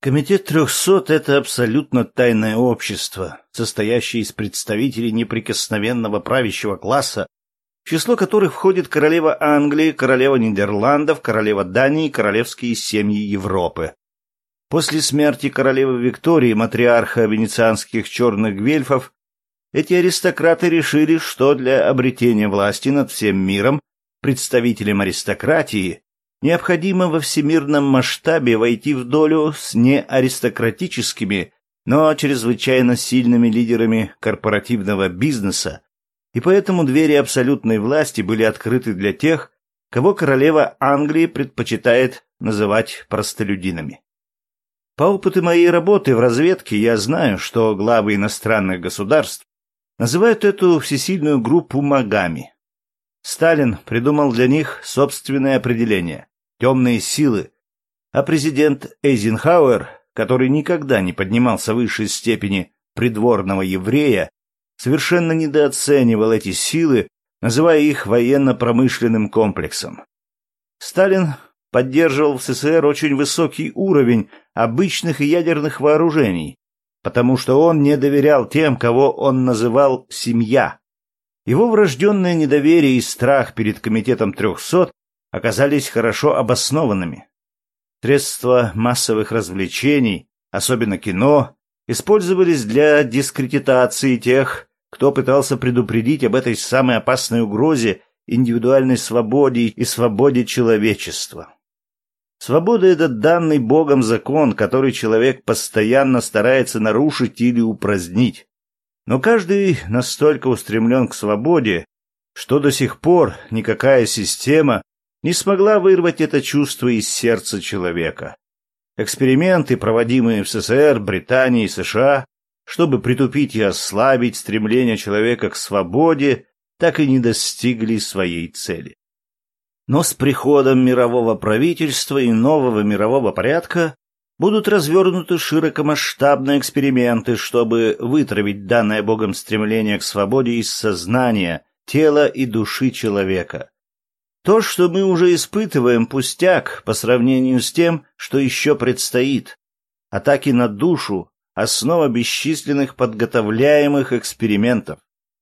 Комитет 300 — это абсолютно тайное общество, состоящее из представителей неприкосновенного правящего класса, в число которых входит королева Англии, королева Нидерландов, королева Дании и королевские семьи Европы. После смерти королевы Виктории, матриарха венецианских черных гвельфов, эти аристократы решили, что для обретения власти над всем миром представителям аристократии необходимо во всемирном масштабе войти в долю с неаристократическими, но чрезвычайно сильными лидерами корпоративного бизнеса, и поэтому двери абсолютной власти были открыты для тех, кого королева Англии предпочитает называть простолюдинами. По опыту моей работы в разведке я знаю, что главы иностранных государств называют эту всесильную группу магами. Сталин придумал для них собственное определение — темные силы, а президент Эйзенхауэр, который никогда не поднимался выше степени придворного еврея, совершенно недооценивал эти силы, называя их военно-промышленным комплексом. Сталин поддерживал в СССР очень высокий уровень обычных и ядерных вооружений, потому что он не доверял тем, кого он называл «семья». Его врожденное недоверие и страх перед Комитетом 300 оказались хорошо обоснованными. Средства массовых развлечений, особенно кино, использовались для дискредитации тех, кто пытался предупредить об этой самой опасной угрозе индивидуальной свободе и свободе человечества. Свобода — это данный Богом закон, который человек постоянно старается нарушить или упразднить. Но каждый настолько устремлен к свободе, что до сих пор никакая система не смогла вырвать это чувство из сердца человека. Эксперименты, проводимые в СССР, Британии и США, чтобы притупить и ослабить стремление человека к свободе, так и не достигли своей цели. Но с приходом мирового правительства и нового мирового порядка будут развернуты широкомасштабные эксперименты, чтобы вытравить данное Богом стремление к свободе из сознания, тела и души человека. То, что мы уже испытываем, пустяк по сравнению с тем, что еще предстоит. Атаки на душу — основа бесчисленных подготовляемых экспериментов.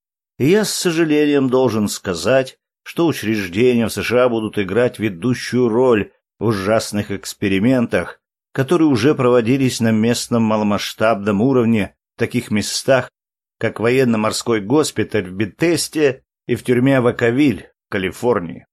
И я с сожалением должен сказать, что учреждения в США будут играть ведущую роль в ужасных экспериментах, которые уже проводились на местном маломасштабном уровне в таких местах, как военно-морской госпиталь в Бетесте и в тюрьме Вакавиль в Калифорнии.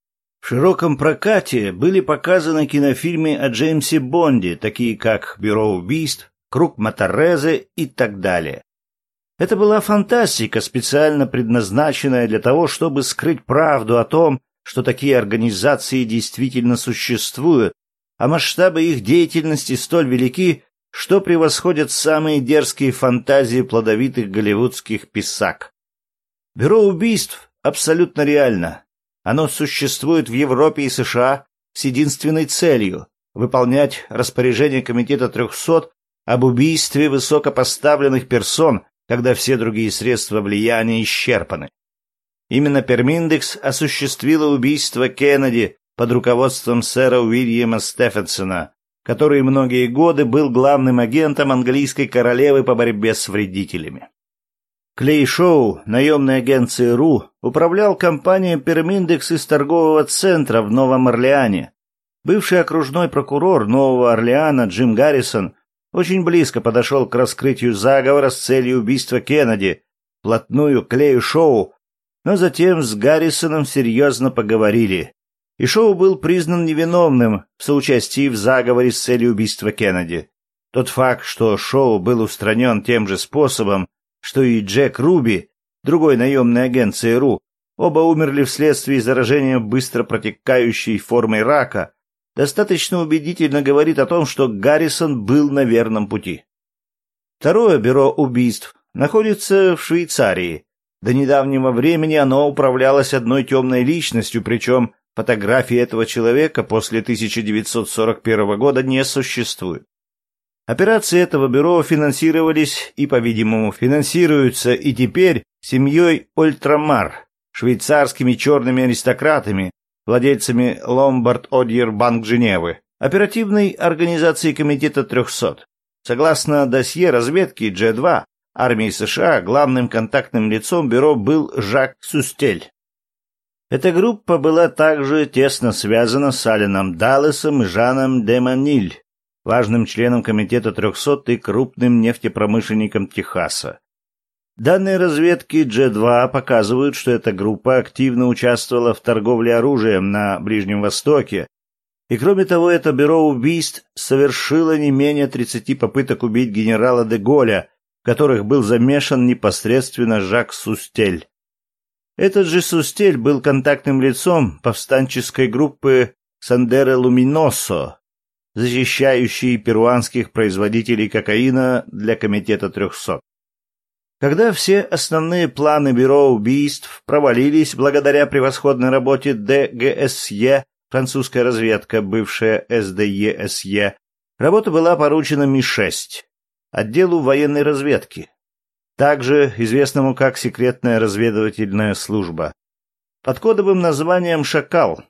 В широком прокате были показаны кинофильмы о Джеймсе Бонде, такие как «Бюро убийств», «Круг Моторезе» и так далее. Это была фантастика, специально предназначенная для того, чтобы скрыть правду о том, что такие организации действительно существуют, а масштабы их деятельности столь велики, что превосходят самые дерзкие фантазии плодовитых голливудских писак. Бюро убийств абсолютно реально. Оно существует в Европе и США с единственной целью — выполнять распоряжение Комитета 300 об убийстве высокопоставленных персон, когда все другие средства влияния исчерпаны. Именно Перминдекс осуществила убийство Кеннеди под руководством сэра Уильяма Стефенсона, который многие годы был главным агентом английской королевы по борьбе с вредителями. Клей Шоу, наемный агент ЦРУ, управлял компанией Перминдекс из торгового центра в Новом Орлеане. Бывший окружной прокурор Нового Орлеана Джим Гаррисон очень близко подошел к раскрытию заговора с целью убийства Кеннеди, вплотную к Клею Шоу, но затем с Гаррисоном серьезно поговорили, и Шоу был признан невиновным в соучастии в заговоре с целью убийства Кеннеди. Тот факт, что Шоу был устранен тем же способом, что и Джек Руби, другой наемный агент ЦРУ, оба умерли вследствие заражения быстро протекающей формой рака, достаточно убедительно говорит о том, что Гаррисон был на верном пути. Второе бюро убийств находится в Швейцарии. До недавнего времени оно управлялось одной темной личностью, причем фотографии этого человека после 1941 года не существует. Операции этого бюро финансировались и, по-видимому, финансируются и теперь семьей Ольтрамар, швейцарскими черными аристократами, владельцами Ломбард Одьер Банк Женевы, оперативной организации Комитета 300. Согласно досье разведки G2 армии США, главным контактным лицом бюро был Жак Сустель. Эта группа была также тесно связана с Аленом Даллесом и Жаном де Маниль, важным членом Комитета 300 и крупным нефтепромышленником Техаса. Данные разведки G2 показывают, что эта группа активно участвовала в торговле оружием на Ближнем Востоке, и кроме того, это бюро убийств совершило не менее 30 попыток убить генерала де Голля, в которых был замешан непосредственно Жак Сустель. Этот же Сустель был контактным лицом повстанческой группы Сандере Луминосо, защищающей перуанских производителей кокаина для Комитета 300. Когда все основные планы бюро убийств провалились благодаря превосходной работе ДГСЕ, французская разведка, бывшая СДЕСЕ, работа была поручена Ми-6, отделу военной разведки, также известному как секретная разведывательная служба. Под кодовым названием «Шакал»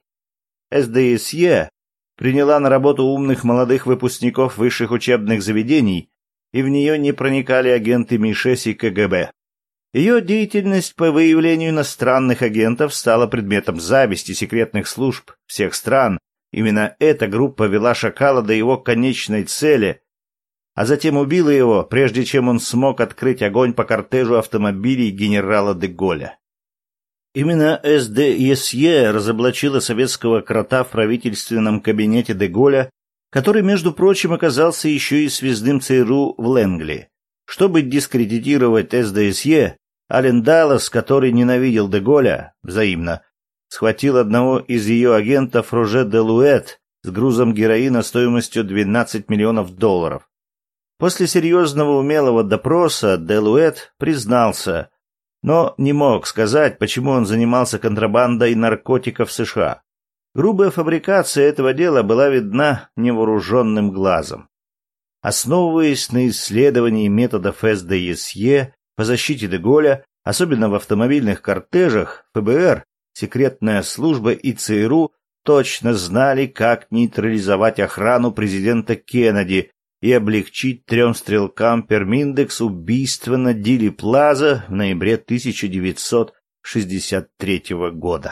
СДСЕ приняла на работу умных молодых выпускников высших учебных заведений, и в нее не проникали агенты Ми-6 и КГБ. Ее деятельность по выявлению иностранных агентов стала предметом зависти секретных служб всех стран. Именно эта группа вела Шакала до его конечной цели, а затем убила его, прежде чем он смог открыть огонь по кортежу автомобилей генерала де Голля. Именно СДСЕ разоблачила советского крота в правительственном кабинете де Голля, который, между прочим, оказался еще и связным ЦРУ в Лэнгли. Чтобы дискредитировать СДСЕ, Ален Даллес, который ненавидел де Голля взаимно, схватил одного из ее агентов Роже де Луэт с грузом героина стоимостью $12 миллионов. После серьезного умелого допроса де Луэт признался, но не мог сказать, почему он занимался контрабандой наркотиков в США. Грубая фабрикация этого дела была видна невооруженным глазом. Основываясь на исследовании методов СДСЕ по защите де Голля, особенно в автомобильных кортежах, ФБР, секретная служба и ЦРУ точно знали, как нейтрализовать охрану президента Кеннеди и облегчить 3 стрелкам Перминдекс убийство на Дилли Плаза в ноябре 1963 года.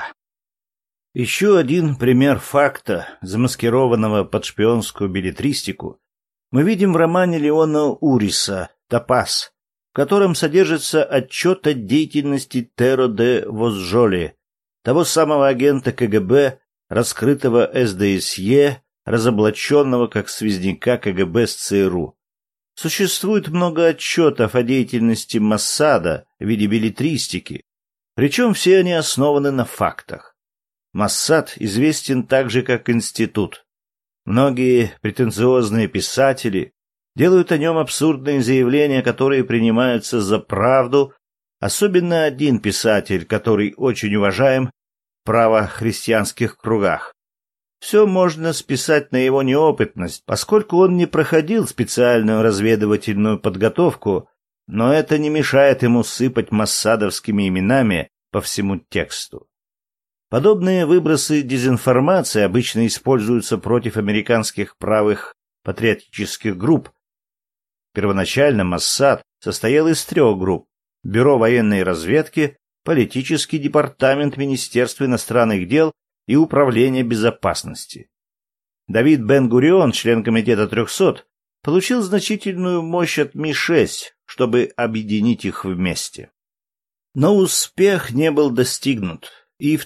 Еще один пример факта, замаскированного под шпионскую беллетристику, мы видим в романе Леона Уриса «Топаз», в котором содержится отчет о деятельности Теро де Возжоли, того самого агента КГБ, раскрытого СДСЕ, разоблаченного как связняка КГБ с ЦРУ. Существует много отчетов о деятельности Моссада в виде беллетристики, причем все они основаны на фактах. Моссад известен также как институт. Многие претенциозные писатели делают о нем абсурдные заявления, которые принимаются за правду, особенно один писатель, который очень уважаем в правохристианских кругах. Все можно списать на его неопытность, поскольку он не проходил специальную разведывательную подготовку, но это не мешает ему сыпать моссадовскими именами по всему тексту. Подобные выбросы дезинформации обычно используются против американских правых патриотических групп. Первоначально Моссад состоял из 3 групп: Бюро военной разведки, политический департамент Министерства иностранных дел и Управление безопасности. Давид Бен-Гурион, член Комитета 300, получил значительную мощь от Ми-6, чтобы объединить их вместе. Но успех не был достигнут. И в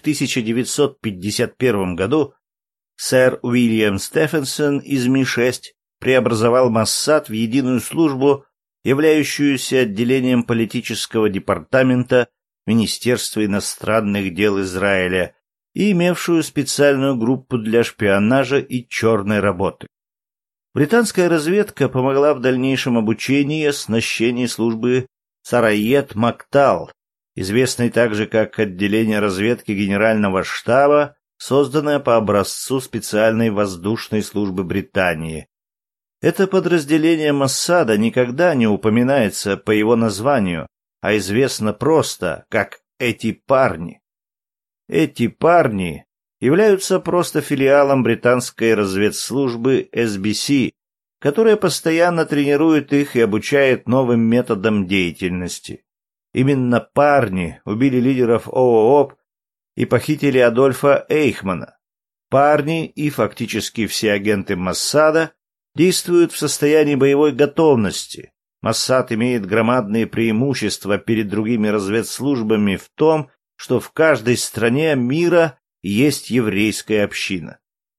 1951 году сэр Уильям Стефенсон из Ми-6 преобразовал Моссад в единую службу, являющуюся отделением политического департамента Министерства иностранных дел Израиля и имевшую специальную группу для шпионажа и черной работы. Британская разведка помогла в дальнейшем обучении и оснащении службы Сарайет Мактал, известной также как отделение разведки Генерального штаба, созданное по образцу специальной воздушной службы Британии. Это подразделение Моссада никогда не упоминается по его названию, а известно просто как «эти парни». Эти парни являются просто филиалом британской разведслужбы SBC, которая постоянно тренирует их и обучает новым методам деятельности. Именно парни убили лидеров ООО и похитили Адольфа Эйхмана. Парни и фактически все агенты Моссада действуют в состоянии боевой готовности. Моссад имеет громадные преимущества перед другими разведслужбами в том, что в каждой стране мира есть еврейская община.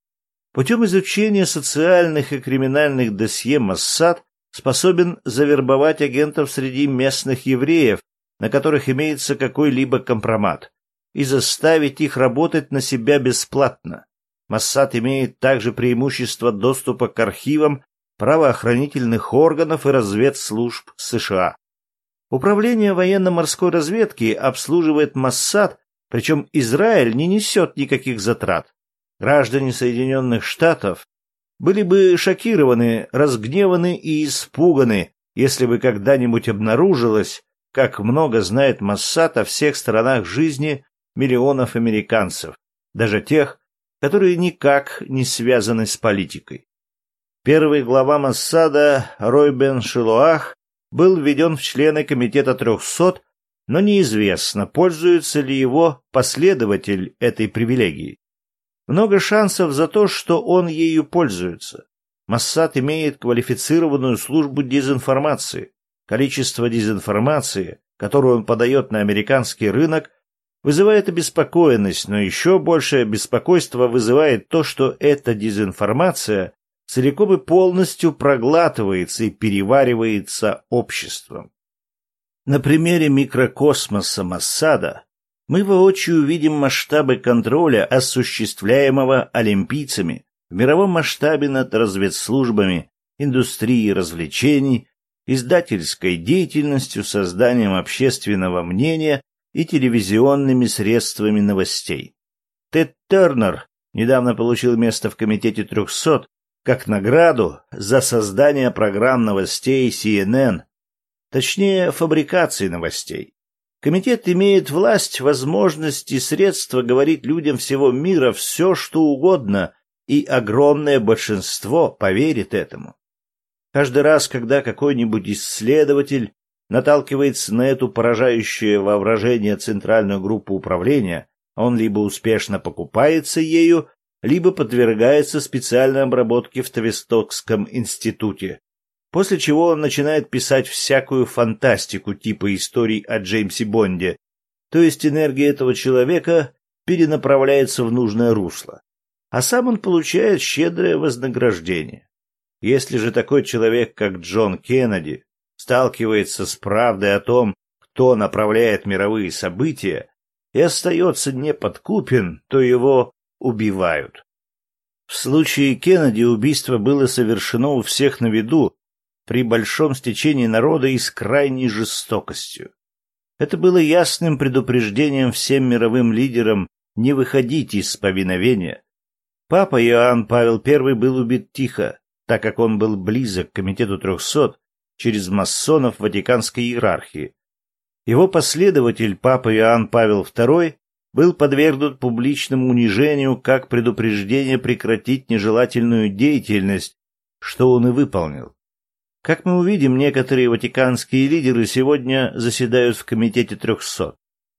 Путем изучения социальных и криминальных досье Моссад способен завербовать агентов среди местных евреев, на которых имеется какой-либо компромат, и заставить их работать на себя бесплатно. Моссад имеет также преимущество доступа к архивам правоохранительных органов и разведслужб США. Управление военно-морской разведки обслуживает Моссад, причем Израиль не несет никаких затрат. Граждане Соединенных Штатов были бы шокированы, разгневаны и испуганы, если бы когда-нибудь обнаружилось, как много знает Моссад о всех сторонах жизни миллионов американцев, даже тех, которые никак не связаны с политикой. Первый глава Моссада Ройбен Шилоах был введен в члены Комитета 300, но неизвестно, пользуется ли его последователь этой привилегией. Много шансов за то, что он ею пользуется. Моссад имеет квалифицированную службу дезинформации. Количество дезинформации, которую он подает на американский рынок, вызывает обеспокоенность, но еще большее беспокойство вызывает то, что эта дезинформация целиком и полностью проглатывается и переваривается обществом. На примере микрокосмоса Моссада мы воочию видим масштабы контроля, осуществляемого олимпийцами в мировом масштабе над разведслужбами, индустрией развлечений, издательской деятельностью, созданием общественного мнения и телевизионными средствами новостей. Тед Тернер недавно получил место в Комитете 300 как награду за создание программ новостей CNN, точнее, фабрикации новостей. Комитет имеет власть, возможность и средства говорить людям всего мира все, что угодно, и огромное большинство поверит этому. Каждый раз, когда какой-нибудь исследователь наталкивается на эту поражающее воображение центральную группу управления, он либо успешно покупается ею, либо подвергается специальной обработке в Тавистокском институте, после чего он начинает писать всякую фантастику типа историй о Джеймсе Бонде, то есть энергия этого человека перенаправляется в нужное русло, а сам он получает щедрое вознаграждение. Если же такой человек, как Джон Кеннеди, сталкивается с правдой о том, кто направляет мировые события, и остается неподкупен, то его убивают. В случае Кеннеди убийство было совершено у всех на виду, при большом стечении народа и с крайней жестокостью. Это было ясным предупреждением всем мировым лидерам не выходить из повиновения. Папа Иоанн Павел I был убит тихо, так как он был близок к Комитету 300 через масонов Ватиканской иерархии. Его последователь, папа Иоанн Павел II, был подвергнут публичному унижению как предупреждение прекратить нежелательную деятельность, что он и выполнил. Как мы увидим, некоторые ватиканские лидеры сегодня заседают в Комитете 300.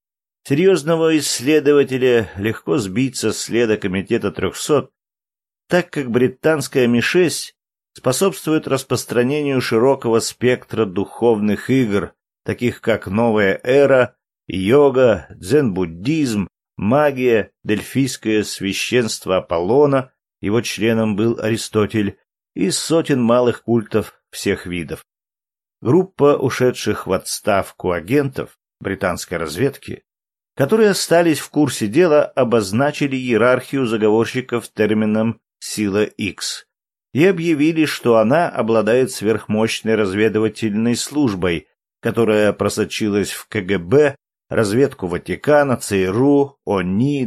Серьезного исследователя легко сбить со следа Комитета 300, так как британская Ми-6 способствует распространению широкого спектра духовных игр, таких как новая эра, йога, дзен-буддизм, магия, дельфийское священство Аполлона, его членом был Аристотель, и сотен малых культов всех видов. Группа ушедших в отставку агентов британской разведки, которые остались в курсе дела, обозначили иерархию заговорщиков термином «сила X» и объявили, что она обладает сверхмощной разведывательной службой, которая просочилась в КГБ, разведку Ватикана, ЦРУ, ОНИ,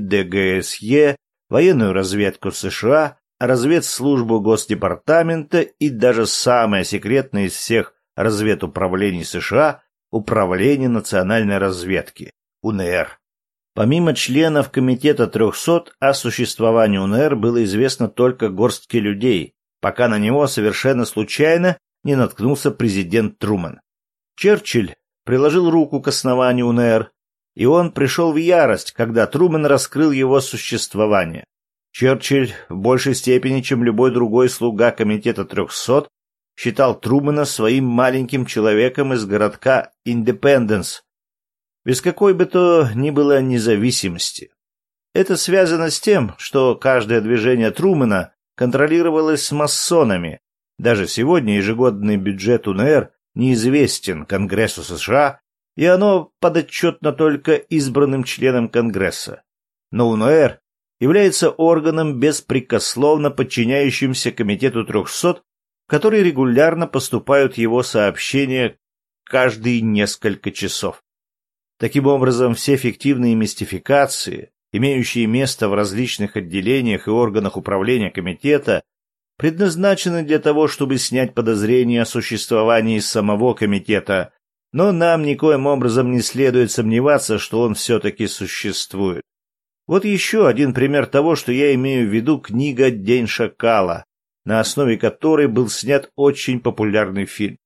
ДГСЕ, военную разведку США, разведслужбу Госдепартамента и даже самое секретное из всех разведуправлений США — Управление национальной разведки, УНР. Помимо членов комитета 300, о существовании УНР было известно только горстке людей, пока на него совершенно случайно не наткнулся президент Трумэн. Черчилль приложил руку к основанию УНР, и он пришел в ярость, когда Трумэн раскрыл его существование. Черчилль в большей степени, чем любой другой слуга комитета 300, считал Трумэна своим маленьким человеком из городка Индепенденс, без какой бы то ни было независимости. Это связано с тем, что каждое движение Трумэна контролировалось масонами. Даже сегодня ежегодный бюджет УНР неизвестен Конгрессу США, и оно подотчетно только избранным членам Конгресса. Но УНР является органом, беспрекословно подчиняющимся комитету 300, в который регулярно поступают его сообщения каждые несколько часов. Таким образом, все фиктивные мистификации, имеющие место в различных отделениях и органах управления комитета, предназначены для того, чтобы снять подозрения о существовании самого комитета, но нам никоим образом не следует сомневаться, что он все-таки существует. Вот еще один пример того, что я имею в виду книга «День шакала», на основе которой был снят очень популярный фильм.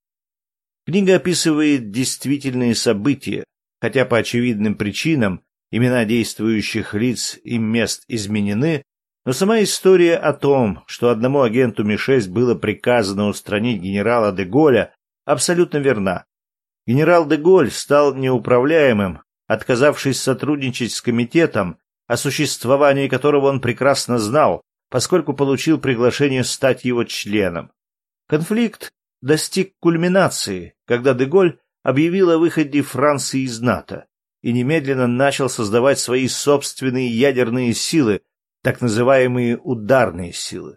Книга описывает действительные события, хотя по очевидным причинам имена действующих лиц и мест изменены, но сама история о том, что одному агенту Ми-6 было приказано устранить генерала де Голля, абсолютно верна. Генерал де Голль стал неуправляемым, отказавшись сотрудничать с комитетом, о существовании которого он прекрасно знал, поскольку получил приглашение стать его членом. Конфликт достиг кульминации, когда де Голль объявил о выходе Франции из НАТО и немедленно начал создавать свои собственные ядерные силы, так называемые ударные силы.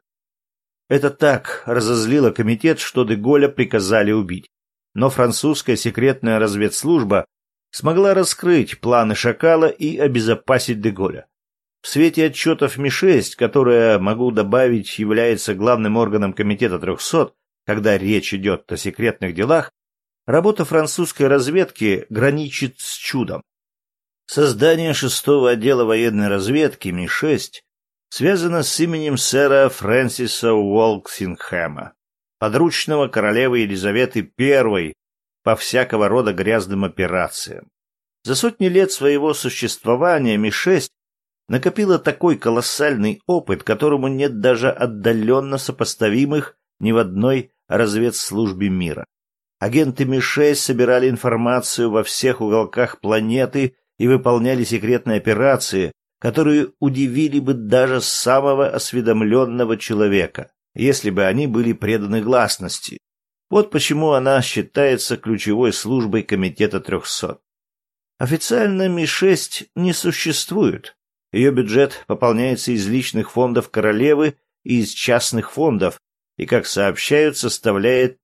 Это так разозлило комитет, что де Голля приказали убить. Но французская секретная разведслужба смогла раскрыть планы Шакала и обезопасить де Голля. В свете отчетов Ми-6, которая, могу добавить, является главным органом комитета 300, когда речь идет о секретных делах, работа французской разведки граничит с чудом. Создание 6-го отдела военной разведки Ми-6 связано с именем сэра Фрэнсиса Уолксингхэма, подручного королевы Елизаветы I по всякого рода грязным операциям. За сотни лет своего существования Ми-6 накопила такой колоссальный опыт, которому нет даже отдаленно сопоставимых ни в одной разведслужбе мира. Агенты Ми-6 собирали информацию во всех уголках планеты и выполняли секретные операции, которые удивили бы даже самого осведомленного человека, если бы они были преданы гласности. Вот почему она считается ключевой службой комитета 300. Официально Ми-6 не существует. Ее бюджет пополняется из личных фондов королевы и из частных фондов, и, как сообщают, составляет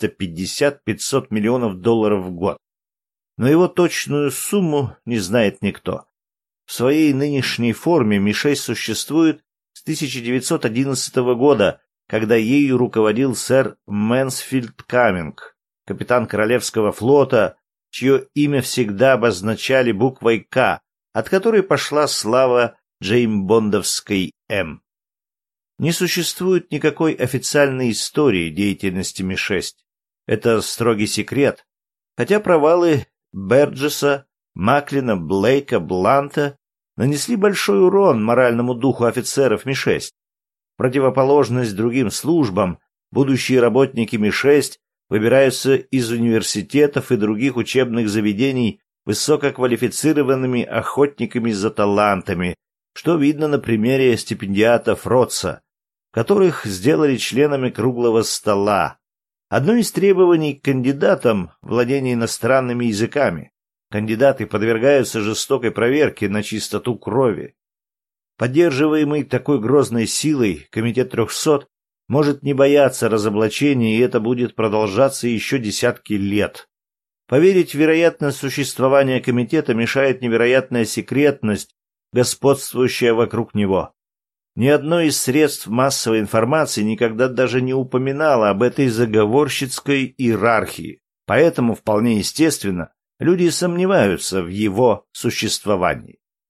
350-500 миллионов долларов в год. Но его точную сумму не знает никто. В своей нынешней форме Ми-6 существует с 1911 года, когда ею руководил сэр Мэнсфилд Каминг, капитан Королевского флота, чье имя всегда обозначали буквой «К», от которой пошла слава джеймбондовской «М». Не существует никакой официальной истории деятельности Ми-6. Это строгий секрет, хотя провалы Берджеса, Маклина, Блейка, Бланта нанесли большой урон моральному духу офицеров Ми-6. В противоположность другим службам, будущие работники Ми-6 выбираются из университетов и других учебных заведений высококвалифицированными охотниками за талантами, что видно на примере стипендиатов Ротса, которых сделали членами круглого стола. Одно из требований к кандидатам — владение иностранными языками. Кандидаты подвергаются жестокой проверке на чистоту крови. Поддерживаемый такой грозной силой, комитет 300 может не бояться разоблачения, и это будет продолжаться еще десятки лет. Поверить в вероятность существования комитета мешает невероятная секретность, господствующая вокруг него. Ни одно из средств массовой информации никогда даже не упоминало об этой заговорщицкой иерархии, поэтому вполне естественно, люди сомневаются в его существовании.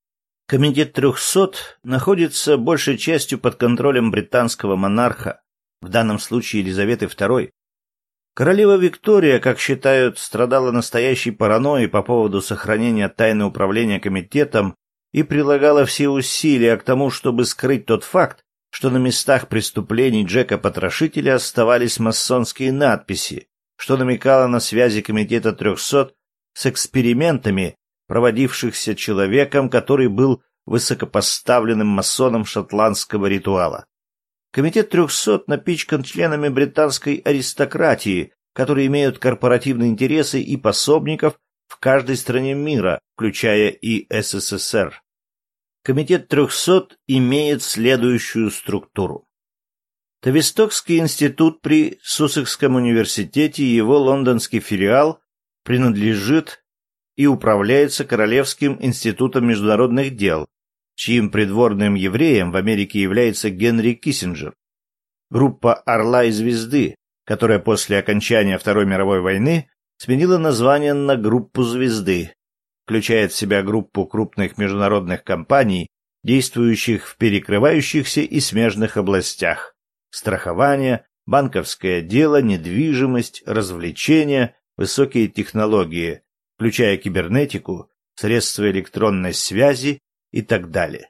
Комитет 300 находится большей частью под контролем британского монарха, в данном случае Елизаветы II. Королева Виктория, как считают, страдала настоящей паранойей по поводу сохранения тайны управления комитетом и прилагала все усилия к тому, чтобы скрыть тот факт, что на местах преступлений Джека-потрошителя оставались масонские надписи, что намекало на связи комитета 300 с экспериментами, проводившихся человеком, который был высокопоставленным масоном шотландского ритуала. Комитет 300 напичкан членами британской аристократии, которые имеют корпоративные интересы и пособников в каждой стране мира, включая и СССР. Комитет 300 имеет следующую структуру. Тавистокский институт при Суссекском университете и его лондонский филиал принадлежит и управляется Королевским институтом международных дел, чьим придворным евреем в Америке является Генри Киссинджер. Группа «Орла и Звезды», которая после окончания Второй мировой войны сменила название на группу «Звезды», включает в себя группу крупных международных компаний, действующих в перекрывающихся и смежных областях: страхование, банковское дело, недвижимость, развлечения, высокие технологии, включая кибернетику, средства электронной связи и так далее.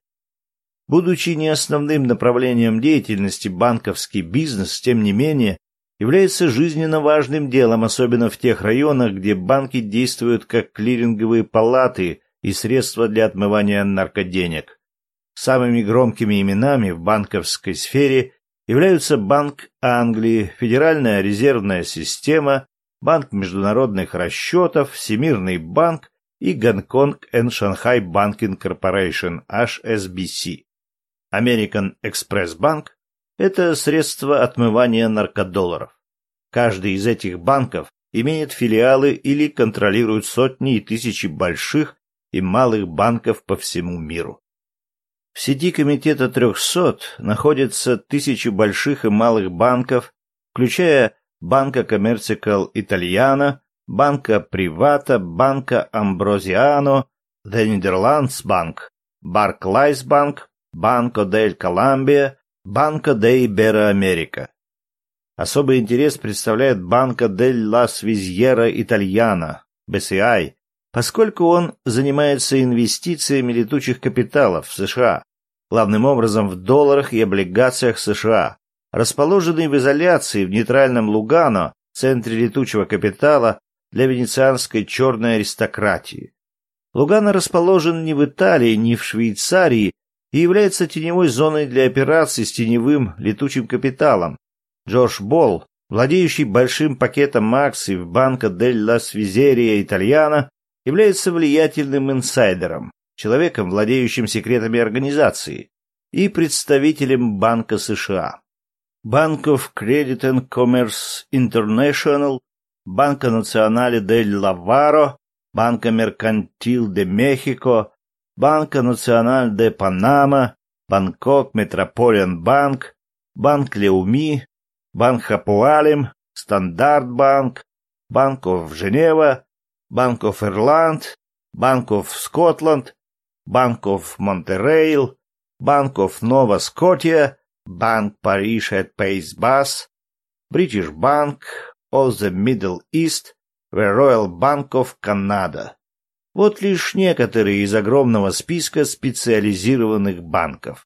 Будучи не основным направлением деятельности, банковский бизнес, тем не менее, является жизненно важным делом, особенно в тех районах, где банки действуют как клиринговые палаты и средства для отмывания наркоденег. Самыми громкими именами в банковской сфере являются Банк Англии, Федеральная резервная система, Банк международных расчетов, Всемирный банк и Гонконг and Shanghai Banking Corporation, HSBC. American Express Bank – это средство отмывания наркодолларов. Каждый из этих банков имеет филиалы или контролирует сотни и тысячи больших и малых банков по всему миру. В сети Комитета 300 находятся тысячи больших и малых банков, включая Банка Коммерциал Итальяно, Банка Привата, Банка Амброзиано, The Netherlands Bank, Barclays Bank, Банко дель Колумбия, Банко де Ибероамерика. Особый интерес представляет Банко дель ла Свизьера Итальяно, BCI, поскольку он занимается инвестициями летучих капиталов в США, главным образом в долларах и облигациях США, расположенный в изоляции в нейтральном Лугано, центре летучего капитала для венецианской черной аристократии. Лугано расположен не в Италии, не в Швейцарии и является теневой зоной для операций с теневым летучим капиталом. Джордж Болл, владеющий большим пакетом акций в Банко дель ла Свизерия Итальяно, является влиятельным инсайдером, человеком, владеющим секретами организации, и представителем Банка США. Bank of Credit and Commerce International, Banco Nacional del Lavaro, Banco Mercantil de México, Banco Nacional de Panama, Bangkok Metropolitan Bank, Банк Леуми, Банк Хапуалем, Стандарт Банк, Банк оф Женева, Банк оф Ирланд, Банк оф Скотланд, Банк оф Монтерейл, Банк оф Нова Скотия, Банк Париж et Pays Bas, British Bank of the Middle East, the Royal Bank of Canada. Вот лишь некоторые из огромного списка специализированных банков.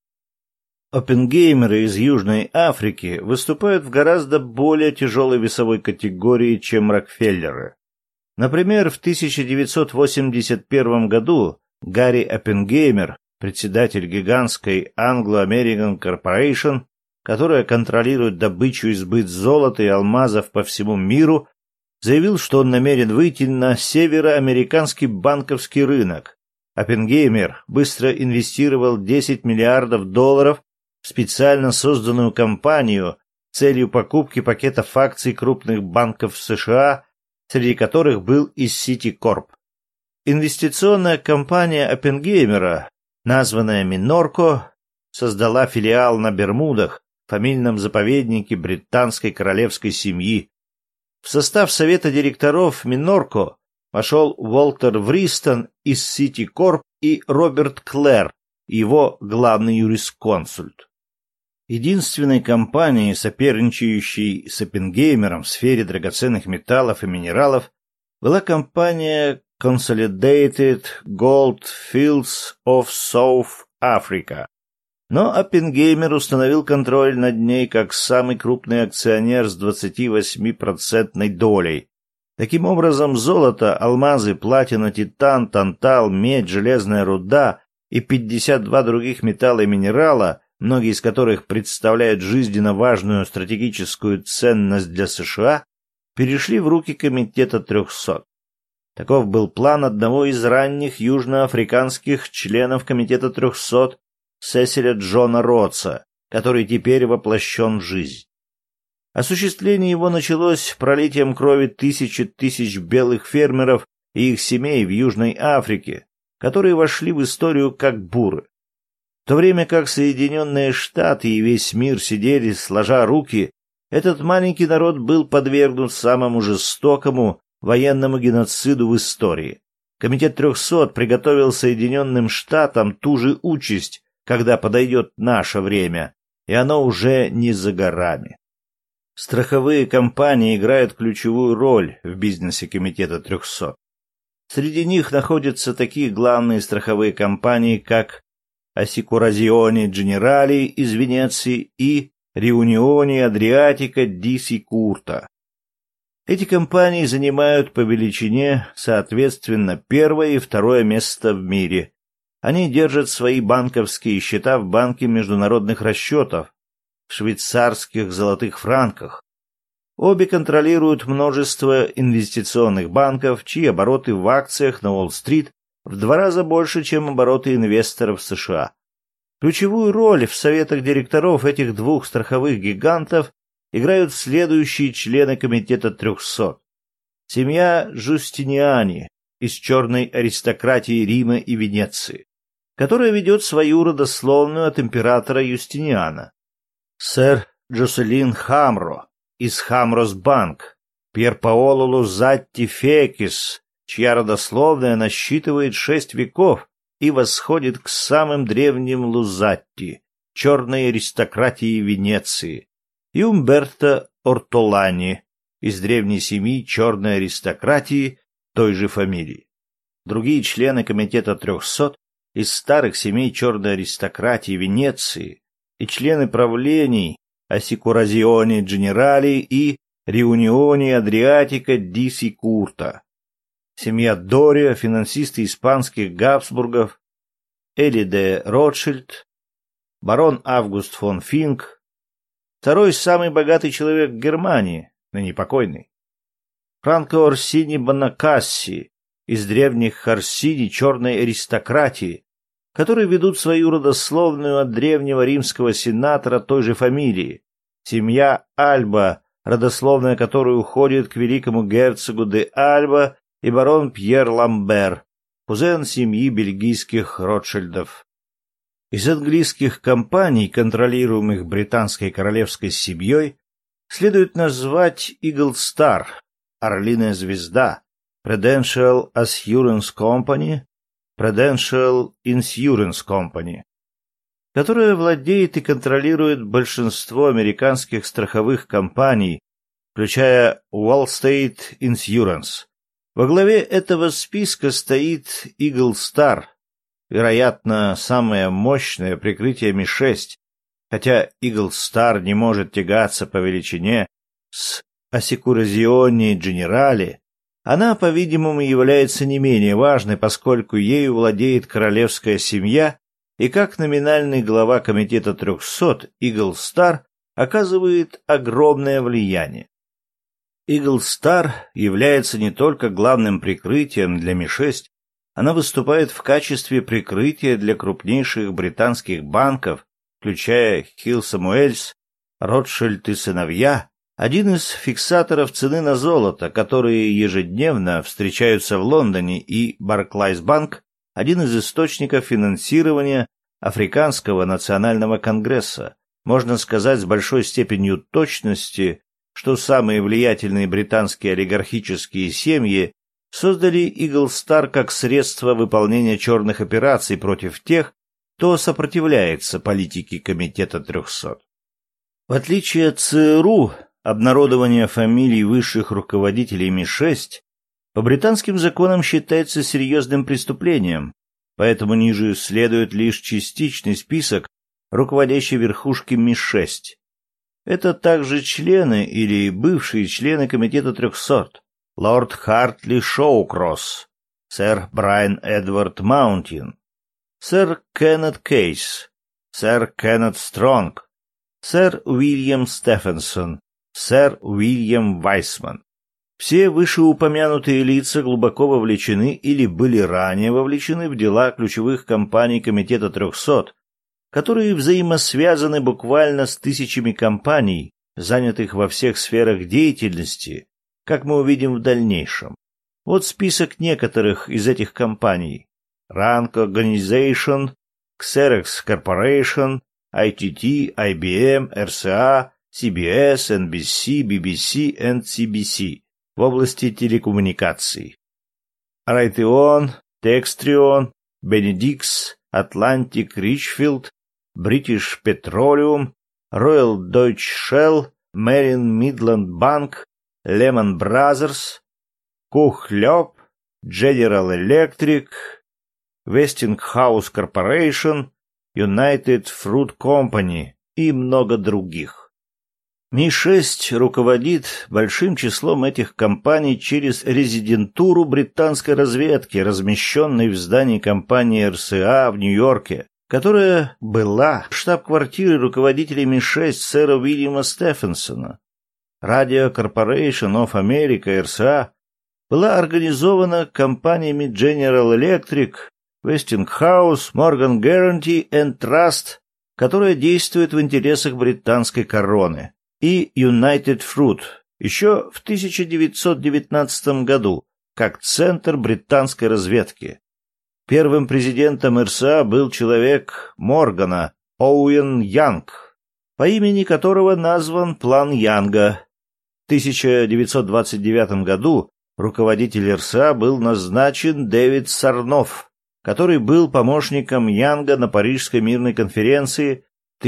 Оппенгеймеры из Южной Африки выступают в гораздо более тяжелой весовой категории, чем Рокфеллеры. Например, в 1981 году Гарри Оппенгеймер, председатель гигантской Anglo-American Corporation, которая контролирует добычу и сбыт золота и алмазов по всему миру, заявил, что он намерен выйти на североамериканский банковский рынок. Оппенгеймер быстро инвестировал $10 миллиардов в специально созданную компанию с целью покупки пакетов акций крупных банков в США, среди которых был и Citicorp. Инвестиционная компания Оппенгеймера, названная Минорко, создала филиал на Бермудах, фамильном заповеднике британской королевской семьи. В состав совета директоров Минорко вошел Уолтер Вристон из Citicorp и Роберт Клэр и его главный юрисконсульт. Единственной компанией, соперничающей с Оппенгеймером в сфере драгоценных металлов и минералов, была компания Consolidated Gold Fields of South Africa. Но Оппенгеймер установил контроль над ней как самый крупный акционер с 28% долей. Таким образом, золото, алмазы, платина, титан, тантал, медь, железная руда и 52 других металла и минерала, многие из которых представляют жизненно важную стратегическую ценность для США, перешли в руки Комитета 300. Таков был план одного из ранних южноафриканских членов Комитета 300, Сесиля Джона Ротса, который теперь воплощен в жизнь. Осуществление его началось пролитием крови тысяч белых фермеров и их семей в Южной Африке, которые вошли в историю как буры. В то время как Соединенные Штаты и весь мир сидели, сложа руки, этот маленький народ был подвергнут самому жестокому военному геноциду в истории. Комитет 300 приготовил Соединенным Штатам ту же участь, когда подойдет наше время, и оно уже не за горами. Страховые компании играют ключевую роль в бизнесе Комитета 300. Среди них находятся такие главные страховые компании, как Assicurazioni Generali из Венеции и Riunione Adriatica di Sicurta. Эти компании занимают по величине, соответственно, первое и второе место в мире. Они держат свои банковские счета в банке международных расчетов, в швейцарских золотых франках. Обе контролируют множество инвестиционных банков, чьи обороты в акциях на Уолл-стрит в 2 раза больше, чем обороты инвесторов в США. Ключевую роль в советах директоров этих двух страховых гигантов играют следующие члены Комитета 300. Семья Джустиниани из черной аристократии Рима и Венеции, которая ведет свою родословную от императора Юстиниана. Сэр Джоселин Хамро из Хамрос Банк, Пьер Паоло Лузатти Фекис, чья родословная насчитывает 6 веков и восходит к самым древним Лузатти, черной аристократии Венеции, и Умберто Ортолани из древней семьи черной аристократии той же фамилии. Другие члены Комитета 300 из старых семей черной аристократии Венеции и члены правлений Assicurazioni Generali и Riunione Adriatica di Sicurta. Семья Дорио, финансисты испанских Габсбургов, Эли де Ротшильд, барон Август фон Финк, второй самый богатый человек Германии, ныне покойный, Франко Орсини Бонакасси из древних Орсини черной аристократии, которые ведут свою родословную от древнего римского сенатора той же фамилии, семья Альба, родословная которой уходит к великому герцогу де Альба, и барон Пьер Ламбер, кузен семьи бельгийских Ротшильдов. Из английских компаний, контролируемых британской королевской семьей, следует назвать Eagle Star, Орлиная звезда, Prudential Assurance Company, Prudential Insurance Company, которая владеет и контролирует большинство американских страховых компаний, включая Wall State Insurance. Во главе этого списка стоит Eagle Star, вероятно, самое мощное прикрытие Ми-6, хотя Eagle Star не может тягаться по величине с Assicurazioni Generali. Она, по-видимому, является не менее важной, поскольку ею владеет королевская семья, и как номинальный глава Комитета 300 Eagle Star оказывает огромное влияние. Eagle Star является не только главным прикрытием для Ми-6, она выступает в качестве прикрытия для крупнейших британских банков, включая Хилл Самуэльс, Ротшильд и сыновья, один из фиксаторов цены на золото, которые ежедневно встречаются в Лондоне, и Барклайс Банк, один из источников финансирования Африканского национального конгресса, можно сказать с большой степенью точности, что самые влиятельные британские олигархические семьи создали Eagle Star как средство выполнения черных операций против тех, кто сопротивляется политике Комитета 300. В отличие от ЦРУ, обнародование фамилий высших руководителей Ми-6 по британским законам считается серьезным преступлением, поэтому ниже следует лишь частичный список руководящей верхушки Ми-6. Это также члены или бывшие члены Комитета 300: лорд Хартли Шоукросс, сэр Брайан Эдвард Маунтин, сэр Кеннет Кейс, сэр Кеннет Стронг, сэр Уильям Стефенсон, сэр Уильям Вайсман. Все вышеупомянутые лица глубоко вовлечены или были ранее вовлечены в дела ключевых компаний Комитета 300, которые взаимосвязаны буквально с тысячами компаний, занятых во всех сферах деятельности, как мы увидим в дальнейшем. Вот список некоторых из этих компаний: Rank Organization, Xerox Corporation, ITT, IBM, RCA, CBS, NBC, BBC и CBC в области телекоммуникаций, Raytheon, Textron, Benedix, Atlantic Richfield, British Petroleum, Royal Dutch Shell, Marion Midland Bank, Lehman Brothers, Koch Loeb, General Electric, Westinghouse Corporation, United Fruit Company и много других. Ми-6 руководит большим числом этих компаний через резидентуру британской разведки, размещенной в здании компании РСА в Нью-Йорке, которая была штаб-квартирой руководителя Ми-6 сэра Уильяма Стефенсона. Radio Corporation of America, РСА, была организована компаниями General Electric, Westinghouse, Morgan Guaranty and Trust, которая действует в интересах британской короны, и United Fruit еще в 1919 году как центр британской разведки. Первым президентом РСА был человек Моргана, Оуэн Янг, по имени которого назван план Янга. В 1929 году руководитель РСА был назначен Дэвид Сарнофф, который был помощником Янга на Парижской мирной конференции в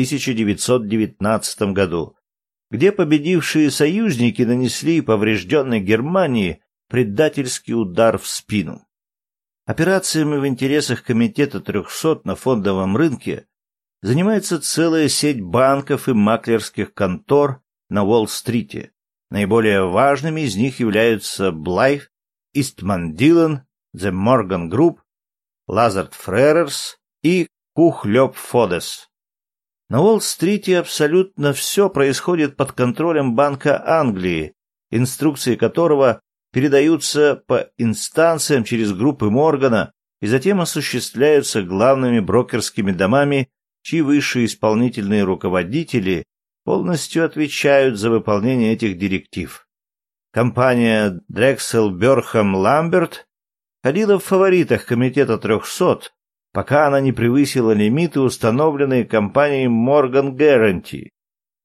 1919 году, где победившие союзники нанесли поврежденной Германии предательский удар в спину. Операциями в интересах Комитета 300 на фондовом рынке занимается целая сеть банков и маклерских контор на Уолл-стрите. Наиболее важными из них являются Blythe, Eastman Dillon, The Morgan Group, Lazard Freres и Koch Loeb Fodes. На Уолл-стрите абсолютно все происходит под контролем Банка Англии, инструкции которого передаются по инстанциям через группы Моргана и затем осуществляются главными брокерскими домами, чьи высшие исполнительные руководители полностью отвечают за выполнение этих директив. Компания Drexel Burham Lambert ходила в фаворитах Комитета 300, пока она не превысила лимиты, установленные компанией Morgan Guaranty. В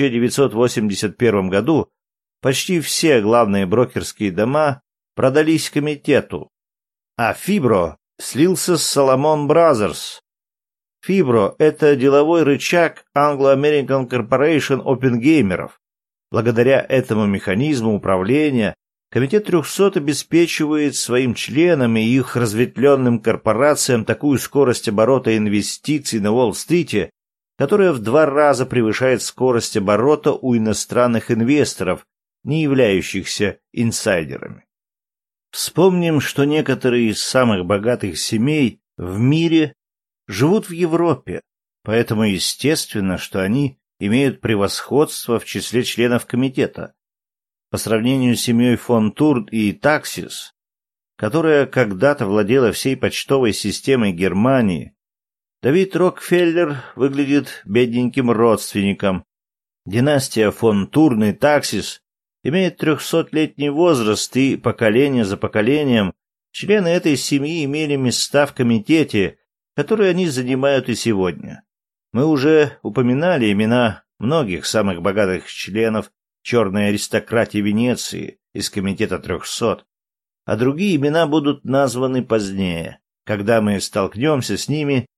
1981 году почти все главные брокерские дома продались комитету, а Fibro слился с Salomon Brothers. Fibro — это деловой рычаг Anglo-American Corporation оппенгеймеров. Благодаря этому механизму управления Комитет 300 обеспечивает своим членам и их разветвленным корпорациям такую скорость оборота инвестиций на Уолл-стрите, которая в 2 раза превышает скорость оборота у иностранных инвесторов, не являющихся инсайдерами. Вспомним, что некоторые из самых богатых семей в мире живут в Европе, поэтому естественно, что они имеют превосходство в числе членов комитета. По сравнению с семьей фон Турн и Таксис, которая когда-то владела всей почтовой системой Германии, Давид Рокфеллер выглядит бедненьким родственником. Династия фон Турн и Таксис имеет 300-летний возраст, и поколение за поколением члены этой семьи имели места в комитете, которые они занимают и сегодня. Мы уже упоминали имена многих самых богатых членов черной аристократии Венеции из Комитета 300, а другие имена будут названы позднее, когда мы столкнемся с ними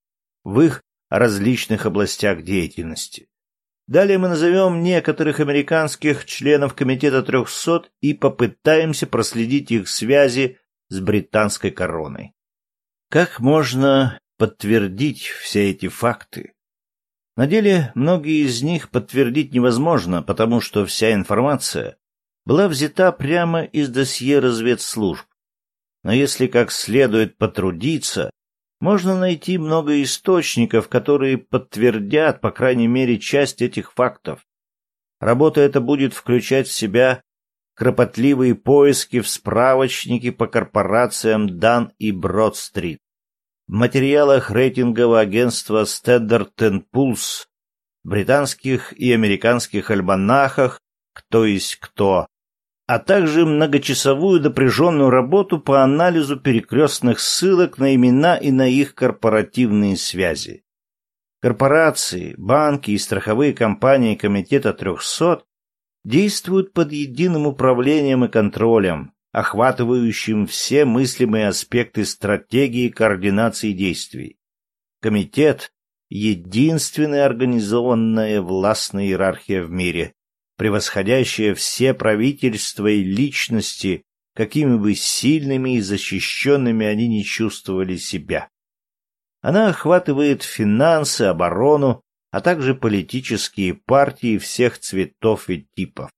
в их различных областях деятельности. Далее мы назовем некоторых американских членов Комитета 300 и попытаемся проследить их связи с британской короной. Как можно подтвердить все эти факты? На деле многие из них подтвердить невозможно, потому что вся информация была взята прямо из досье разведслужб. Но если как следует потрудиться, можно найти много источников, которые подтвердят, по крайней мере, часть этих фактов. Работа эта будет включать в себя кропотливые поиски в справочнике по корпорациям Дан и Брод-стрит, в материалах рейтингового агентства Standard & Poor's, британских и американских альманахах «Кто есть кто», а также многочасовую напряженную работу по анализу перекрестных ссылок на имена и на их корпоративные связи. Корпорации, банки и страховые компании Комитета 300 действуют под единым управлением и контролем, охватывающим все мыслимые аспекты стратегии координации действий. Комитет — единственная организованная властная иерархия в мире, превосходящая все правительства и личности, какими бы сильными и защищенными они ни чувствовали себя. Она охватывает финансы, оборону, а также политические партии всех цветов и типов.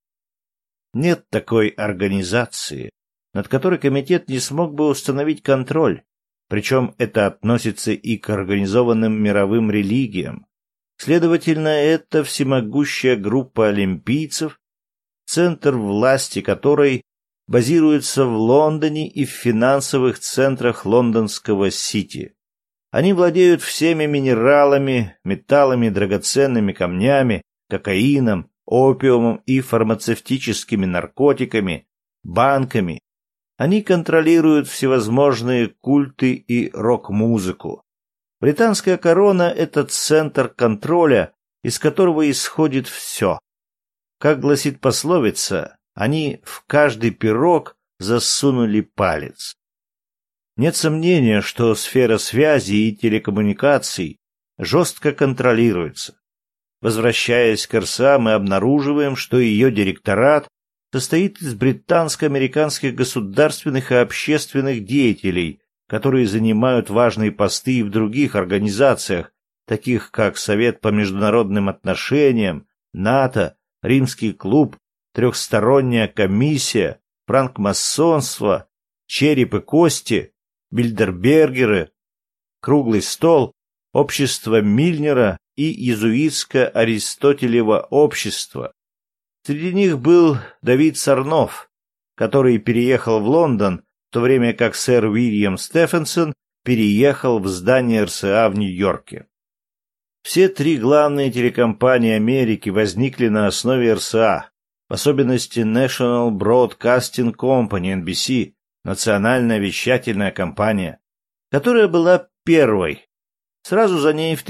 Нет такой организации, над которой комитет не смог бы установить контроль, причем это относится и к организованным мировым религиям. Следовательно, это всемогущая группа олимпийцев, центр власти которой базируется в Лондоне и в финансовых центрах лондонского Сити. Они владеют всеми минералами, металлами, драгоценными камнями, кокаином, опиумом и фармацевтическими наркотиками, банками. Они контролируют всевозможные культы и рок-музыку. Британская корона — это центр контроля, из которого исходит все. Как гласит пословица, они в каждый пирог засунули палец. Нет сомнения, что сфера связи и телекоммуникаций жестко контролируется. Возвращаясь к РСА, мы обнаруживаем, что ее директорат состоит из британско-американских государственных и общественных деятелей, которые занимают важные посты и в других организациях, таких как Совет по международным отношениям, НАТО, Римский клуб, Трехсторонняя комиссия, франкмасонство, Череп и кости, Бильдербергеры, Круглый стол, Общество Мильнера и Иезуитско-Аристотелево общество. Среди них был Давид Сарнофф, который переехал в Лондон, в то время как сэр Уильям Стефенсон переехал в здание РСА в Нью-Йорке. Все три главные телекомпании Америки возникли на основе РСА, в особенности National Broadcasting Company, NBC, национальная вещательная компания, которая была первой. Сразу за ней в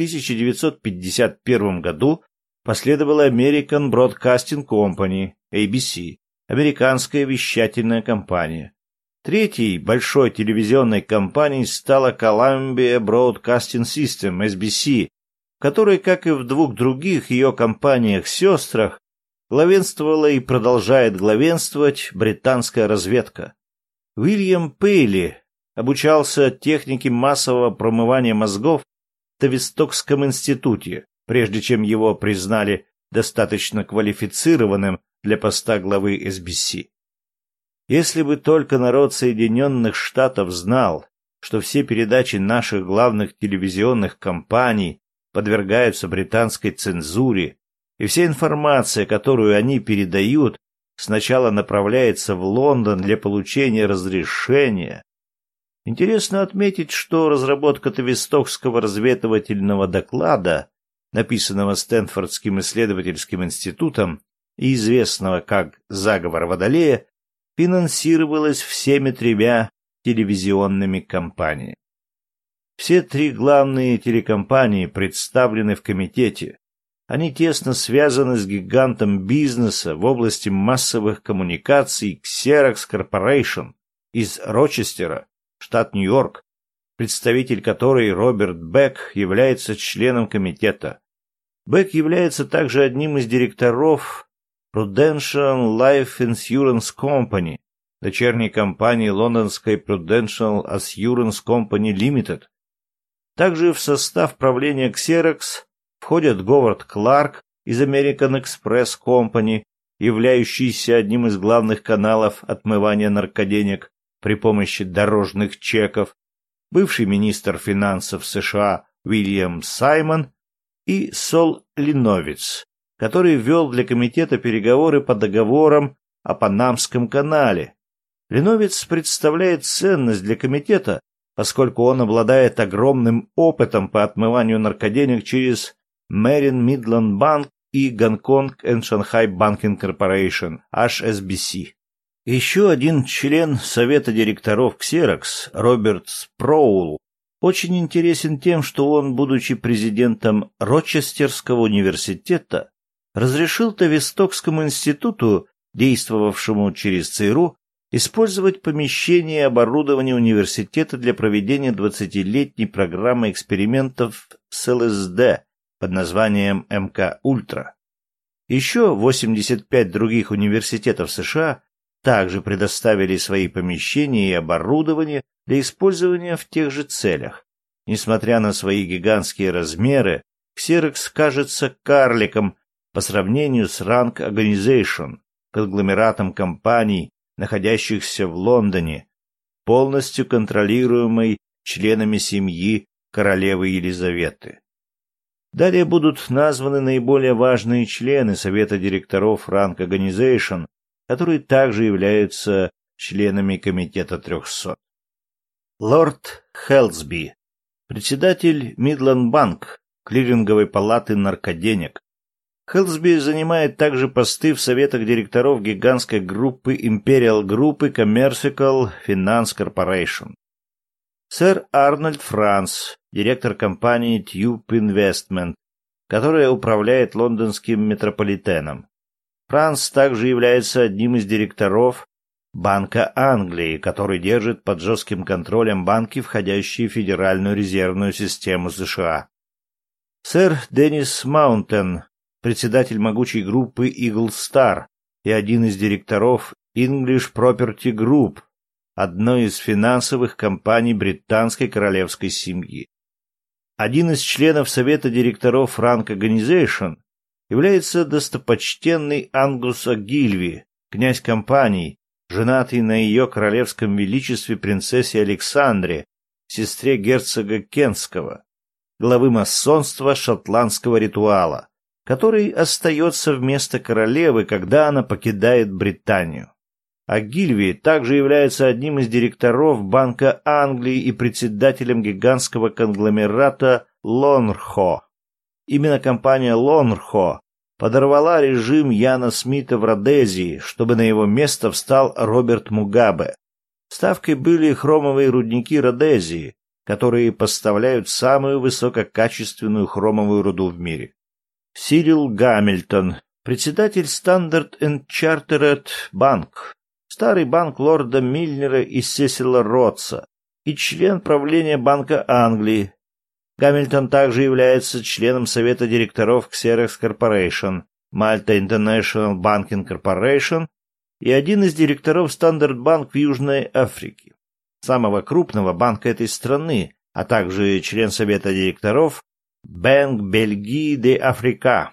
1951 году последовала American Broadcasting Company, ABC, американская вещательная компания. Третьей большой телевизионной компанией стала Columbia Broadcasting System, SBC, в которой, как и в двух других ее компаниях-сестрах, главенствовала и продолжает главенствовать британская разведка. Уильям Пейли обучался технике массового промывания мозгов в Тавистокском институте, прежде чем его признали достаточно квалифицированным для поста главы SBC. Если бы только народ Соединенных Штатов знал, что все передачи наших главных телевизионных компаний подвергаются британской цензуре, и вся информация, которую они передают, сначала направляется в Лондон для получения разрешения. Интересно отметить, что разработка Тавистокского разведывательного доклада, написанного Стэнфордским исследовательским институтом и известного как «Заговор Водолея», финансировалась всеми тремя телевизионными компаниями. Все три главные телекомпании представлены в комитете. Они тесно связаны с гигантом бизнеса в области массовых коммуникаций Xerox Corporation из Рочестера, штат Нью-Йорк, представитель которой Роберт Бек является членом комитета. Бек является также одним из директоров Prudential Life Insurance Company, дочерней компании лондонской Prudential Assurance Company Limited. Также в состав правления Xerox входят Говард Кларк из American Express Company, являющийся одним из главных каналов отмывания наркоденег при помощи дорожных чеков, бывший министр финансов США Уильям Саймон и Сол Линовиц, который вел для комитета переговоры по договорам о Панамском канале. Линовиц представляет ценность для комитета, поскольку он обладает огромным опытом по отмыванию наркоденег через Marine Midland Bank и Gongkong and Shanghai Banking Corporation, HSBC. Еще один член совета директоров Xerox, Роберт Спроул, очень интересен тем, что он, будучи президентом Рочестерского университета, разрешил Тавистокскому институту, действовавшему через ЦРУ, использовать помещение и оборудование университета для проведения 20-летней программы экспериментов с ЛСД под названием МК-Ультра. Еще 85 других университетов США также предоставили свои помещения и оборудование для использования в тех же целях. Несмотря на свои гигантские размеры, Xerox кажется карликом по сравнению с Rank Organization, конгломератом компаний, находящихся в Лондоне, полностью контролируемой членами семьи королевы Елизаветы. Далее будут названы наиболее важные члены Совета директоров Rank Organization, которые также являются членами Комитета 300. Лорд Хелсби, председатель Midland Bank, клиринговой палаты наркоденег. Хелсби занимает также посты в советах директоров гигантской группы Imperial Group и Commercial Finance Corporation. Сэр Арнольд Франц, директор компании Tube Investment, которая управляет лондонским метрополитеном. Франц также является одним из директоров Банка Англии, который держит под жестким контролем банки, входящие в Федеральную резервную систему США. Сэр Деннис Маунтен, председатель могучей группы Eagle Star и один из директоров English Property Group, одной из финансовых компаний британской королевской семьи. Один из членов совета директоров Rank Organization является достопочтенный Ангус Огильви, князь компаний, женатый на ее королевском величестве принцессе Александре, сестре герцога Кентского, главы масонства шотландского ритуала, который остается вместо королевы, когда она покидает Британию. Огильви также является одним из директоров Банка Англии и председателем гигантского конгломерата Лонрхо. Именно компания Лонрхо подорвала режим Яна Смита в Родезии, чтобы на его место встал Роберт Мугабе. Ставкой были хромовые рудники Родезии, которые поставляют самую высококачественную хромовую руду в мире. Сирил Гамильтон, председатель Standard & Chartered Bank, старый банк лорда Мильнера и Сесила Ротса и член правления Банка Англии. Гамильтон также является членом совета директоров Xerox Corporation, Malta International Banking Corporation и один из директоров Standard Bank в Южной Африке, самого крупного банка этой страны, а также член совета директоров Banque Belgique de Africa.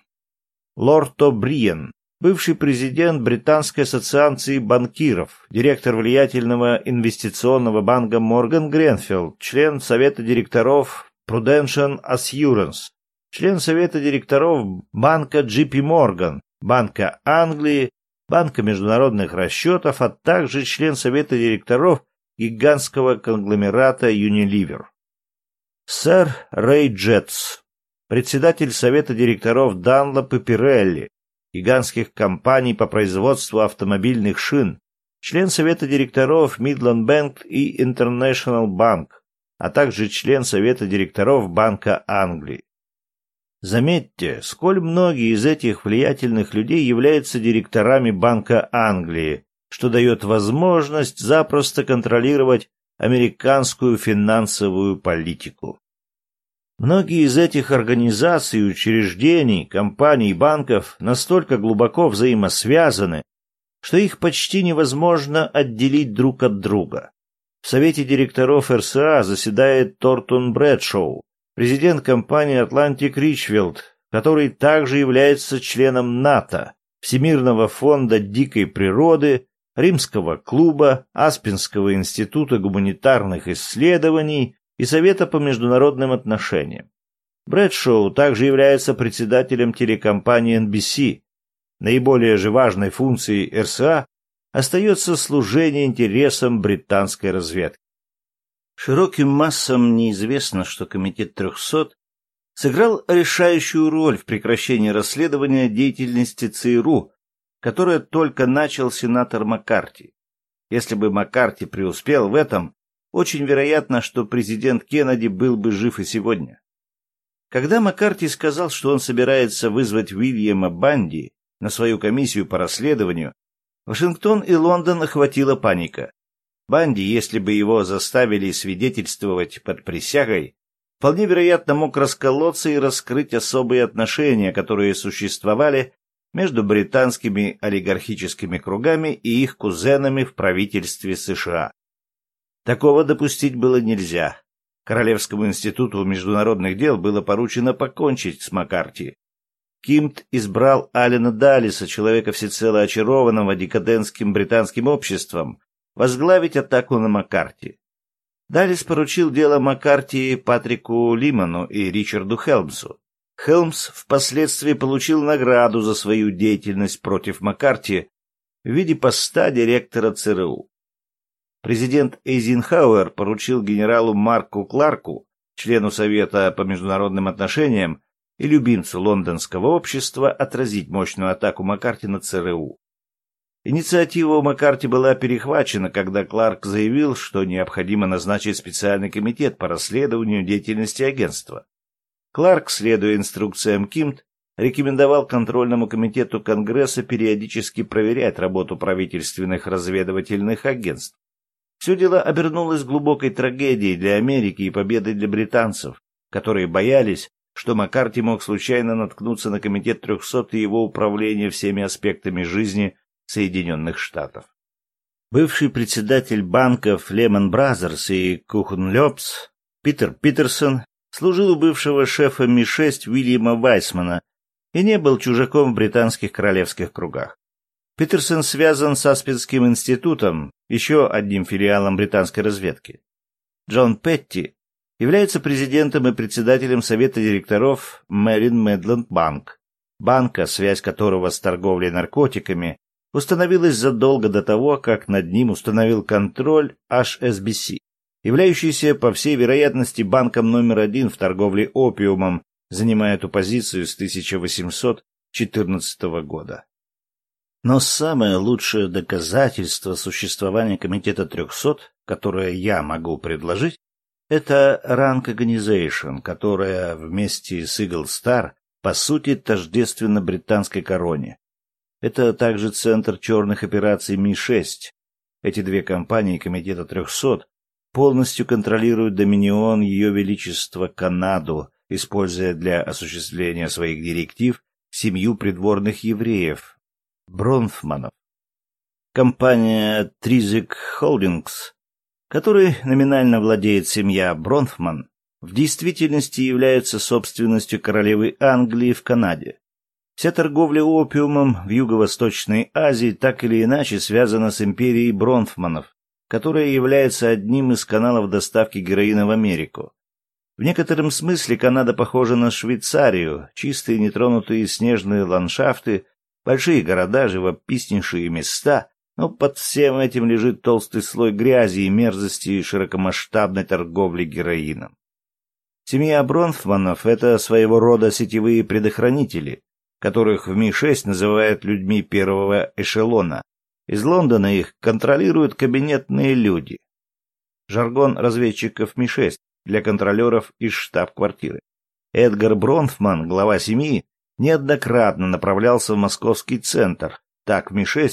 Лорд О'Бриен, бывший президент Британской ассоциации банкиров, директор влиятельного инвестиционного банка Морган Гренфилд, член совета директоров Prudential Assurance, член совета директоров банка JP Morgan, Банка Англии, Банка международных расчетов, а также член совета директоров гигантского конгломерата Unilever. Сэр Рэй Джетс, председатель совета директоров Dunlop и Pirelli, гигантских компаний по производству автомобильных шин, член совета директоров Midland Bank и International Bank, а также член совета директоров Банка Англии. Заметьте, сколь многие из этих влиятельных людей являются директорами Банка Англии, что дает возможность запросто контролировать американскую финансовую политику. Многие из этих организаций, учреждений, компаний и банков настолько глубоко взаимосвязаны, что их почти невозможно отделить друг от друга. В совете директоров РСА заседает Тортон Брэдшоу, президент компании Atlantic Richfield, который также является членом НАТО, Всемирного фонда дикой природы, Римского клуба, Аспенского института гуманитарных исследований и Совета по международным отношениям. Брэдшоу также является председателем телекомпании NBC. Наиболее же важной функцией РСА остается служение интересам британской разведки. Широким массам неизвестно, что Комитет 300 сыграл решающую роль в прекращении расследования деятельности ЦРУ, которое только начал сенатор Маккарти. Если бы Маккарти преуспел в этом, очень вероятно, что президент Кеннеди был бы жив и сегодня. Когда Маккарти сказал, что он собирается вызвать Уильяма Банди на свою комиссию по расследованию, Вашингтон и Лондон охватила паника. Банди, если бы его заставили свидетельствовать под присягой, вполне вероятно мог расколоться и раскрыть особые отношения, которые существовали между британскими олигархическими кругами и их кузенами в правительстве США. Такого допустить было нельзя. Королевскому институту международных дел было поручено покончить с Маккарти. Кимт избрал Аллена Даллиса, человека всецело очарованного декадентским британским обществом, возглавить атаку на Маккарти. Даллис поручил дело Маккарти Патрику Лиману и Ричарду Хелмсу. Хелмс впоследствии получил награду за свою деятельность против Маккарти в виде поста директора ЦРУ. Президент Эйзенхауэр поручил генералу Марку Кларку, члену Совета по международным отношениям и любимцу лондонского общества, отразить мощную атаку Маккарти на ЦРУ. Инициатива у Маккарти была перехвачена, когда Кларк заявил, что необходимо назначить специальный комитет по расследованию деятельности агентства. Кларк, следуя инструкциям Кимт, рекомендовал контрольному комитету Конгресса периодически проверять работу правительственных разведывательных агентств. Все дело обернулось глубокой трагедией для Америки и победой для британцев, которые боялись, что Маккарти мог случайно наткнуться на комитет 300 и его управление всеми аспектами жизни Соединенных Штатов. Бывший председатель банков Lehman Brothers и Kuchen-Loebs Питер Питерсон служил у бывшего шефа Ми-6 Уильяма Вайсмана и не был чужаком в британских королевских кругах. Питерсон связан с Аспенским институтом, еще одним филиалом британской разведки. Джон Петти является президентом и председателем совета директоров Merrin Midland Bank, банка, связь которого с торговлей наркотиками установилась задолго до того, как над ним установил контроль HSBC, являющийся, по всей вероятности, банком номер 1 в торговле опиумом, занимая эту позицию с 1814 года. Но самое лучшее доказательство существования Комитета 300, которое я могу предложить, это Rank Organization, которая вместе с Eagle Star по сути тождественна британской короне. Это также центр черных операций Ми-6. Эти две компании Комитета 300 полностью контролируют доминион Ее Величества Канаду, используя для осуществления своих директив семью придворных евреев, Бронфманов. Компания Тrizek Holdings, которой номинально владеет семья Бронфман, в действительности является собственностью королевы Англии в Канаде. Вся торговля опиумом в Юго-Восточной Азии так или иначе связана с империей Бронфманов, которая является одним из каналов доставки героина в Америку. В некотором смысле Канада похожа на Швейцарию: чистые нетронутые снежные ландшафты, большие города, живописнейшие места, но под всем этим лежит толстый слой грязи и мерзости широкомасштабной торговли героином. Семья Бронфманов — это своего рода сетевые предохранители, которых в Ми-6 называют людьми первого эшелона. Из Лондона их контролируют кабинетные люди. Жаргон разведчиков Ми-6 для контролеров из штаб-квартиры. Эдгар Бронфман, глава семьи, неоднократно направлялся в московский центр. Так Ми-6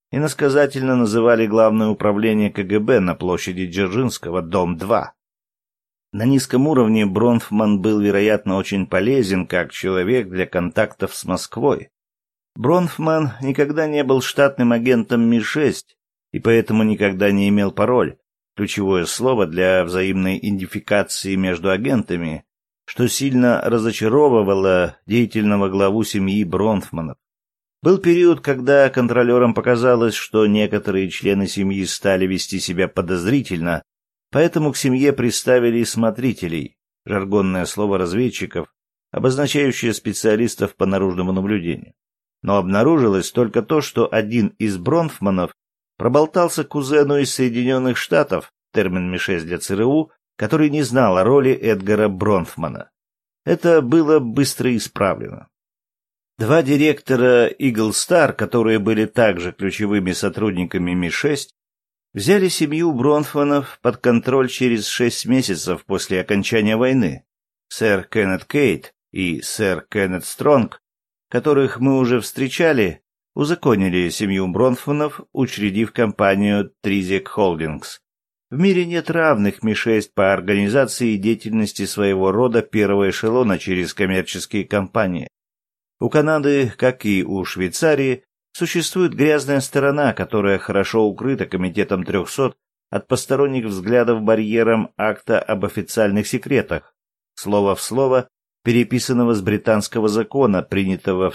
иносказательно называли Главное управление КГБ на площади Дзержинского, дом 2. На низком уровне Бронфман был, вероятно, очень полезен как человек для контактов с Москвой. Бронфман никогда не был штатным агентом Ми-6 и поэтому никогда не имел пароль, ключевое слово для взаимной идентификации между агентами, что сильно разочаровывало деятельного главу семьи Бронфманов. Был период, когда контролерам показалось, что некоторые члены семьи стали вести себя подозрительно, поэтому к семье приставили смотрителей, жаргонное слово разведчиков, обозначающее специалистов по наружному наблюдению. Но обнаружилось только то, что один из Бронфманов проболтался кузену из Соединенных Штатов, термин Ми-6 для ЦРУ, который не знал о роли Эдгара Бронфмана. Это было быстро исправлено. Два директора Eagle Star, которые были также ключевыми сотрудниками Ми-6, взяли семью Бронфманов под контроль через 6 месяцев после окончания войны. Сэр Кеннет Кейт и сэр Кеннет Стронг, которых мы уже встречали, узаконили семью Бронфманов, учредив компанию Trizek Holdings. В мире нет равных Ми-6 по организации деятельности своего рода первого эшелона через коммерческие компании. У Канады, как и у Швейцарии, существует грязная сторона, которая хорошо укрыта Комитетом 300 от посторонних взглядов барьером акта об официальных секретах, слово в слово переписанного с британского закона, принятого в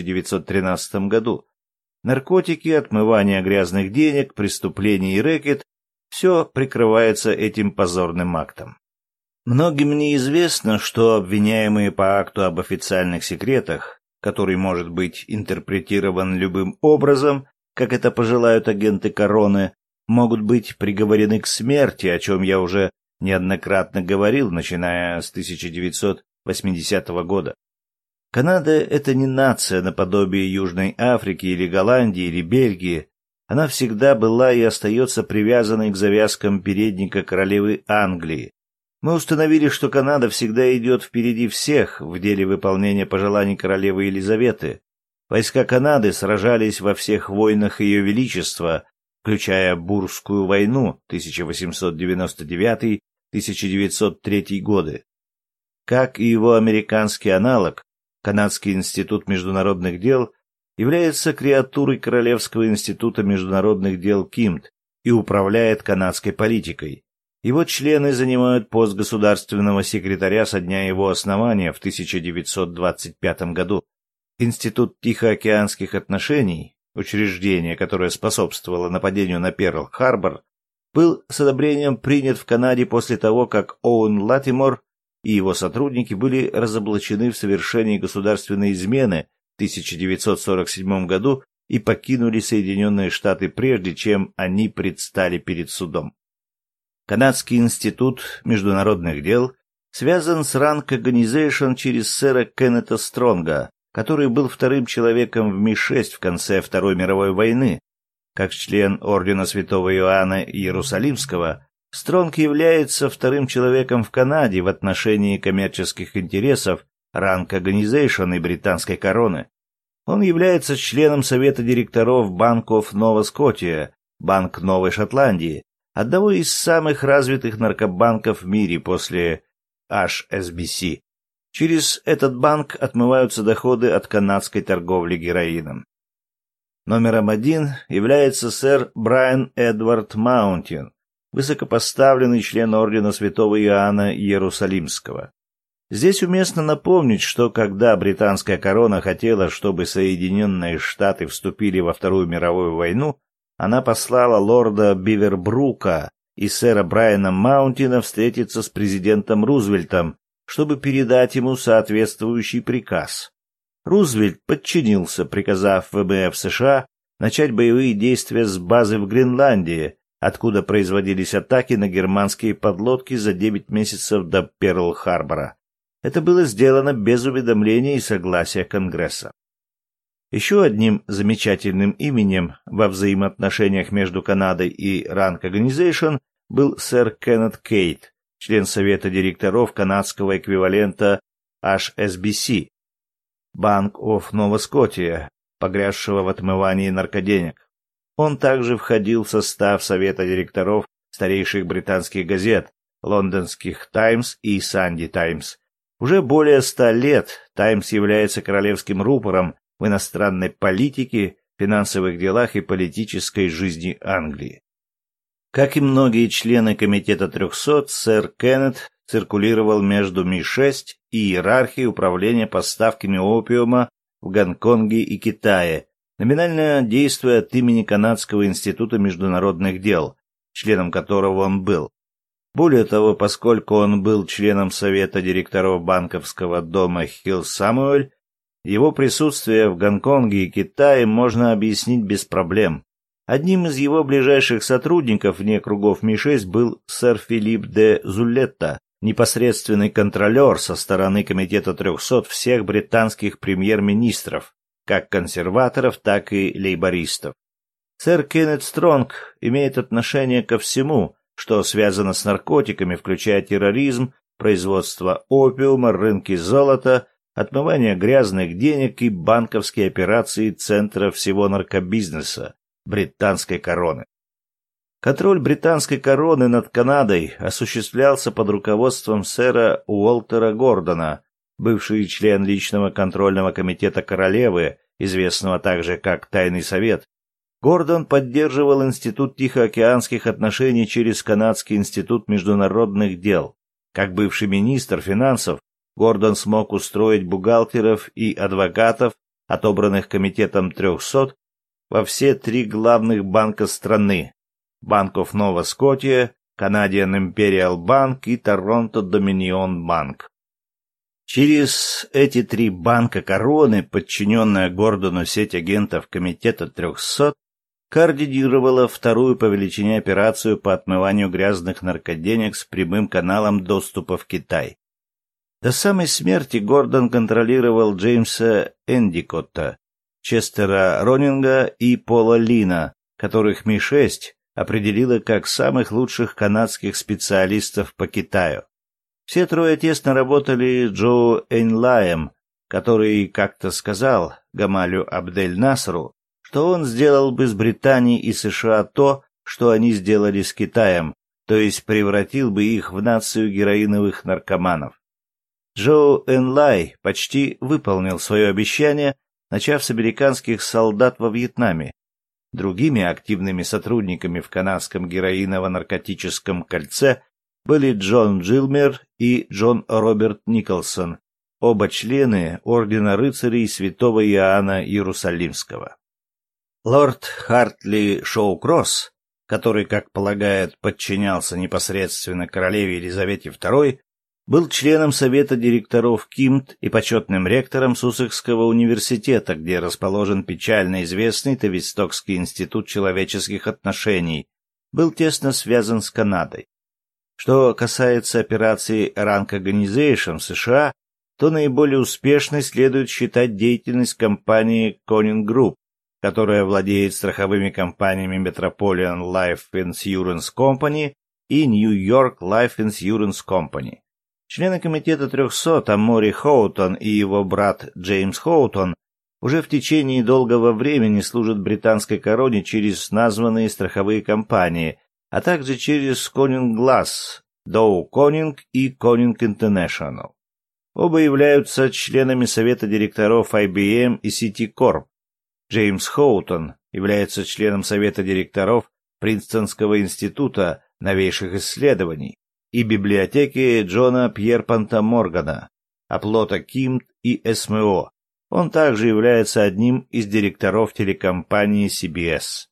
1913 году. Наркотики, отмывание грязных денег, преступления и рэкет – все прикрывается этим позорным актом. Многим неизвестно, что обвиняемые по акту об официальных секретах, который может быть интерпретирован любым образом, как это пожелают агенты Короны, могут быть приговорены к смерти, о чем я уже неоднократно говорил, начиная с 1980 года. Канада — это не нация наподобие Южной Африки или Голландии или Бельгии. Она всегда была и остается привязанной к завязкам передника королевы Англии. Мы установили, что Канада всегда идет впереди всех в деле выполнения пожеланий королевы Елизаветы. Войска Канады сражались во всех войнах Ее Величества, включая Бурскую войну 1899-1903 годы. Как и его американский аналог, Канадский институт международных дел является креатурой Королевского института международных дел КИМТ и управляет канадской политикой. Его члены занимают пост государственного секретаря со дня его основания в 1925 году. Институт Тихоокеанских отношений, учреждение, которое способствовало нападению на Перл-Харбор, был с одобрением принят в Канаде после того, как Оуэн Латимор и его сотрудники были разоблачены в совершении государственной измены в 1947 году и покинули Соединенные Штаты прежде, чем они предстали перед судом. Канадский институт международных дел связан с Rank Organization через сэра Кеннета Стронга, который был вторым человеком в Ми-6 в конце Второй мировой войны. Как член Ордена Святого Иоанна Иерусалимского, Стронг является вторым человеком в Канаде в отношении коммерческих интересов Rank Organization и британской короны. Он является членом Совета директоров Bank of Nova Scotia, Банк Новой Шотландии, одного из самых развитых наркобанков в мире после HSBC. Через этот банк отмываются доходы от канадской торговли героином. Номером 1 является сэр Брайан Эдвард Маунтин, высокопоставленный член Ордена Святого Иоанна Иерусалимского. Здесь уместно напомнить, что когда британская корона хотела, чтобы Соединенные Штаты вступили во Вторую мировую войну, она послала лорда Бивербрука и сэра Брайана Маунтина встретиться с президентом Рузвельтом, чтобы передать ему соответствующий приказ. Рузвельт подчинился, приказав ВМФ США начать боевые действия с базы в Гренландии, откуда производились атаки на германские подлодки за 9 месяцев до Перл-Харбора. Это было сделано без уведомления и согласия Конгресса. Еще одним замечательным именем во взаимоотношениях между Канадой и Rank Organization был сэр Кеннет Кейт, член Совета директоров канадского эквивалента HSBC, Bank of Nova Scotia, погрязшего в отмывании наркоденег. Он также входил в состав совета директоров старейших британских газет, лондонских «Таймс» и «Санди Таймс». Уже более 100 лет «Таймс» является королевским рупором в иностранной политике, финансовых делах и политической жизни Англии. Как и многие члены Комитета 300, сэр Кеннет циркулировал между Ми-6 и иерархией управления поставками опиума в Гонконге и Китае, номинально действуя от имени Канадского института международных дел, членом которого он был. Более того, поскольку он был членом совета директоров банковского дома Хилл Самуэль, его присутствие в Гонконге и Китае можно объяснить без проблем. Одним из его ближайших сотрудников вне кругов Ми-6 был сэр Филипп де Зулетта, непосредственный контролер со стороны Комитета 300 всех британских премьер-министров, как консерваторов, так и лейбористов. Сэр Кеннет Стронг имеет отношение ко всему, что связано с наркотиками, включая терроризм, производство опиума, рынки золота, отмывание грязных денег и банковские операции центра всего наркобизнеса британской короны. Контроль британской короны над Канадой осуществлялся под руководством сэра Уолтера Гордона, бывший член личного контрольного комитета королевы, известного также как Тайный совет. Гордон поддерживал Институт Тихоокеанских отношений через Канадский институт международных дел. Как бывший министр финансов, Гордон смог устроить бухгалтеров и адвокатов, отобранных Комитетом 300, во все 3 главных банка страны: Bank of Nova Scotia, Canadian Imperial Bank и Toronto Dominion Bank. Через эти 3 банка короны, подчиненная Гордону сеть агентов Комитета 300, координировала вторую по величине операцию по отмыванию грязных наркоденег с прямым каналом доступа в Китай. До самой смерти Гордон контролировал Джеймса Эндикотта, Честера Ронинга и Пола Лина, которых Ми-6 определила как самых лучших канадских специалистов по Китаю. Все 3 тесно работали Джо Эйнлаем, который как-то сказал Гамалю Абдель-Насру, что он сделал бы с Британией и США то, что они сделали с Китаем, то есть превратил бы их в нацию героиновых наркоманов. Джо Энлай почти выполнил свое обещание, начав с американских солдат во Вьетнаме. Другими активными сотрудниками в канадском героиново-наркотическом кольце были Джон Джилмер и Джон Роберт Николсон, оба члены Ордена рыцарей Святого Иоанна Иерусалимского. Лорд Хартли Шоукросс, который, как полагают, подчинялся непосредственно королеве Елизавете II, был членом совета директоров КИМТ и почетным ректором Суссекского университета, где расположен печально известный Тавистокский институт человеческих отношений, был тесно связан с Канадой. Что касается операции Rank Organization в США, то наиболее успешной следует считать деятельность компании Corning Group, которая владеет страховыми компаниями Metropolitan Life Insurance Company и New York Life Insurance Company. Члены Комитета 300 Амори Хоутон и его брат Джеймс Хоутон уже в течение долгого времени служат британской короне через названные страховые компании, а также через Corning Glass, Dow Corning и Corning International. Оба являются членами совета директоров IBM и Citicorp. Джеймс Хоутон является членом совета директоров Принстонского института новейших исследований и библиотеки Джона Пьерпонта Моргана, оплота КИМТ и СМО. Он также является одним из директоров телекомпании CBS.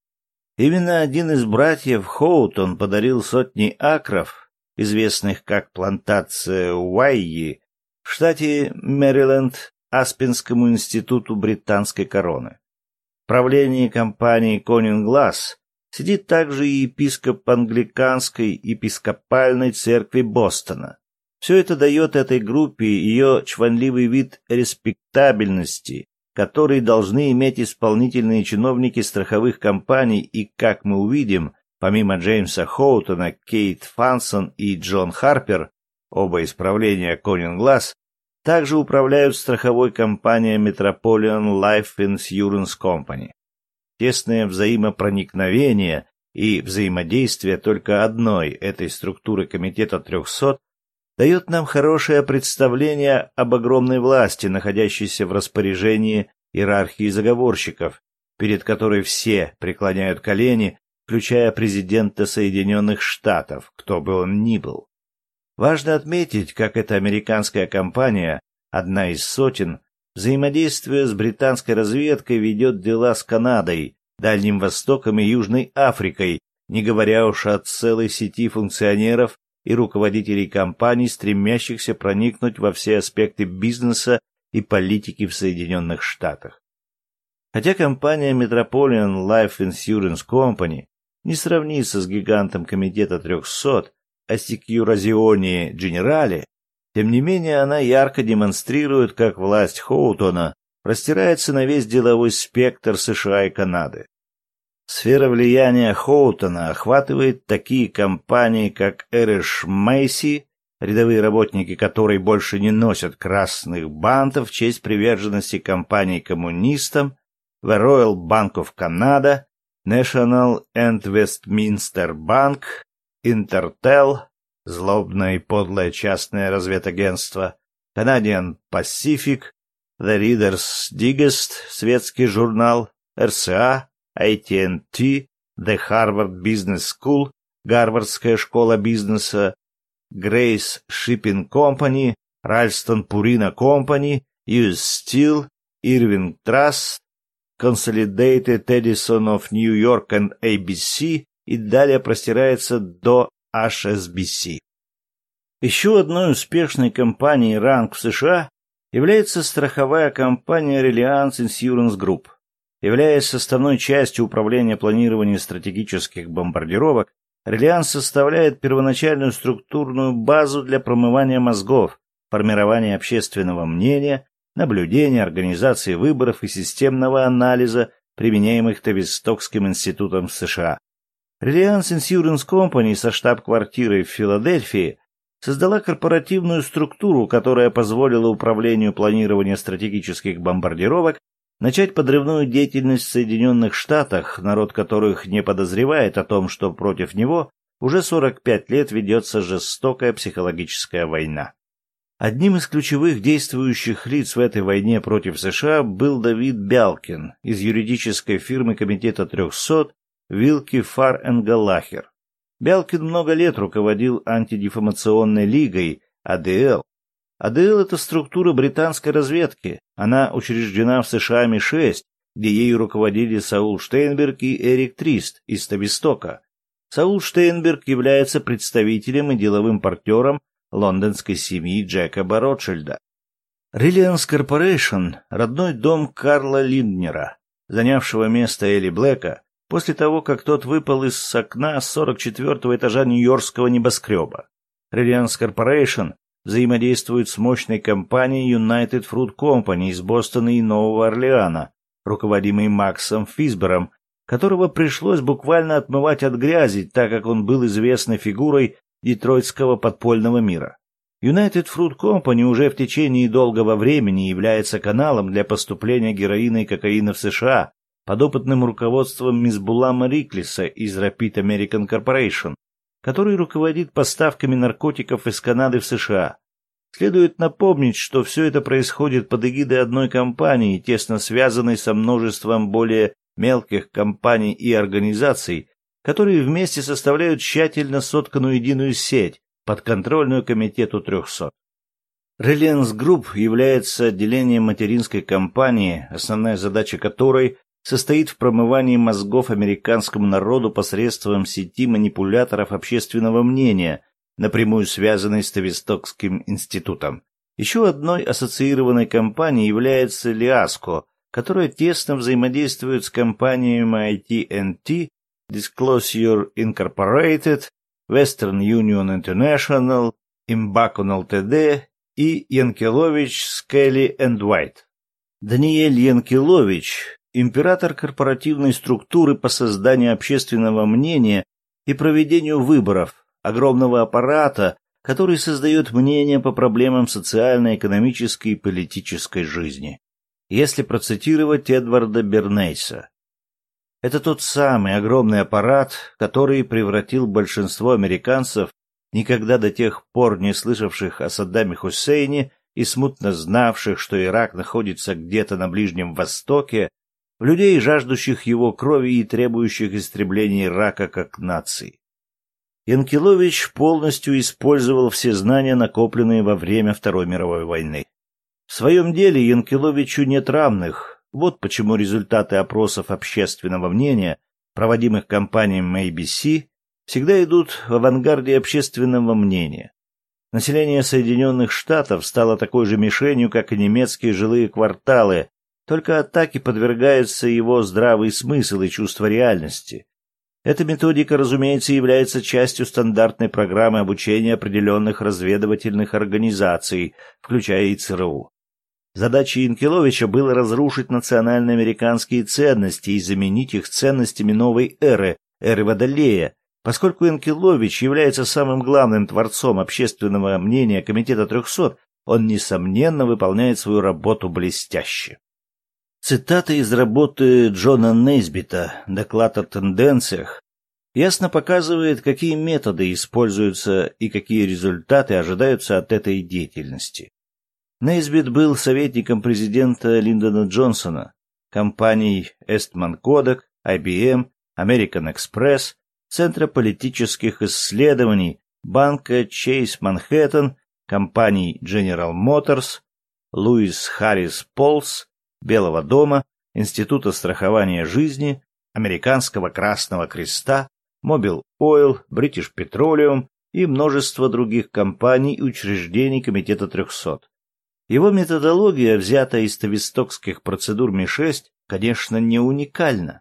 Именно один из братьев Хоутон подарил сотни акров, известных как плантация Уайи, в штате Мэриленд, Аспенскому институту британской короны. В правлении компании Corning Glass сидит также и епископ англиканской епископальной церкви Бостона. Все это дает этой группе ее чванливый вид респектабельности, который должны иметь исполнительные чиновники страховых компаний и, как мы увидим, помимо Джеймса Хоутона, Кейт Фансон и Джон Харпер, оба из правления Corning Glass, также управляют страховой компанией Metropolitan Life Insurance Company. тесное взаимопроникновение и взаимодействие только одной этой структуры Комитета 300 дает нам хорошее представление об огромной власти, находящейся в распоряжении иерархии заговорщиков, перед которой все преклоняют колени, включая президента Соединенных Штатов, кто бы он ни был. Важно отметить, как эта американская компания, одна из сотен, взаимодействуя с британской разведкой, ведет дела с Канадой, Дальним Востоком и Южной Африкой, не говоря уж о целой сети функционеров и руководителей компаний, стремящихся проникнуть во все аспекты бизнеса и политики в Соединенных Штатах. Хотя компания Metropolitan Life Insurance Company не сравнится с гигантом Комитета 300, Assicurazioni Generale, тем не менее она ярко демонстрирует, как власть Хоутона простирается на весь деловой спектр США и Канады. Сфера влияния Хоутона охватывает такие компании, как Эриш Мэйси, рядовые работники которой больше не носят красных бантов в честь приверженности компании коммунистам, The Royal Bank of Canada, National and Westminster Bank, Intertel, злобное и подлое частное разведагентство, Canadian Pacific, The Reader's Digest, светский журнал, RCA, AT&T, The Harvard Business School, Гарвардская школа бизнеса, Grace Shipping Company, Ralston Purina Company, US Steel, Irving Trust, Consolidated Edison of New York and ABC и далее простирается до HSBC. Еще одной успешной компанией ранг в США является страховая компания Reliance Insurance Group. Являясь составной частью управления планированием стратегических бомбардировок, Reliance составляет первоначальную структурную базу для промывания мозгов, формирования общественного мнения, наблюдения, организации выборов и системного анализа, применяемых Тавистокским институтом в США. Reliance Insurance Company со штаб-квартирой в Филадельфии создала корпоративную структуру, которая позволила управлению планирования стратегических бомбардировок начать подрывную деятельность в Соединенных Штатах, народ которых не подозревает о том, что против него уже 45 лет ведется жестокая психологическая война. Одним из ключевых действующих лиц в этой войне против США был Давид Бялкин из юридической фирмы Комитета 300 Вилки Фар Галлахер. Бялкин много лет руководил антидефамационной лигой АДЛ. АДЛ — это структура британской разведки. Она учреждена в США МИ-6, где ею руководили Саул Штейнберг и Эрик Трист из Тавистока. Саул Штейнберг является представителем и деловым партнером лондонской семьи Джекоба Ротшильда. Reliance Corporation — родной дом Карла Линднера, занявшего место Элли Блэка после того, как тот выпал из окна 44-го этажа нью-йоркского небоскреба. Reliance Corporation взаимодействует с мощной компанией United Fruit Company из Бостона и Нового Орлеана, руководимой Максом Фисбером, которого пришлось буквально отмывать от грязи, так как он был известной фигурой детройтского подпольного мира. United Fruit Company уже в течение долгого времени является каналом для поступления героина и кокаина в США под опытным руководством Мисбулама Риклиса из Rapid American Corporation, который руководит поставками наркотиков из Канады в США. Следует напомнить, что все это происходит под эгидой одной компании, тесно связанной со множеством более мелких компаний и организаций, которые вместе составляют тщательно сотканную единую сеть, подконтрольную Комитету 300. Reliance Group является отделением материнской компании, основная задача которой состоит в промывании мозгов американскому народу посредством сети манипуляторов общественного мнения, напрямую связанной с Тавистокским институтом. Еще одной ассоциированной компанией является Liasco, которая тесно взаимодействует с компаниями AT&T, Disclosure Incorporated, Western Union International, Imbaconal Ltd. И Янкелович, Скелли энд Уайт. Даниэль Янкелович – император корпоративной структуры по созданию общественного мнения и проведению выборов, огромного аппарата, который создает мнение по проблемам социальной, экономической и политической жизни. Если процитировать Эдварда Бернейса. Это тот самый огромный аппарат, который превратил большинство американцев, никогда до тех пор не слышавших о Саддаме Хусейне и смутно знавших, что Ирак находится где-то на Ближнем Востоке, в людей, жаждущих его крови и требующих истребления Ирака как нации. Янкелович полностью использовал все знания, накопленные во время Второй мировой войны. В своем деле Янкеловичу нет равных. Вот почему результаты опросов общественного мнения, проводимых компанией ABC, всегда идут в авангарде общественного мнения. Население Соединенных Штатов стало такой же мишенью, как и немецкие жилые кварталы, только атаке подвергаются его здравый смысл и чувство реальности. Эта методика, разумеется, является частью стандартной программы обучения определенных разведывательных организаций, включая и ЦРУ. Задачей Янкеловича было разрушить национальные американские ценности и заменить их ценностями новой эры Водолея, поскольку Янкелович является самым главным творцом общественного мнения Комитета 300, он, несомненно, выполняет свою работу блестяще. Цитата из работы Джона Нейсбита «Доклад о тенденциях» ясно показывает, какие методы используются и какие результаты ожидаются от этой деятельности. Нейсбит был советником президента Линдона Джонсона, компаний Eastman Kodak, IBM, American Express, Центра политических исследований, банка Chase Manhattan, компаний General Motors, Lewis Harris Polls, Белого дома, Института страхования жизни, Американского Красного Креста, Mobil Oil, British Petroleum и множество других компаний и учреждений Комитета 300. Его методология, взятая из тавистокских процедур Ми-6, конечно, не уникальна.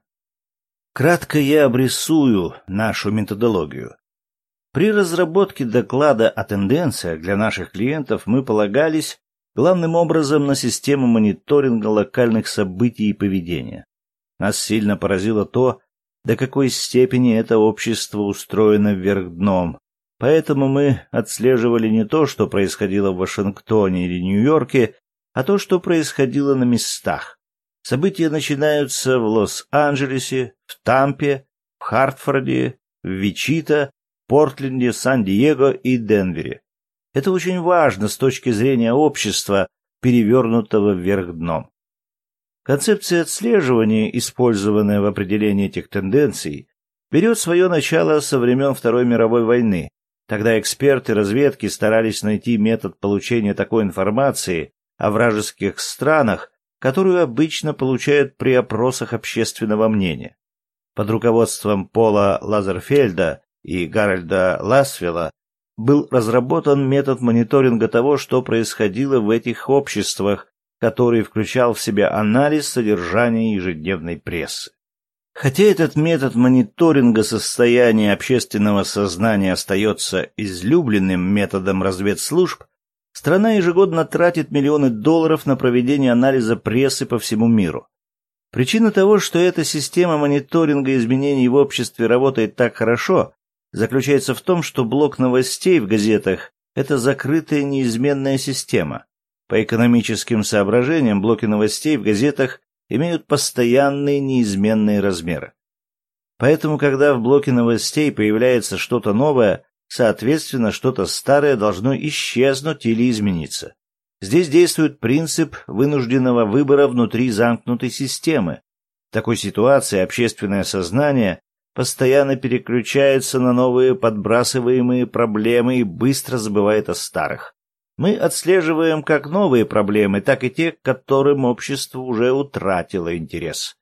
Кратко я обрисую нашу методологию. При разработке доклада о тенденциях для наших клиентов мы полагались главным образом на систему мониторинга локальных событий и поведения. Нас сильно поразило то, до какой степени это общество устроено вверх дном. Поэтому мы отслеживали не то, что происходило в Вашингтоне или Нью-Йорке, а то, что происходило на местах. События начинаются в Лос-Анджелесе, в Тампе, в Хартфорде, в Вичито, Портленде, Сан-Диего и Денвере. Это очень важно с точки зрения общества, перевернутого вверх дном. Концепция отслеживания, использованная в определении этих тенденций, берет свое начало со времен Второй мировой войны. Тогда эксперты разведки старались найти метод получения такой информации о вражеских странах, которую обычно получают при опросах общественного мнения. Под руководством Пола Лазерфельда и Гарольда Ласвелла был разработан метод мониторинга того, что происходило в этих обществах, который включал в себя анализ содержания ежедневной прессы. Хотя этот метод мониторинга состояния общественного сознания остается излюбленным методом разведслужб, страна ежегодно тратит миллионы долларов на проведение анализа прессы по всему миру. Причина того, что эта система мониторинга изменений в обществе работает так хорошо, заключается в том, что блок новостей в газетах – это закрытая неизменная система. По экономическим соображениям блоки новостей в газетах имеют постоянные неизменные размеры. Поэтому, когда в блоке новостей появляется что-то новое, соответственно, что-то старое должно исчезнуть или измениться. Здесь действует принцип вынужденного выбора внутри замкнутой системы. В такой ситуации общественное сознание постоянно переключается на новые подбрасываемые проблемы и быстро забывает о старых. Мы отслеживаем как новые проблемы, так и те, к которым общество уже утратило интерес.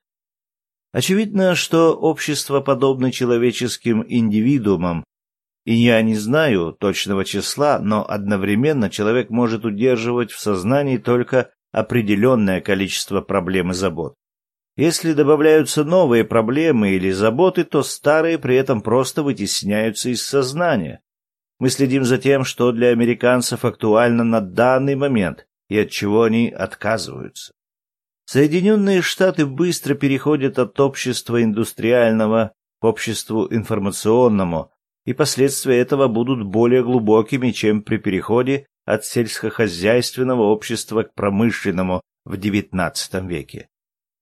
Очевидно, что общество подобно человеческим индивидуумам, и я не знаю точного числа, но одновременно человек может удерживать в сознании только определенное количество проблем и забот. Если добавляются новые проблемы или заботы, то старые при этом просто вытесняются из сознания. Мы следим за тем, что для американцев актуально на данный момент и от чего они отказываются. Соединенные Штаты быстро переходят от общества индустриального к обществу информационному, и последствия этого будут более глубокими, чем при переходе от сельскохозяйственного общества к промышленному в XIX веке.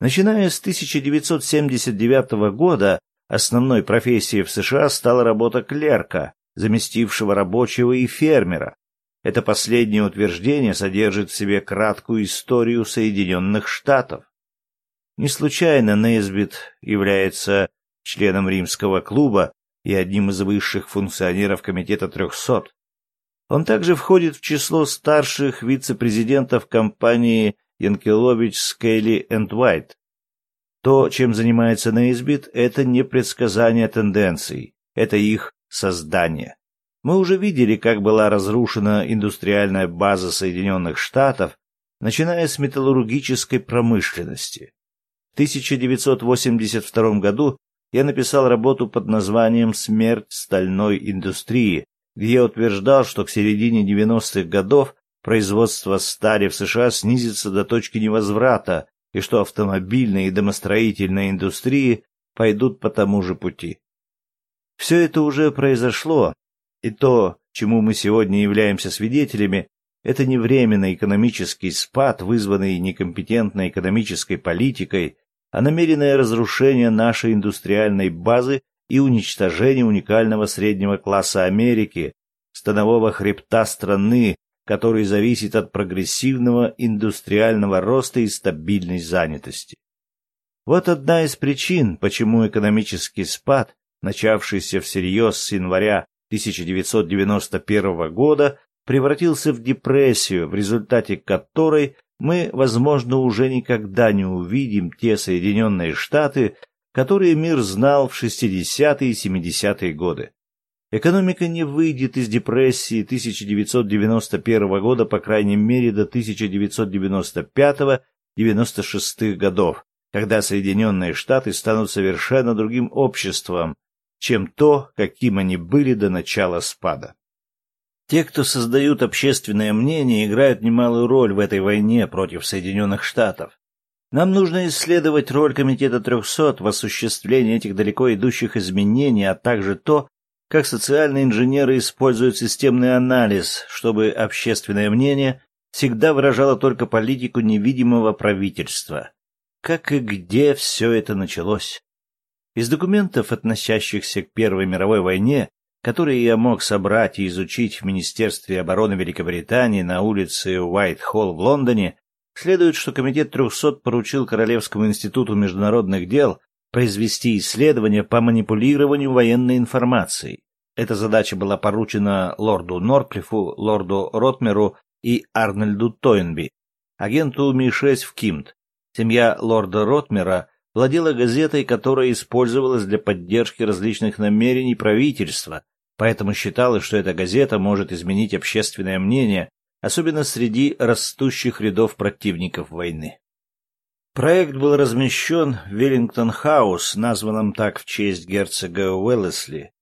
Начиная с 1979 года основной профессией в США стала работа клерка, заместившего рабочего и фермера. Это последнее утверждение содержит в себе краткую историю Соединенных Штатов. Не случайно Нейсбит является членом Римского клуба и одним из высших функционеров Комитета 300. Он также входит в число старших вице-президентов компании Янкелович, Скейли энд Уайт. То, чем занимается Нейсбит, это не предсказание тенденций, это их создание. Мы уже видели, как была разрушена индустриальная база Соединенных Штатов, начиная с металлургической промышленности. В 1982 году я написал работу под названием «Смерть стальной индустрии», где я утверждал, что к середине 90-х годов производство стали в США снизится до точки невозврата и что автомобильные и домостроительные индустрии пойдут по тому же пути. Все это уже произошло, и то, чему мы сегодня являемся свидетелями, это не временный экономический спад, вызванный некомпетентной экономической политикой, а намеренное разрушение нашей индустриальной базы и уничтожение уникального среднего класса Америки, станового хребта страны, который зависит от прогрессивного индустриального роста и стабильной занятости. Вот одна из причин, почему экономический спад, начавшийся всерьез с января 1991 года, превратился в депрессию, в результате которой мы, возможно, уже никогда не увидим те Соединенные Штаты, которые мир знал в 60-е и 70-е годы. Экономика не выйдет из депрессии 1991 года, по крайней мере, до 1995-96 годов, когда Соединенные Штаты станут совершенно другим обществом, чем то, каким они были до начала спада. Те, кто создают общественное мнение, играют немалую роль в этой войне против Соединенных Штатов. Нам нужно исследовать роль Комитета 300 в осуществлении этих далеко идущих изменений, а также то, как социальные инженеры используют системный анализ, чтобы общественное мнение всегда выражало только политику невидимого правительства. Как и где все это началось? Из документов, относящихся к Первой мировой войне, которые я мог собрать и изучить в Министерстве обороны Великобритании на улице Уайт-Холл в Лондоне, следует, что Комитет 300 поручил Королевскому институту международных дел произвести исследования по манипулированию военной информацией. Эта задача была поручена лорду Нортклиффу, лорду Ротмеру и Арнольду Тойнби, агенту Ми-6 в Кимт. Семья лорда Ротмера владела газетой, которая использовалась для поддержки различных намерений правительства, поэтому считалось, что эта газета может изменить общественное мнение, особенно среди растущих рядов противников войны. Проект был размещен в Веллингтон-хаус, названном так в честь герцога Уэллесли.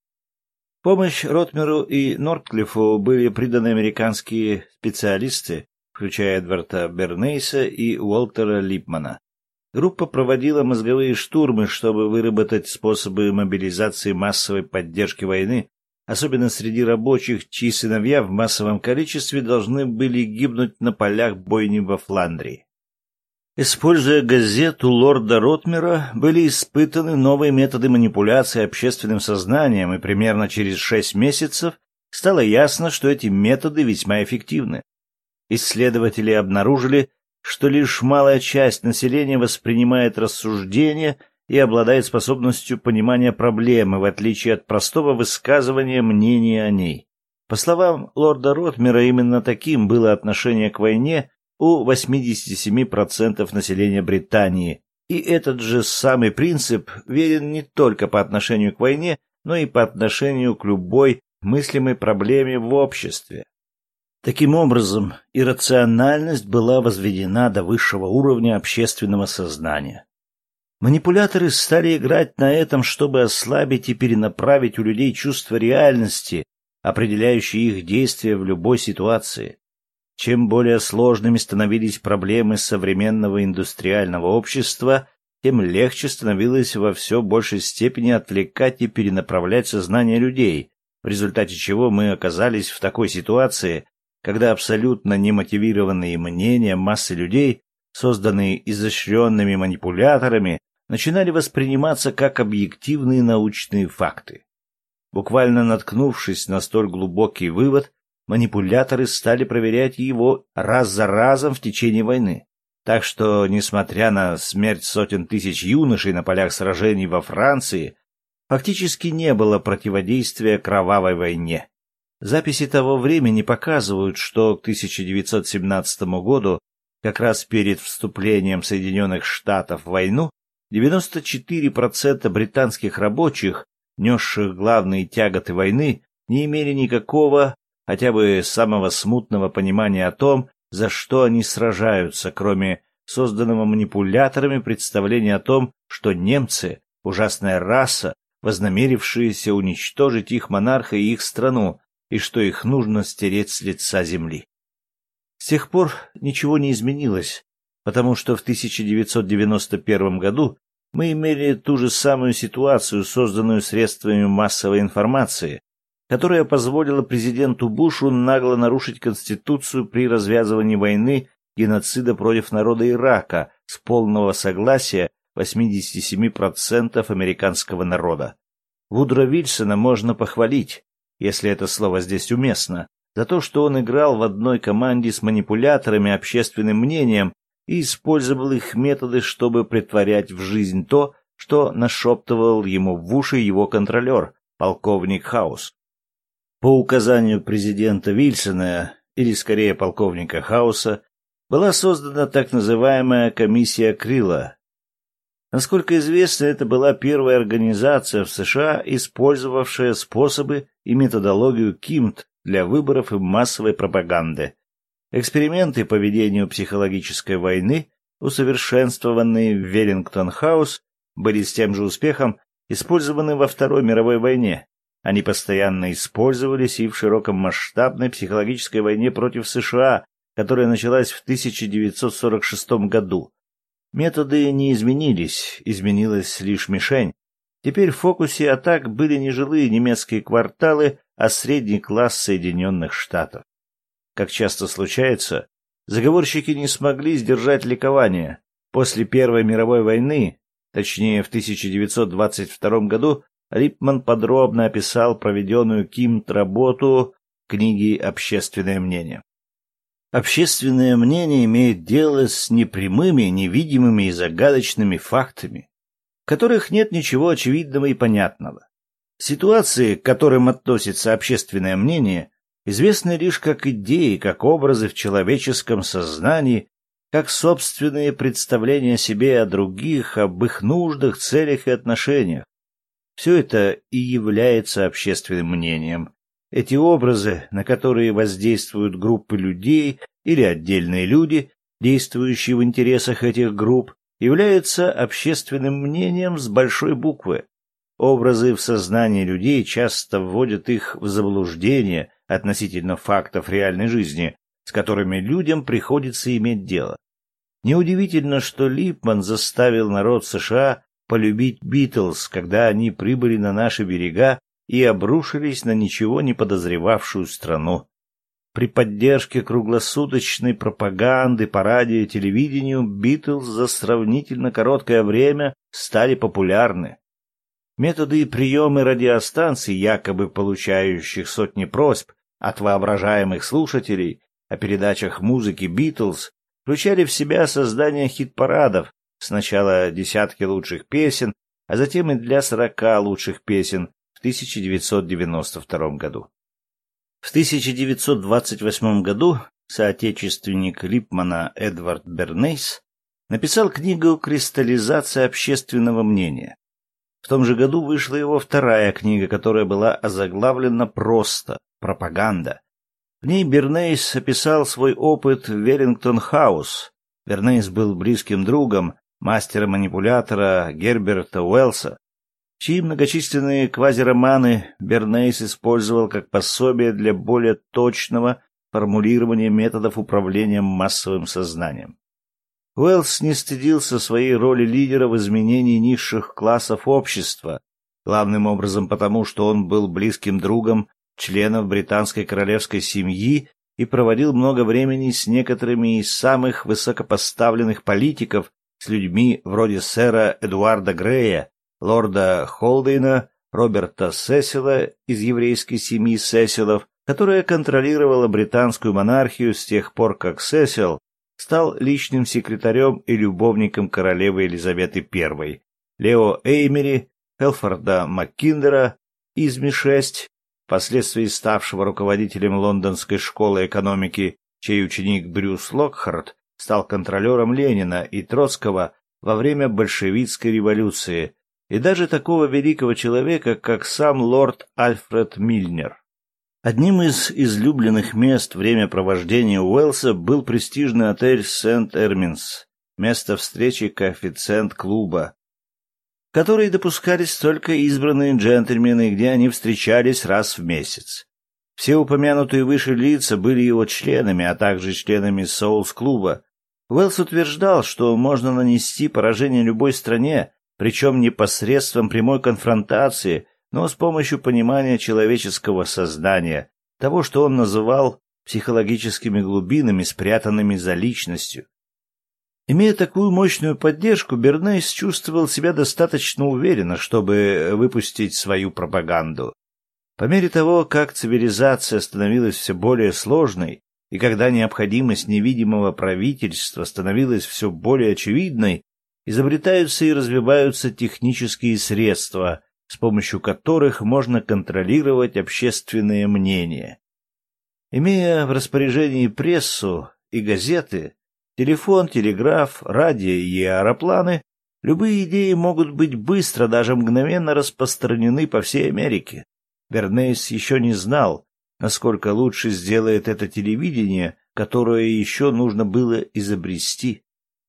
В помощь Ротмеру и Нортклиффу были приданы американские специалисты, включая Эдварда Бернейса и Уолтера Липмана. Группа проводила мозговые штурмы, чтобы выработать способы мобилизации массовой поддержки войны, особенно среди рабочих, чьи сыновья в массовом количестве должны были гибнуть на полях бойни во Фландрии. Используя газету лорда Ротмера, были испытаны новые методы манипуляции общественным сознанием, и примерно через 6 месяцев стало ясно, что эти методы весьма эффективны. Исследователи обнаружили, что лишь малая часть населения воспринимает рассуждения и обладает способностью понимания проблемы, в отличие от простого высказывания мнения о ней. По словам лорда Ротмера, именно таким было отношение к войне у 87% населения Британии, и этот же самый принцип верен не только по отношению к войне, но и по отношению к любой мыслимой проблеме в обществе. Таким образом, иррациональность была возведена до высшего уровня общественного сознания. Манипуляторы стали играть на этом, чтобы ослабить и перенаправить у людей чувство реальности, определяющее их действия в любой ситуации. Чем более сложными становились проблемы современного индустриального общества, тем легче становилось во все большей степени отвлекать и перенаправлять сознание людей, в результате чего мы оказались в такой ситуации, когда абсолютно немотивированные мнения массы людей созданные изощренными манипуляторами, начинали восприниматься как объективные научные факты. Буквально наткнувшись на столь глубокий вывод, манипуляторы стали проверять его раз за разом в течение войны. Так что, несмотря на смерть сотен тысяч юношей на полях сражений во Франции, фактически не было противодействия кровавой войне. Записи того времени показывают, что к 1917 году, как раз перед вступлением Соединенных Штатов в войну, 94% британских рабочих, несших главные тяготы войны, не имели никакого, хотя бы самого смутного понимания о том, за что они сражаются, кроме созданного манипуляторами представления о том, что немцы — ужасная раса, вознамерившиеся уничтожить их монарха и их страну, и что их нужно стереть с лица земли. С тех пор ничего не изменилось, потому что в 1991 году мы имели ту же самую ситуацию, созданную средствами массовой информации, которая позволила президенту Бушу нагло нарушить Конституцию при развязывании войны геноцида против народа Ирака с полного согласия 87% американского народа. Вудро Вильсона можно похвалить, если это слово здесь уместно, за то, что он играл в одной команде с манипуляторами общественным мнением и использовал их методы, чтобы претворять в жизнь то, что нашептывал ему в уши его контролер, полковник Хаус. По указанию президента Вильсона, или скорее полковника Хауса, была создана так называемая комиссия Крилла. Насколько известно, это была первая организация в США, использовавшая способы и методологию КИМТ для выборов и массовой пропаганды. Эксперименты по ведению психологической войны, усовершенствованные в Веллингтон-хаус, были с тем же успехом использованы во Второй мировой войне. Они постоянно использовались и в широкомасштабной психологической войне против США, которая началась в 1946 году. Методы не изменились, изменилась лишь мишень. Теперь в фокусе атак были не жилые немецкие кварталы, а средний класс Соединенных Штатов. Как часто случается, заговорщики не смогли сдержать ликование. После Первой мировой войны, точнее в 1922 году, Липман подробно описал проведенную КИМТ работу в книге «Общественное мнение». Общественное мнение имеет дело с непрямыми, невидимыми и загадочными фактами, в которых нет ничего очевидного и понятного. Ситуации, к которым относится общественное мнение, известны лишь как идеи, как образы в человеческом сознании, как собственные представления о себе и о других, об их нуждах, целях и отношениях. Все это и является общественным мнением. Эти образы, на которые воздействуют группы людей или отдельные люди, действующие в интересах этих групп, являются общественным мнением с большой буквы. Образы в сознании людей часто вводят их в заблуждение относительно фактов реальной жизни, с которыми людям приходится иметь дело. Неудивительно, что Липман заставил народ США полюбить Битлз, когда они прибыли на наши берега и обрушились на ничего не подозревавшую страну. При поддержке круглосуточной пропаганды по радио и телевидению Битлз за сравнительно короткое время стали популярны. Методы и приемы радиостанций, якобы получающих сотни просьб от воображаемых слушателей о передачах музыки Битлз, включали в себя создание хит-парадов, сначала десятки лучших песен, а затем и для 40 лучших песен в 1992 году. В 1928 году соотечественник Липмана Эдвард Бернейс написал книгу «Кристаллизация общественного мнения». В том же году вышла его вторая книга, которая была озаглавлена просто «Пропаганда». В ней Бернейс описал свой опыт в Веллингтон-хаус. Бернейс был близким другом мастера-манипулятора Герберта Уэллса, чьи многочисленные квазироманы Бернейс использовал как пособие для более точного формулирования методов управления массовым сознанием. Уэллс не стыдился своей роли лидера в изменении низших классов общества, главным образом потому, что он был близким другом членов британской королевской семьи и проводил много времени с некоторыми из самых высокопоставленных политиков, с людьми вроде сэра Эдуарда Грея, лорда Холдейна, Роберта Сесила из еврейской семьи Сесилов, которая контролировала британскую монархию с тех пор, как Сесил стал личным секретарем и любовником королевы Елизаветы I, Лео Эймери, Хелфорда Маккиндера из Ми-6, впоследствии ставшего руководителем Лондонской школы экономики, чей ученик Брюс Локхарт стал контролером Ленина и Троцкого во время большевистской революции, и даже такого великого человека, как сам лорд Альфред Мильнер. Одним из излюбленных мест времяпровождения Уэллса был престижный отель Сент-Эрминс, место встречи коэффициент-клуба, в который допускались только избранные джентльмены, где они встречались раз в месяц. Все упомянутые выше лица были его членами, а также членами Соулс-клуба. Уэллс утверждал, что можно нанести поражение любой стране, причем не посредством прямой конфронтации, но с помощью понимания человеческого сознания, того, что он называл психологическими глубинами, спрятанными за личностью. Имея такую мощную поддержку, Бернейс чувствовал себя достаточно уверенно, чтобы выпустить свою пропаганду. По мере того, как цивилизация становилась все более сложной, и когда необходимость невидимого правительства становилась все более очевидной, изобретаются и развиваются технические средства, с помощью которых можно контролировать общественное мнение. Имея в распоряжении прессу и газеты, телефон, телеграф, радио и аэропланы, любые идеи могут быть быстро, даже мгновенно распространены по всей Америке. Бернейс еще не знал, насколько лучше сделает это телевидение, которое еще нужно было изобрести.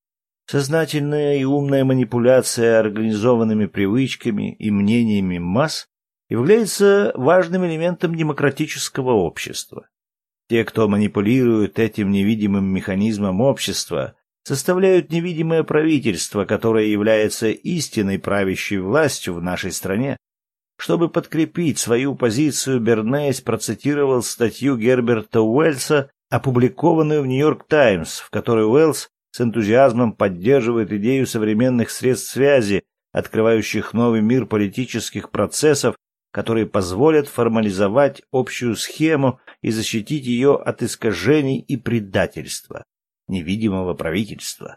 Сознательная и умная манипуляция организованными привычками и мнениями масс является важным элементом демократического общества. Те, кто манипулирует этим невидимым механизмом общества, составляют невидимое правительство, которое является истинной правящей властью в нашей стране. Чтобы подкрепить свою позицию, Бернейс процитировал статью Герберта Уэллса, опубликованную в «Нью-Йорк Таймс», в которой Уэллс с энтузиазмом поддерживает идею современных средств связи, открывающих новый мир политических процессов, которые позволят формализовать общую схему и защитить ее от искажений и предательства невидимого правительства.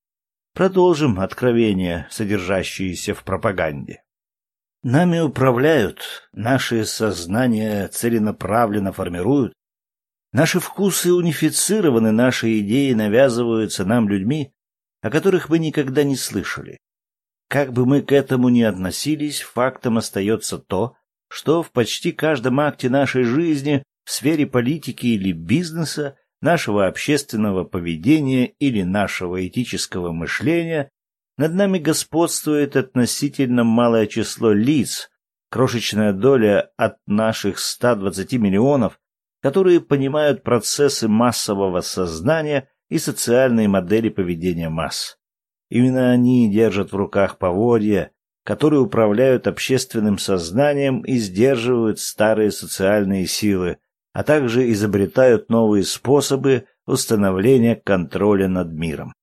Продолжим откровения, содержащиеся в пропаганде. Нами управляют, наши сознания целенаправленно формируют, наши вкусы унифицированы, наши идеи навязываются нам людьми, о которых мы никогда не слышали. Как бы мы к этому ни относились, фактом остается то, что в почти каждом акте нашей жизни, в сфере политики или бизнеса, нашего общественного поведения или нашего этического мышления, над нами господствует относительно малое число лиц, крошечная доля от наших 120 миллионов, которые понимают процессы массового сознания и социальные модели поведения масс. Именно они держат в руках поводья, которые управляют общественным сознанием и сдерживают старые социальные силы, а также изобретают новые способы установления контроля над миром.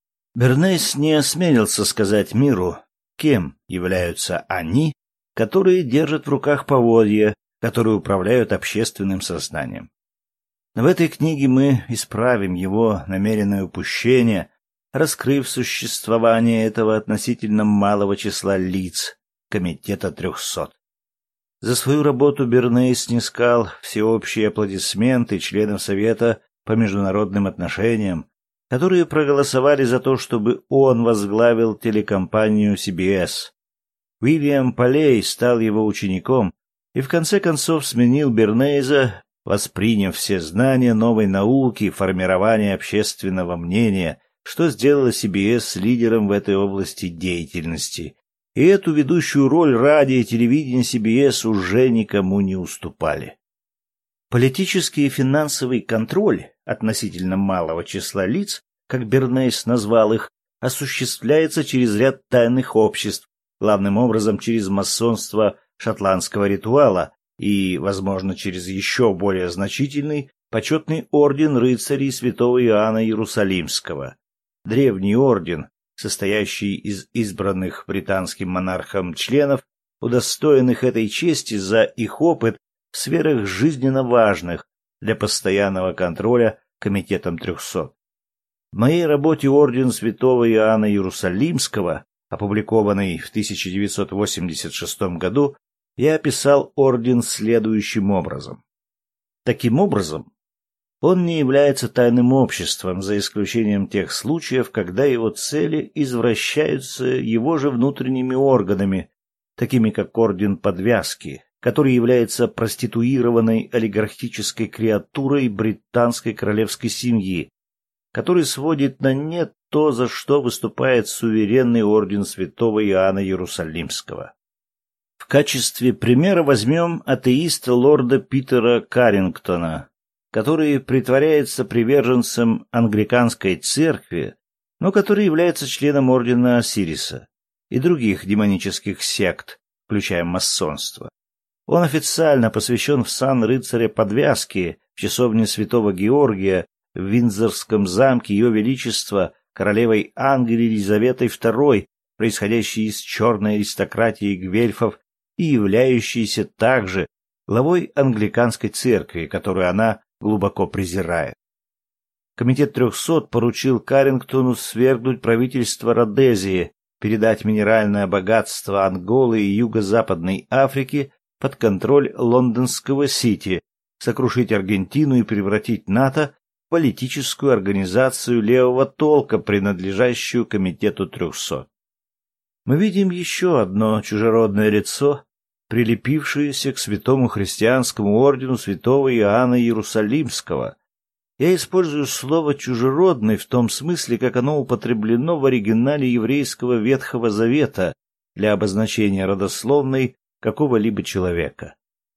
Бернейс не осмелился сказать миру, кем являются они, которые держат в руках поводья, которые управляют общественным сознанием. В этой книге мы исправим его намеренное упущение, раскрыв существование этого относительно малого числа лиц Комитета 300. За свою работу Бернейс снискал всеобщие аплодисменты членов Совета по международным отношениям, которые проголосовали за то, чтобы он возглавил телекомпанию CBS. Уильям Полей стал его учеником и в конце концов сменил Бернейза, восприняв все знания новой науки, формирования общественного мнения, что сделало CBS лидером в этой области деятельности. И эту ведущую роль радио и телевидение CBS уже никому не уступали. Политический и финансовый контроль относительно малого числа лиц, как Бернейс назвал их, осуществляется через ряд тайных обществ, главным образом через масонство шотландского ритуала и, возможно, через еще более значительный почетный орден рыцарей святого Иоанна Иерусалимского, древний орден, состоящий из избранных британским монархом членов, удостоенных этой чести за их опыт в сферах жизненно важных для постоянного контроля Комитетом 300. В моей работе «Орден святого Иоанна Иерусалимского», опубликованной в 1986 году, я описал орден следующим образом. Таким образом, он не является тайным обществом, за исключением тех случаев, когда его цели извращаются его же внутренними органами, такими как орден подвязки, который является проституированной олигархической креатурой британской королевской семьи, который сводит на нет то, за что выступает суверенный орден святого Иоанна Иерусалимского. В качестве примера возьмем атеиста лорда Питера Каррингтона, который притворяется приверженцем англиканской церкви, но который является членом ордена Осириса и других демонических сект, включая масонство. Он официально посвящен в сан рыцаря подвязки в часовне святого Георгия в Виндзорском замке Ее Величества королевой Англии Елизаветой II, происходящей из черной аристократии гвельфов и являющейся также главой англиканской церкви, которую она глубоко презирает. Комитет 300 поручил Каррингтону свергнуть правительство Родезии, передать минеральное богатство Анголы и Юго-Западной Африки под контроль лондонского Сити, сокрушить Аргентину и превратить НАТО в политическую организацию левого толка, принадлежащую Комитету 300. Мы видим еще одно чужеродное лицо, прилепившееся к святому христианскому ордену святого Иоанна Иерусалимского. Я использую слово «чужеродный» в том смысле, как оно употреблено в оригинале еврейского Ветхого Завета для обозначения родословной какого-либо человека.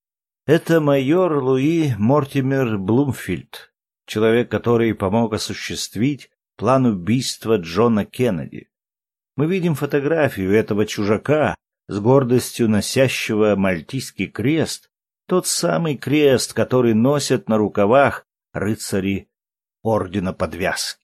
Это майор Луи Мортимер Блумфилд, человек, который помог осуществить план убийства Джона Кеннеди. Мы видим фотографию этого чужака, с гордостью носящего мальтийский крест, тот самый крест, который носят на рукавах рыцари ордена подвязки.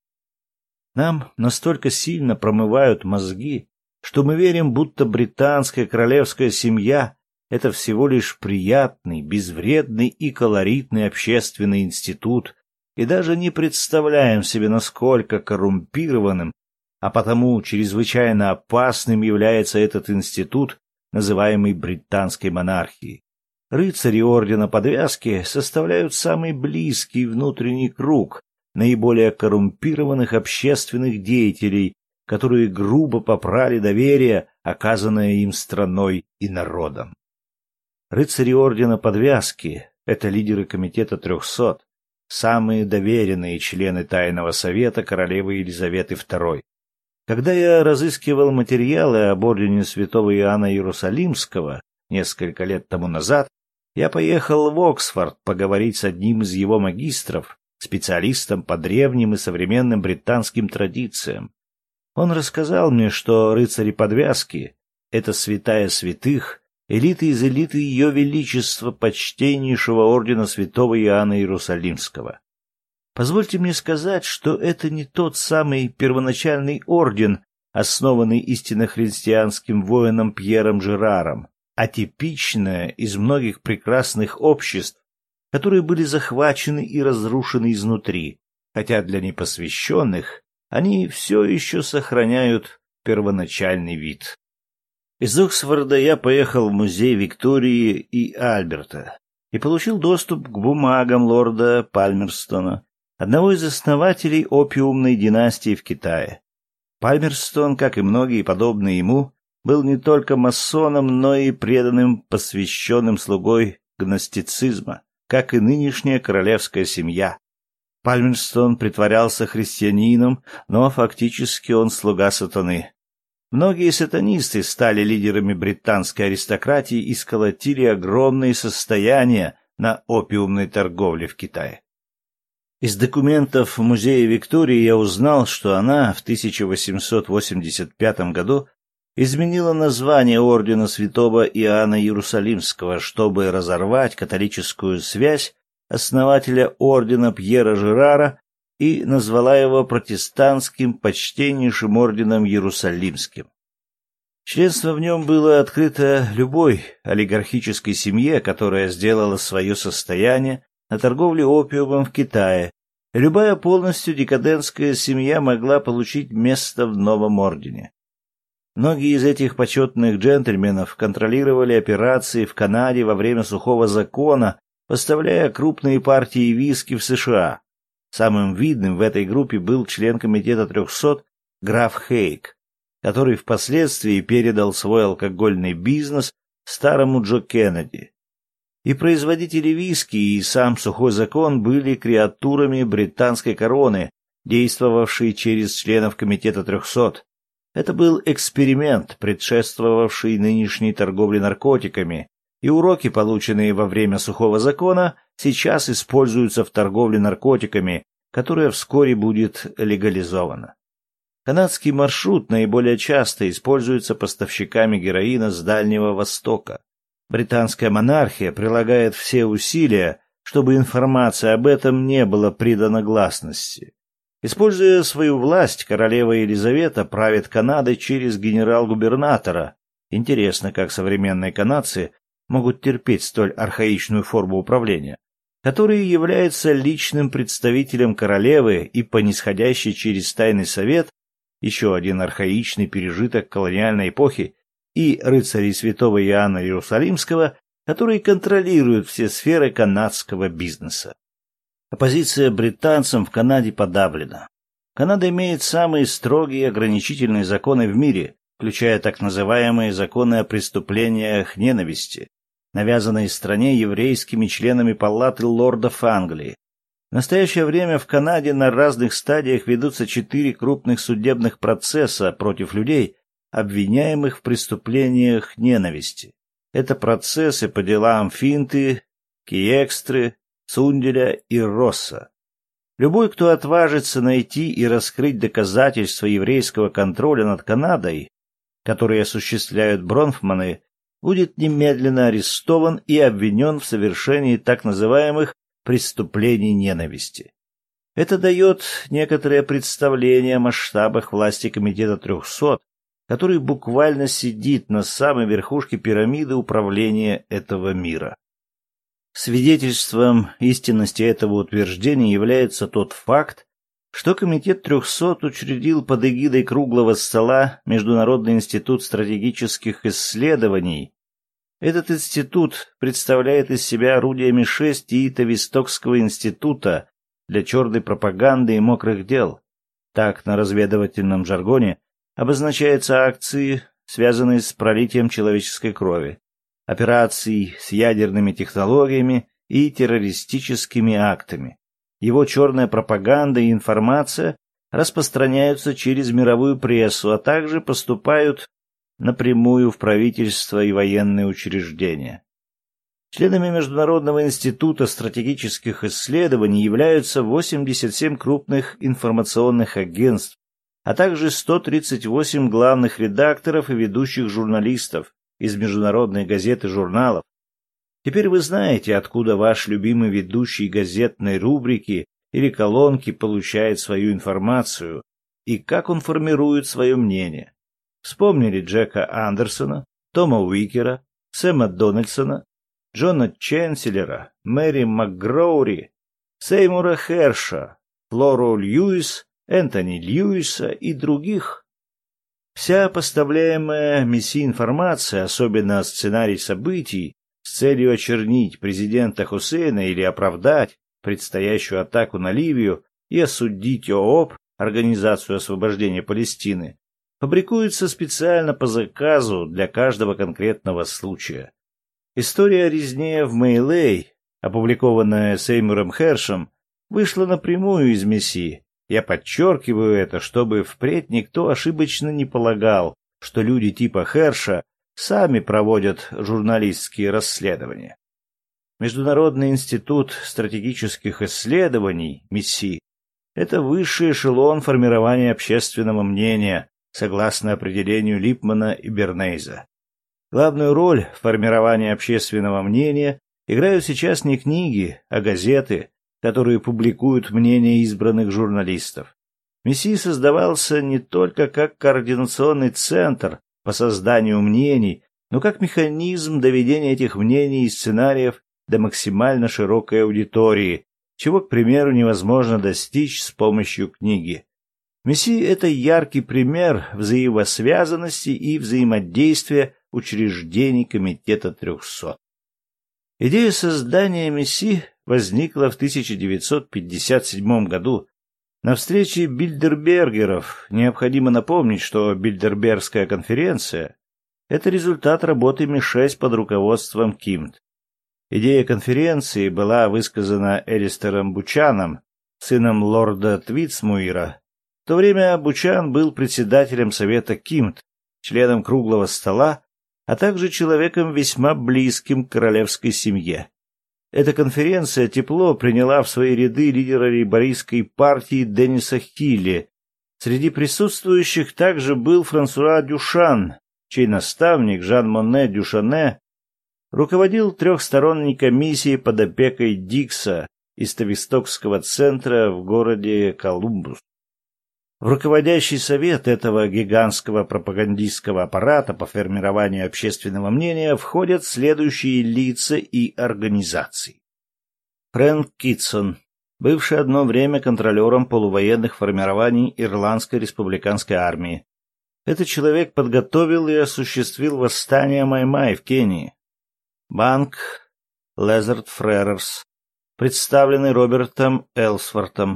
Нам настолько сильно промывают мозги, что мы верим, будто британская королевская семья — это всего лишь приятный, безвредный и колоритный общественный институт, и даже не представляем себе, насколько коррумпированным, а потому чрезвычайно опасным является этот институт, называемый британской монархией. Рыцари ордена подвязки составляют самый близкий внутренний круг наиболее коррумпированных общественных деятелей, которые грубо попрали доверие, оказанное им страной и народом. Рыцари ордена подвязки — это лидеры Комитета 300, самые доверенные члены Тайного совета королевы Елизаветы II. Когда я разыскивал материалы об ордене святого Иоанна Иерусалимского несколько лет тому назад, я поехал в Оксфорд поговорить с одним из его магистров, специалистом по древним и современным британским традициям. Он рассказал мне, что рыцари подвязки — это святая святых, элиты из элиты Ее Величества, почтеннейшего ордена святого Иоанна Иерусалимского. Позвольте мне сказать, что это не тот самый первоначальный орден, основанный истинно христианским воином Пьером Жераром, а типичное из многих прекрасных обществ, которые были захвачены и разрушены изнутри, хотя для непосвященных они все еще сохраняют первоначальный вид. Из Оксфорда я поехал в музей Виктории и Альберта и получил доступ к бумагам лорда Пальмерстона, одного из основателей опиумной династии в Китае. Пальмерстон, как и многие подобные ему, был не только масоном, но и преданным посвященным слугой гностицизма, как и нынешняя королевская семья. Пальмерстон притворялся христианином, но фактически он слуга сатаны. Многие сатанисты стали лидерами британской аристократии и сколотили огромные состояния на опиумной торговле в Китае. Из документов Музея Виктории я узнал, что она в 1885 году изменила название ордена святого Иоанна Иерусалимского, чтобы разорвать католическую связь, основателя ордена Пьера Жерара, и назвала его протестантским почтеннейшим орденом Иерусалимским. Членство в нем было открыто любой олигархической семье, которая сделала свое состояние на торговле опиумом в Китае. Любая полностью декадентская семья могла получить место в новом ордене. Многие из этих почетных джентльменов контролировали операции в Канаде во время сухого закона, поставляя крупные партии виски в США. Самым видным в этой группе был член комитета 300 граф Хейк, который впоследствии передал свой алкогольный бизнес старому Джо Кеннеди. И производители виски, и сам сухой закон были креатурами британской короны, действовавшие через членов комитета 300. Это был эксперимент, предшествовавший нынешней торговле наркотиками, и уроки, полученные во время сухого закона, сейчас используются в торговле наркотиками, которая вскоре будет легализована. Канадский маршрут наиболее часто используется поставщиками героина с Дальнего Востока. Британская монархия прилагает все усилия, чтобы информация об этом не была придана гласности. Используя свою власть, королева Елизавета правит Канадой через генерал-губернатора. Интересно, как современные канадцы могут терпеть столь архаичную форму управления, который является личным представителем королевы и по нисходящей через тайный совет, еще один архаичный пережиток колониальной эпохи, и рыцарей святого Иоанна Иерусалимского, которые контролируют все сферы канадского бизнеса. Оппозиция британцам в Канаде подавлена. Канада имеет самые строгие ограничительные законы в мире, включая так называемые законы о преступлениях ненависти, навязанные стране еврейскими членами Палаты лордов Англии. В настоящее время в Канаде на разных стадиях ведутся 4 крупных судебных процесса против людей, обвиняемых в преступлениях ненависти. Это процессы по делам Финты, Киекстры, Цунделя и Росса. Любой, кто отважится найти и раскрыть доказательства еврейского контроля над Канадой, которые осуществляют Бронфманы, будет немедленно арестован и обвинен в совершении так называемых преступлений ненависти. Это дает некоторое представление о масштабах власти комитета 300, который буквально сидит на самой верхушке пирамиды управления этого мира. Свидетельством истинности этого утверждения является тот факт, что комитет 300 учредил под эгидой круглого стола Международный институт стратегических исследований. Этот институт представляет из себя орудие МИ-6 и Тавистокского института для черной пропаганды и мокрых дел. Так на разведывательном жаргоне обозначаются акции, связанные с пролитием человеческой крови, операций с ядерными технологиями и террористическими актами. Его черная пропаганда и информация распространяются через мировую прессу, а также поступают напрямую в правительство и военные учреждения. Членами Международного института стратегических исследований являются 87 крупных информационных агентств, а также 138 главных редакторов и ведущих журналистов из международных газет и журналов. Теперь вы знаете, откуда ваш любимый ведущий газетной рубрики или колонки получает свою информацию и как он формирует свое мнение. Вспомнили Джека Андерсона, Тома Уикера, Сэма Дональдсона, Джона Ченселера, Мэри МакГроури, Сеймура Херша, Флору Льюис, Энтони Льюиса и других. Вся поставляемая МИСИ информация, особенно сценарий событий, с целью очернить президента Хусейна или оправдать предстоящую атаку на Ливию и осудить ООП, Организацию освобождения Палестины, фабрикуется специально по заказу для каждого конкретного случая. История о резне в Мэйлэй, опубликованная Сеймуром Хершем, вышла напрямую из МИСИ. Я подчеркиваю это, чтобы впредь никто ошибочно не полагал, что люди типа Херша сами проводят журналистские расследования. Международный институт стратегических исследований, МИСИ, это высший эшелон формирования общественного мнения, согласно определению Липмана и Бернейза. Главную роль в формировании общественного мнения Играют сейчас не книги, а газеты, которые публикуют мнения избранных журналистов. МИСИ создавался не только как координационный центр по созданию мнений, но как механизм доведения этих мнений и сценариев до максимально широкой аудитории, чего, к примеру, невозможно достичь с помощью книги. МИСИ — это яркий пример взаимосвязанности и взаимодействия учреждений Комитета 300. Идея создания МИСИ возникла в 1957 году на встрече Бильдербергеров. Необходимо напомнить, что Бильдербергская конференция — это результат работы Ми-6 под руководством КИМТ. Идея конференции была высказана Элистером Бучаном, сыном лорда Твитсмуира. В то время Бучан был председателем Совета КИМТ, членом Круглого стола, а также человеком весьма близким к королевской семье. Эта конференция тепло приняла в свои ряды лидера лейбористской партии Денниса Хилли. Среди присутствующих также был Франсуа Дюшан, чей наставник Жан-Моне Дюшане руководил трехсторонней комиссией под опекой Дикса из Тавистокского центра в городе Колумбус. В руководящий совет этого гигантского пропагандистского аппарата по формированию общественного мнения входят следующие лица и организации. Фрэнк Китсон, бывший одно время контролером полувоенных формирований Ирландской республиканской армии. Этот человек подготовил и осуществил восстание Май-Май в Кении. Банк Лезард Фререрс, представленный Робертом Элсвортом.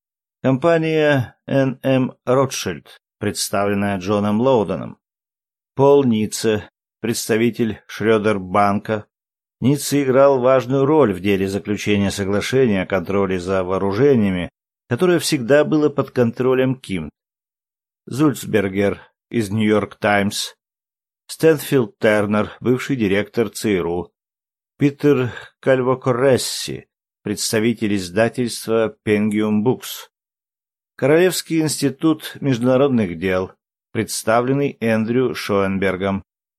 Компания Н.М. Ротшильд, представленная Джоном Лоуденом. Пол Ницце, представитель Шрёдер-банка. Ницце играл важную роль в деле заключения соглашения о контроле за вооружениями, которое всегда было под контролем КИМТ. Зульцбергер из «Нью-Йорк Таймс», Стэнфилд Тернер, бывший директор ЦРУ, Питер Кальвокоресси, представитель издательства Penguin Books, Королевский институт международных дел, представленный Эндрю Шоенбергом,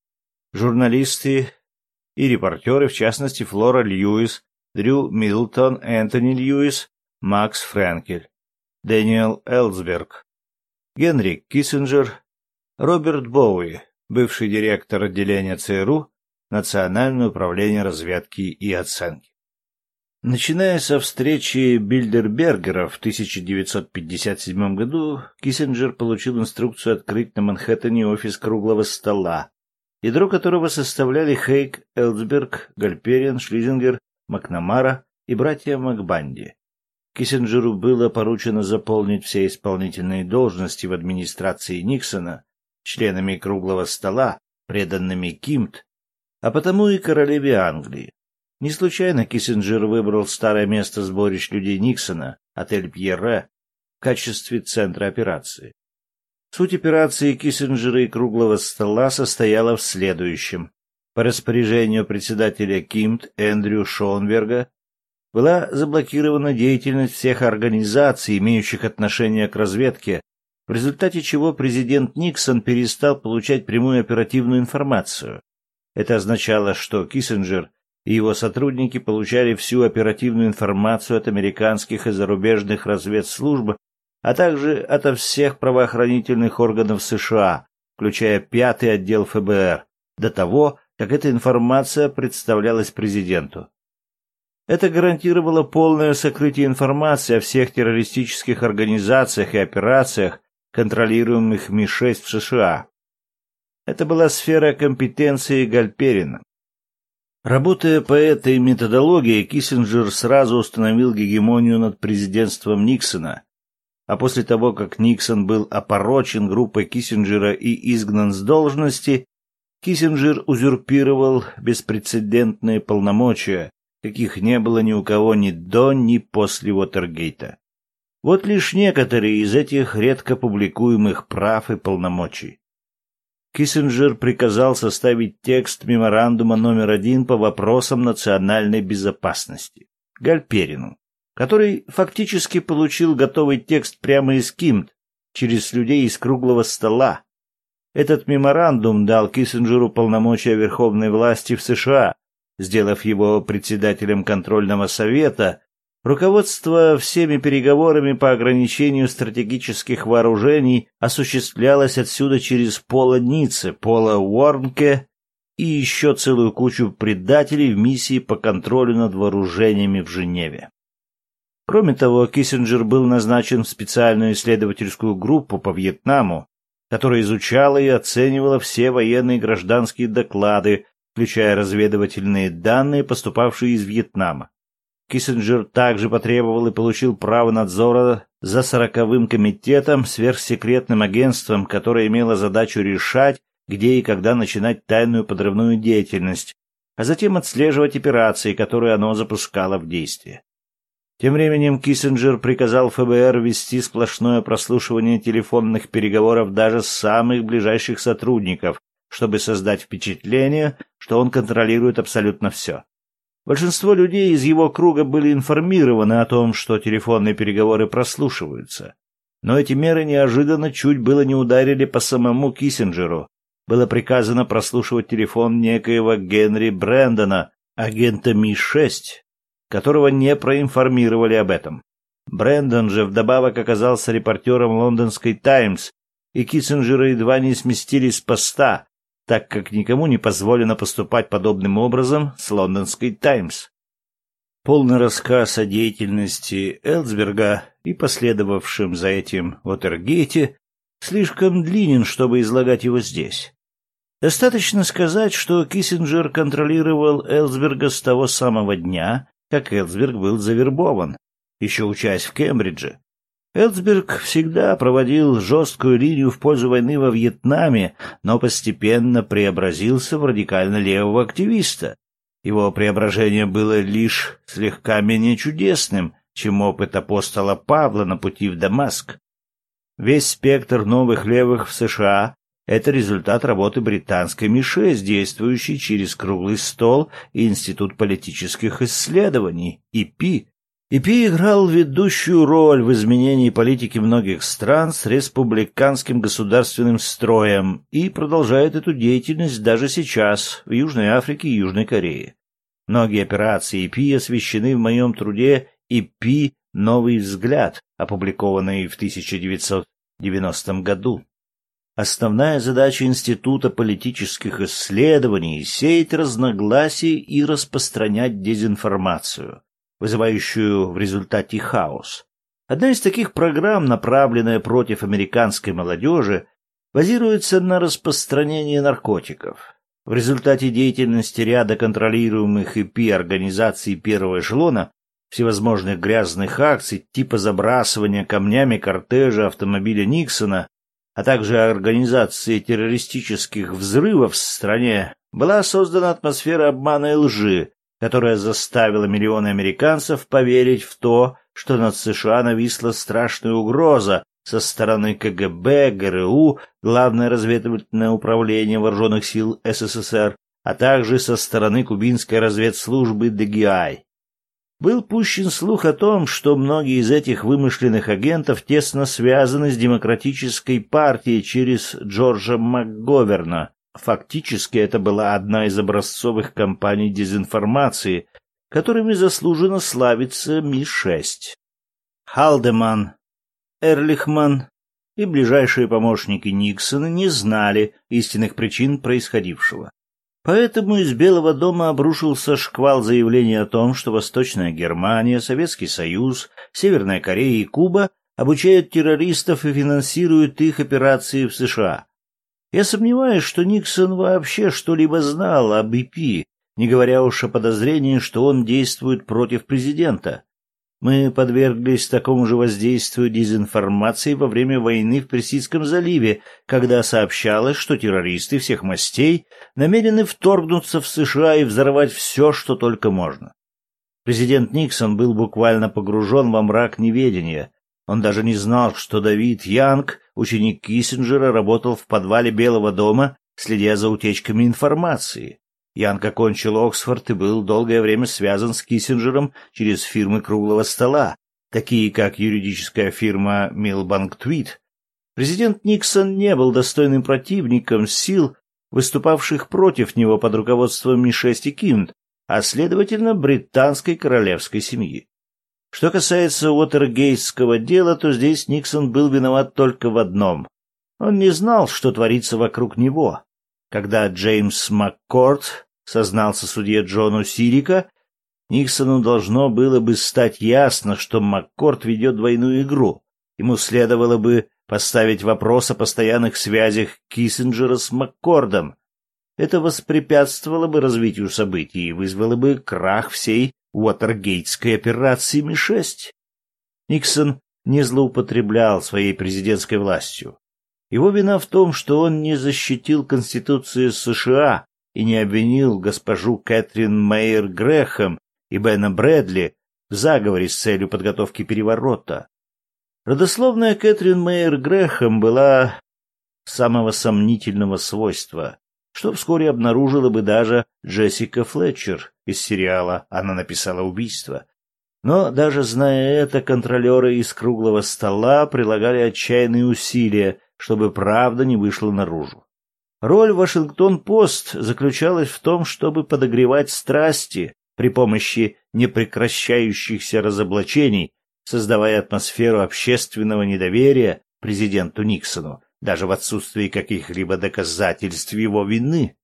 журналисты и репортеры, в частности Флора Льюис, Дрю Миддлтон, Энтони Льюис, Макс Френкель, Дэниел Элсберг, Генри Киссинджер, Роберт Боуи, бывший директор отделения ЦРУ, Национальное управление разведки и оценки. Начиная со встречи Бильдербергеров в 1957 году, Киссинджер получил инструкцию открыть на Манхэттене офис Круглого стола, ядро которого составляли Хейк, Элсберг, Гальпериан, Шлизингер, Макнамара и братья Макбанди. Киссинджеру было поручено заполнить все исполнительные должности в администрации Никсона членами Круглого стола, преданными КИМТ, а потому и королеве Англии. Не случайно Киссинджер выбрал старое место сборищ людей Никсона, отель Пьерре, в качестве центра операции. Суть операции Киссинджера и Круглого стола состояла в следующем. По распоряжению председателя КИМТ Эндрю Шоенберга была заблокирована деятельность всех организаций, имеющих отношение к разведке, в результате чего президент Никсон перестал получать прямую оперативную информацию. Это означало, что Киссинджер и его сотрудники получали всю оперативную информацию от американских и зарубежных разведслужб, а также ото всех правоохранительных органов США, включая 5-й отдел ФБР, до того, как эта информация представлялась президенту. Это гарантировало полное сокрытие информации о всех террористических организациях и операциях, контролируемых Ми-6 в США. Это была сфера компетенции Гальперина. Работая по этой методологии, Киссинджер сразу установил гегемонию над президентством Никсона, а после того, как Никсон был опорочен группой Киссинджера и изгнан с должности, Киссинджер узурпировал беспрецедентные полномочия, каких не было ни у кого ни до, ни после Уотергейта. Вот лишь некоторые из этих редко публикуемых прав и полномочий. Киссинджер приказал составить текст меморандума номер 1 по вопросам национальной безопасности Гальперину, который фактически получил готовый текст прямо из КИМТ, через людей из Круглого стола. Этот меморандум дал Киссинджеру полномочия верховной власти в США, сделав его председателем контрольного совета, руководство всеми переговорами по ограничению стратегических вооружений осуществлялось отсюда через Пола Ницце, Пола Уорнке и еще целую кучу предателей в миссии по контролю над вооружениями в Женеве. Кроме того, Киссинджер был назначен в специальную исследовательскую группу по Вьетнаму, которая изучала и оценивала все военные и гражданские доклады, включая разведывательные данные, поступавшие из Вьетнама. Киссинджер также потребовал и получил право надзора за 40-м комитетом, сверхсекретным агентством, которое имело задачу решать, где и когда начинать тайную подрывную деятельность, а затем отслеживать операции, которые оно запускало в действие. Тем временем Киссинджер приказал ФБР вести сплошное прослушивание телефонных переговоров даже с самых ближайших сотрудников, чтобы создать впечатление, что он контролирует абсолютно все. Большинство людей из его круга были информированы о том, что телефонные переговоры прослушиваются. Но эти меры неожиданно чуть было не ударили по самому Киссинджеру. Было приказано прослушивать телефон некоего Генри Брэндона, агента Ми-6, которого не проинформировали об этом. Брэндон же вдобавок оказался репортером лондонской «Таймс», и Киссинджера едва не сместили с поста, так как никому не позволено поступать подобным образом с лондонской «Таймс». Полный рассказ о деятельности Элсберга и последовавшем за этим Уотергейте слишком длинен, чтобы излагать его здесь. Достаточно сказать, что Киссинджер контролировал Элсберга с того самого дня, как Элсберг был завербован, еще учась в Кембридже. Элсберг всегда проводил жесткую линию в пользу войны во Вьетнаме, но постепенно преобразился в радикально левого активиста. Его преображение было лишь слегка менее чудесным, чем опыт апостола Павла на пути в Дамаск. Весь спектр новых левых в США — это результат работы британской Ми-6, действующей через Круглый стол и Институт политических исследований, ИПИ. ИПИ играл ведущую роль в изменении политики многих стран с республиканским государственным строем и продолжает эту деятельность даже сейчас в Южной Африке и Южной Корее. Многие операции ИПИ освещены в моем труде «ИПИ. Новый взгляд», опубликованный в 1990 году. Основная задача Института политических исследований — сеять разногласия и распространять дезинформацию, вызывающую в результате хаос. Одна из таких программ, направленная против американской молодежи, базируется на распространении наркотиков. В результате деятельности ряда контролируемых ИПИ организаций первого эшелона, всевозможных грязных акций типа забрасывания камнями кортежа автомобиля Никсона, а также организации террористических взрывов в стране, была создана атмосфера обмана и лжи, которая заставила миллионы американцев поверить в то, что над США нависла страшная угроза со стороны КГБ, ГРУ, Главное разведывательное управление вооруженных сил СССР, а также со стороны кубинской разведслужбы ДГИ. Был пущен слух о том, что многие из этих вымышленных агентов тесно связаны с Демократической партией через Джорджа МакГоверна. Фактически это была одна из образцовых кампаний дезинформации, которыми заслуженно славится Ми-6. Халдеман, Эрлихман и ближайшие помощники Никсона не знали истинных причин происходившего. Поэтому из Белого дома обрушился шквал заявлений о том, что Восточная Германия, Советский Союз, Северная Корея и Куба обучают террористов и финансируют их операции в США. Я сомневаюсь, что Никсон вообще что-либо знал об ИПИ, не говоря уж о подозрении, что он действует против президента. Мы подверглись такому же воздействию дезинформации во время войны в Персидском заливе, когда сообщалось, что террористы всех мастей намерены вторгнуться в США и взорвать все, что только можно. Президент Никсон был буквально погружен во мрак неведения. Он даже не знал, что Давид Янг, ученик Киссинджера, работал в подвале Белого дома, следя за утечками информации. Янг окончил Оксфорд и был долгое время связан с Киссинджером через фирмы круглого стола, такие как юридическая фирма Милбанк Твит. Президент Никсон не был достойным противником сил, выступавших против него под руководством Ми-6 и Кинт, а следовательно британской королевской семьи. Что касается Уотергейтского дела, то здесь Никсон был виноват только в одном. Он не знал, что творится вокруг него. Когда Джеймс Маккорд сознался судье Джону Сирика, Никсону должно было бы стать ясно, что Маккорд ведет двойную игру. Ему следовало бы поставить вопрос о постоянных связях Киссинджера с Маккордом. Это воспрепятствовало бы развитию событий и вызвало бы крах всей Уотергейтской операции Ми-6. Никсон не злоупотреблял своей президентской властью. Его вина в том, что он не защитил Конституцию США и не обвинил госпожу Кэтрин Мэйр Грэхэм и Бена Брэдли в заговоре с целью подготовки переворота. Родословная Кэтрин Мэйр Грэхэм была самого сомнительного свойства, что вскоре обнаружила бы даже Джессика Флетчер из сериала «Она написала убийство». Но даже зная это, контролеры из круглого стола прилагали отчаянные усилия, чтобы правда не вышла наружу. Роль «Вашингтон-Пост» заключалась в том, чтобы подогревать страсти при помощи непрекращающихся разоблачений, создавая атмосферу общественного недоверия президенту Никсону, даже в отсутствии каких-либо доказательств его вины.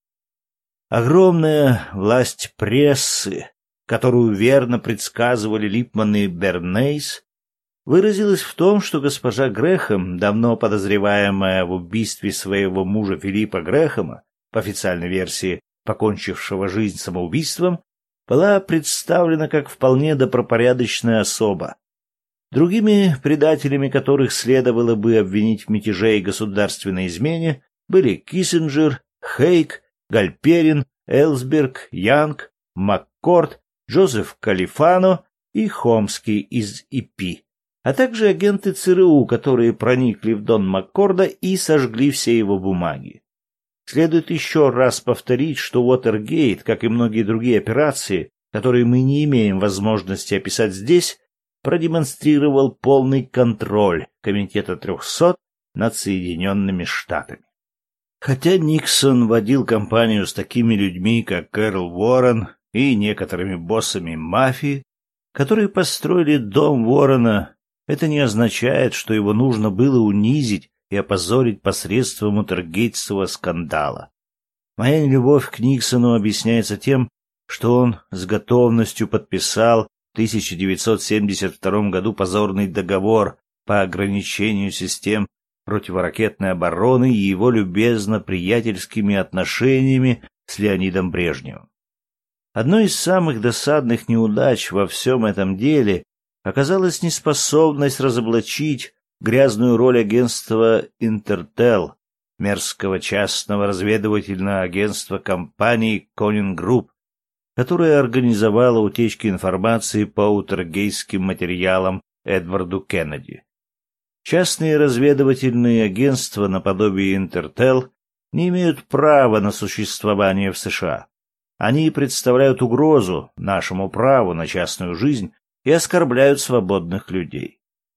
Огромная власть прессы, которую верно предсказывали Липман и Бернейс, выразилась в том, что госпожа Грэхэм, давно подозреваемая в убийстве своего мужа Филиппа Грэхэма, по официальной версии покончившего жизнь самоубийством, была представлена как вполне добропорядочная особа. Другими предателями, которых следовало бы обвинить в мятеже и государственной измене, были Киссинджер, Хейк, Гальперин, Элсберг, Янг, Маккорд, Джозеф Калифано и Хомский из ИПИ, а также агенты ЦРУ, которые проникли в дом Маккорда и сожгли все его бумаги. Следует еще раз повторить, что Уотергейт, как и многие другие операции, которые мы не имеем возможности описать здесь, продемонстрировал полный контроль Комитета 300 над Соединенными Штатами. Хотя Никсон водил кампанию с такими людьми, как Кэрол Уоррен и некоторыми боссами мафии, которые построили дом Уоррена, это не означает, что его нужно было унизить и опозорить посредством Уотергейтского скандала. Моя нелюбовь к Никсону объясняется тем, что он с готовностью подписал в 1972 году позорный договор по ограничению систем противоракетной обороны и его любезно-приятельскими отношениями с Леонидом Брежневым. Одной из самых досадных неудач во всем этом деле оказалась неспособность разоблачить грязную роль агентства Интертел, мерзкого частного разведывательного агентства компании Конинг Групп, которая организовала утечки информации по уотергейтским материалам Эдварду Кеннеди. Частные разведывательные агентства наподобие Интертел не имеют права на существование в США. Они представляют угрозу нашему праву на частную жизнь и оскорбляют свободных людей.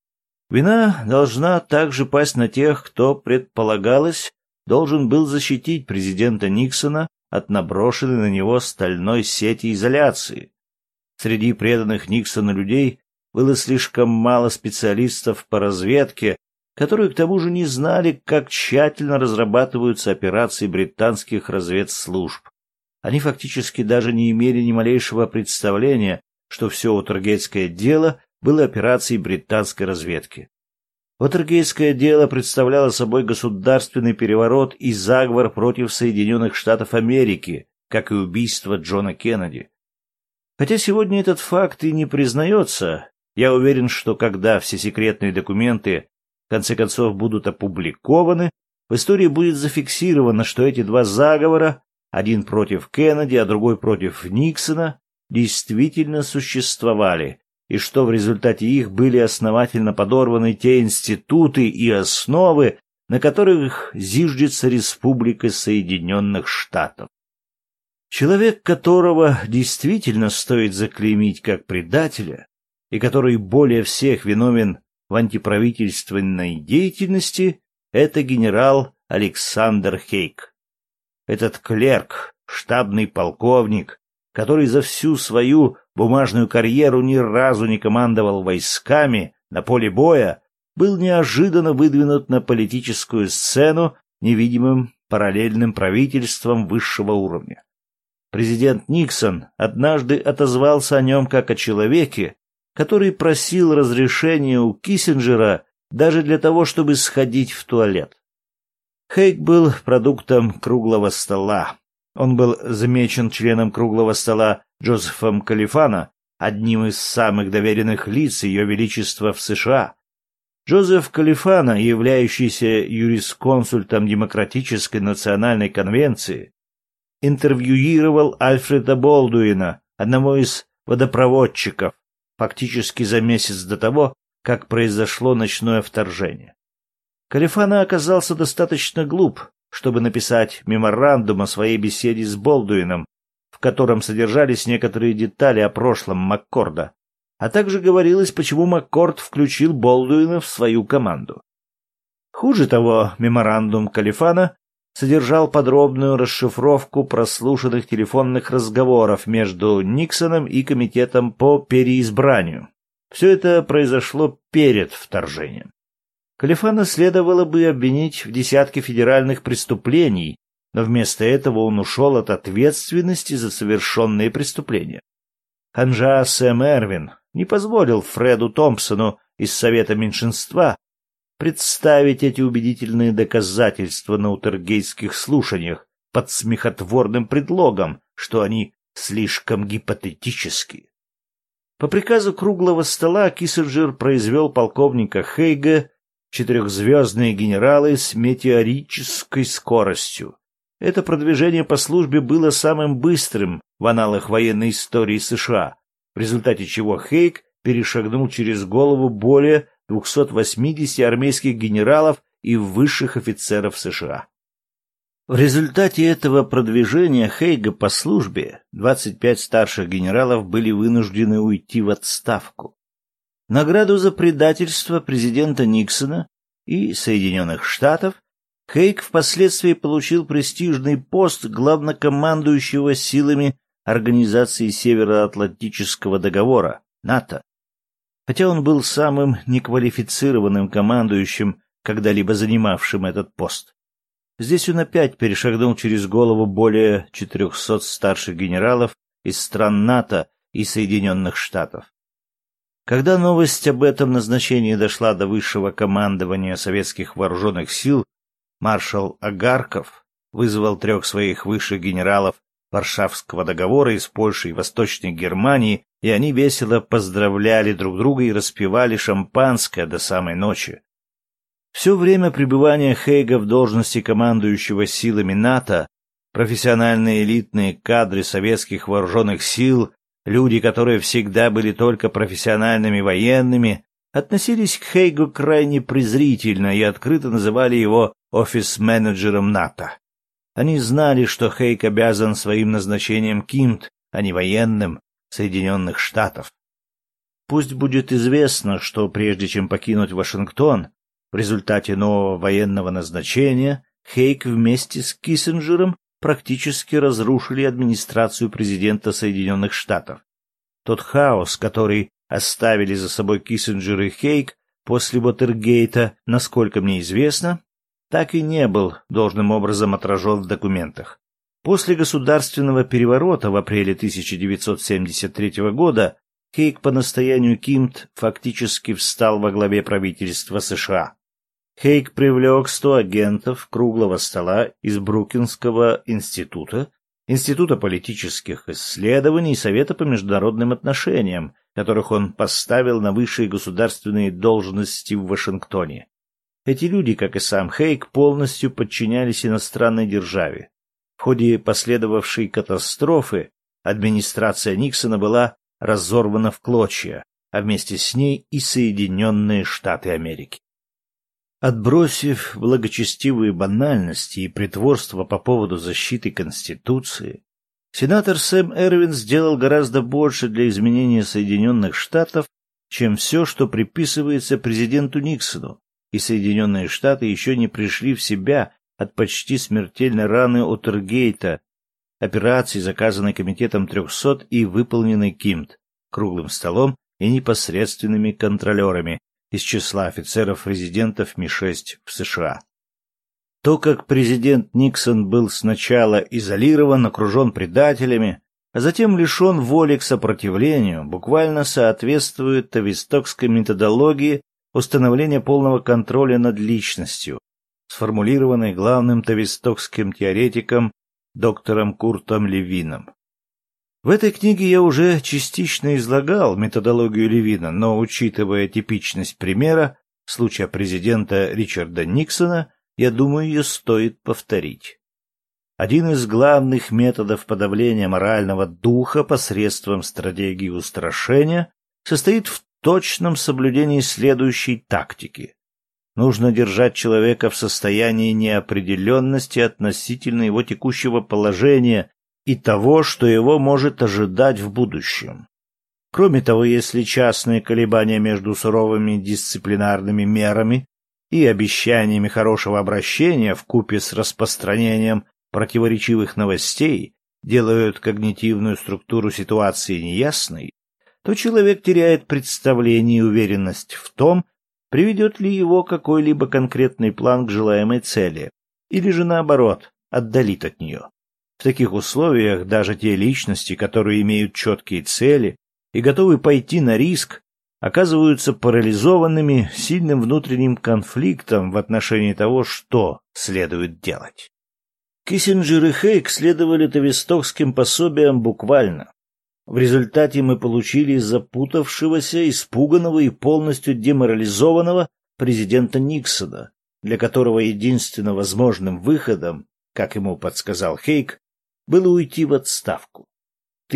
Вина должна также пасть на тех, кто, предполагалось, должен был защитить президента Никсона от наброшенной на него стальной сети изоляции. Среди преданных Никсону людей было слишком мало специалистов по разведке, которые к тому же не знали, как тщательно разрабатываются операции британских разведслужб. Они фактически даже не имели ни малейшего представления, что все уотергейтское дело было операцией британской разведки. Уотергейтское дело представляло собой государственный переворот и заговор против Соединенных Штатов Америки, как и убийство Джона Кеннеди. Хотя сегодня этот факт и не признается, я уверен, что когда все секретные документы в конце концов будут опубликованы, в истории будет зафиксировано, что эти два заговора, один против Кеннеди, а другой против Никсона, действительно существовали, и что в результате их были основательно подорваны те институты и основы, на которых зиждется Республика Соединенных Штатов. Человек, которого действительно стоит заклеймить как предателя, и который более всех виновен в антиправительственной деятельности, это генерал Александр Хейк. Этот клерк, штабный полковник, который за всю свою бумажную карьеру ни разу не командовал войсками на поле боя, был неожиданно выдвинут на политическую сцену невидимым параллельным правительством высшего уровня. Президент Никсон однажды отозвался о нем как о человеке, который просил разрешения у Киссинджера даже для того, чтобы сходить в туалет. Хейг был продуктом круглого стола. Он был замечен членом круглого стола Джозефом Калифано, одним из самых доверенных лиц Ее Величества в США. Джозеф Калифано, являющийся юрисконсультом Демократической национальной конвенции, интервьюировал Альфреда Болдуина, одного из водопроводчиков, фактически за месяц до того, как произошло ночное вторжение. Калифано оказался достаточно глуп, чтобы написать меморандум о своей беседе с Болдуином, в котором содержались некоторые детали о прошлом Маккорда, а также говорилось, почему Маккорд включил Болдуина в свою команду. Хуже того, меморандум Калифано содержал подробную расшифровку прослушанных телефонных разговоров между Никсоном и комитетом по переизбранию. Все это произошло перед вторжением. Калифано следовало бы обвинить в десятке федеральных преступлений, но вместо этого он ушел от ответственности за совершенные преступления. Ханжа Сэм Эрвин не позволил Фреду Томпсону из Совета меньшинства представить эти убедительные доказательства на утергейтских слушаниях под смехотворным предлогом, что они слишком гипотетические. По приказу круглого стола Киссинджер произвел полковника Хейга четырехзвездные генералы с метеорической скоростью. Это продвижение по службе было самым быстрым в аналах военной истории США, в результате чего Хейг перешагнул через голову более 280 армейских генералов и высших офицеров США. В результате этого продвижения Хейга по службе 25 старших генералов были вынуждены уйти в отставку. Награду за предательство президента Никсона и Соединенных Штатов Хейг впоследствии получил престижный пост главнокомандующего силами Организации Североатлантического договора, НАТО. Хотя он был самым неквалифицированным командующим, когда-либо занимавшим этот пост. Здесь он опять перешагнул через голову более 400 старших генералов из стран НАТО и Соединенных Штатов. Когда новость об этом назначении дошла до высшего командования советских вооруженных сил, маршал Агарков вызвал 3 своих высших генералов Варшавского договора из Польши и Восточной Германии, и они весело поздравляли друг друга и распивали шампанское до самой ночи. Все время пребывания Хейга в должности командующего силами НАТО профессиональные элитные кадры советских вооруженных сил, люди, которые всегда были только профессиональными военными, относились к Хейгу крайне презрительно и открыто называли его офис-менеджером НАТО. Они знали, что Хейг обязан своим назначением КИМТ, а не военным Соединенных Штатов. Пусть будет известно, что прежде чем покинуть Вашингтон, в результате нового военного назначения Хейг вместе с Киссинджером практически разрушили администрацию президента Соединенных Штатов. Тот хаос, который оставили за собой Киссинджер и Хейг после Уотергейта, насколько мне известно, так и не был должным образом отражен в документах. После государственного переворота в апреле 1973 года Хейг по настоянию КИМТ фактически встал во главе правительства США. Хейг привлек 100 агентов круглого стола из Брукинского института, Института политических исследований и Совета по международным отношениям, которых он поставил на высшие государственные должности в Вашингтоне. Эти люди, как и сам Хейг, полностью подчинялись иностранной державе. В ходе последовавшей катастрофы администрация Никсона была разорвана в клочья, а вместе с ней и Соединенные Штаты Америки. Отбросив благочестивые банальности и притворство по поводу защиты Конституции, сенатор Сэм Эрвин сделал гораздо больше для изменения Соединенных Штатов, чем все, что приписывается президенту Никсону, и Соединенные Штаты еще не пришли в себя от почти смертельной раны Уотергейта. операции, заказанной Комитетом 300 и выполненной КИМТ, круглым столом и непосредственными контролерами из числа офицеров-резидентов Ми-6 в США. То, как президент Никсон был сначала изолирован, окружен предателями, а затем лишен воли к сопротивлению, буквально соответствует тавистокской методологии установления полного контроля над личностью, сформулированной главным тавистокским теоретиком доктором Куртом Левином. В этой книге я уже частично излагал методологию Левина, но, учитывая типичность примера, случая президента Ричарда Никсона, я думаю, ее стоит повторить. Один из главных методов подавления морального духа посредством стратегии устрашения состоит в точном соблюдении следующей тактики. Нужно держать человека в состоянии неопределенности относительно его текущего положения и того, что его может ожидать в будущем. Кроме того, если частные колебания между суровыми дисциплинарными мерами и обещаниями хорошего обращения вкупе с распространением противоречивых новостей делают когнитивную структуру ситуации неясной, то человек теряет представление и уверенность в том, приведет ли его какой-либо конкретный план к желаемой цели, или же наоборот, отдалит от нее. В таких условиях даже те личности, которые имеют четкие цели и готовы пойти на риск, оказываются парализованными сильным внутренним конфликтом в отношении того, что следует делать. Киссинджер и Хейк следовали тавистокским пособиям буквально. В результате мы получили запутавшегося, испуганного и полностью деморализованного президента Никсона, для которого единственно возможным выходом, как ему подсказал Хейк, было уйти в отставку. В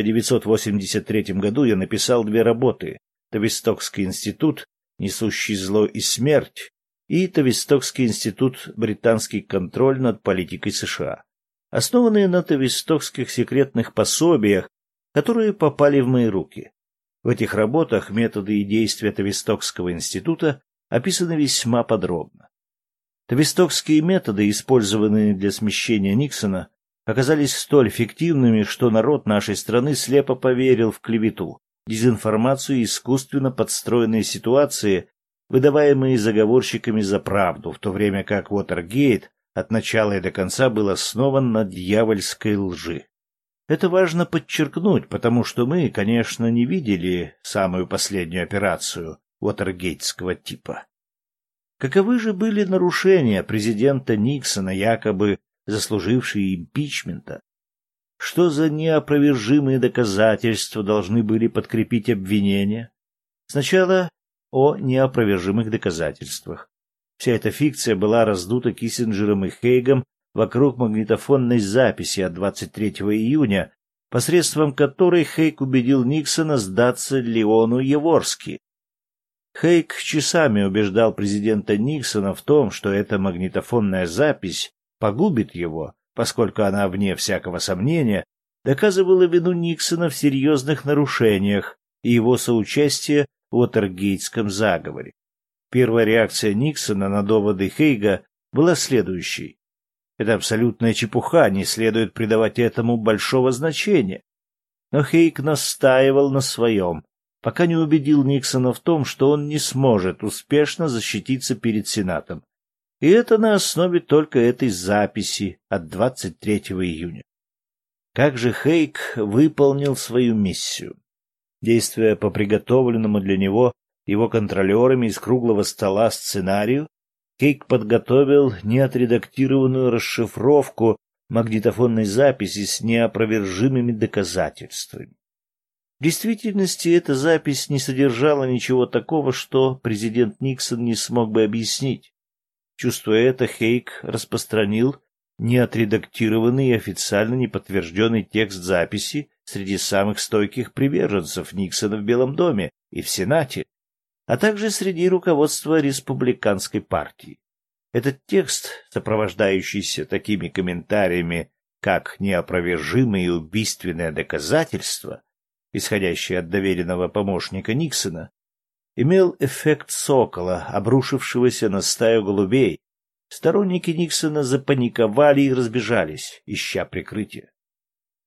1983 году я написал 2 работы: «Тавистокский институт, несущий зло и смерть» и «Тавистокский институт. Британский контроль над политикой США», основанные на тавистокских секретных пособиях, которые попали в мои руки. В этих работах методы и действия Тавистокского института описаны весьма подробно. Тавистокские методы, использованные для смещения Никсона, оказались столь эффективными, что народ нашей страны слепо поверил в клевету, дезинформацию и искусственно подстроенные ситуации, выдаваемые заговорщиками за правду, в то время как Уотергейт от начала и до конца был основан на дьявольской лжи. Это важно подчеркнуть, потому что мы, конечно, не видели самую последнюю операцию уотергейтского типа. Каковы же были нарушения президента Никсона, якобы заслужившие импичмента? Что за неопровержимые доказательства должны были подкрепить обвинения? Сначала о неопровержимых доказательствах. Вся эта фикция была раздута Киссинджером и Хейгом вокруг магнитофонной записи от 23 июня, посредством которой Хейг убедил Никсона сдаться Леону Яворски. Хейг часами убеждал президента Никсона в том, что эта магнитофонная запись погубит его, поскольку она, вне всякого сомнения, доказывала вину Никсона в серьезных нарушениях и его соучастие в Уотергейтском заговоре. Первая реакция Никсона на доводы Хейга была следующей: это абсолютная чепуха, не следует придавать этому большого значения. Но Хейг настаивал на своем, пока не убедил Никсона в том, что он не сможет успешно защититься перед Сенатом. И это на основе только этой записи от 23 июня. Как же Хейг выполнил свою миссию? Действуя по приготовленному для него его контролерами из круглого стола сценарию, Хейг подготовил неотредактированную расшифровку магнитофонной записи с неопровержимыми доказательствами. В действительности эта запись не содержала ничего такого, что президент Никсон не смог бы объяснить. Чувствуя это, Хейг распространил неотредактированный и официально неподтвержденный текст записи среди самых стойких приверженцев Никсона в Белом доме и в Сенате, а также среди руководства республиканской партии. Этот текст, сопровождающийся такими комментариями, как неопровержимые и убийственные доказательства, исходящие от доверенного помощника Никсона, имел эффект сокола, обрушившегося на стаю голубей. Сторонники Никсона запаниковали и разбежались, ища прикрытия.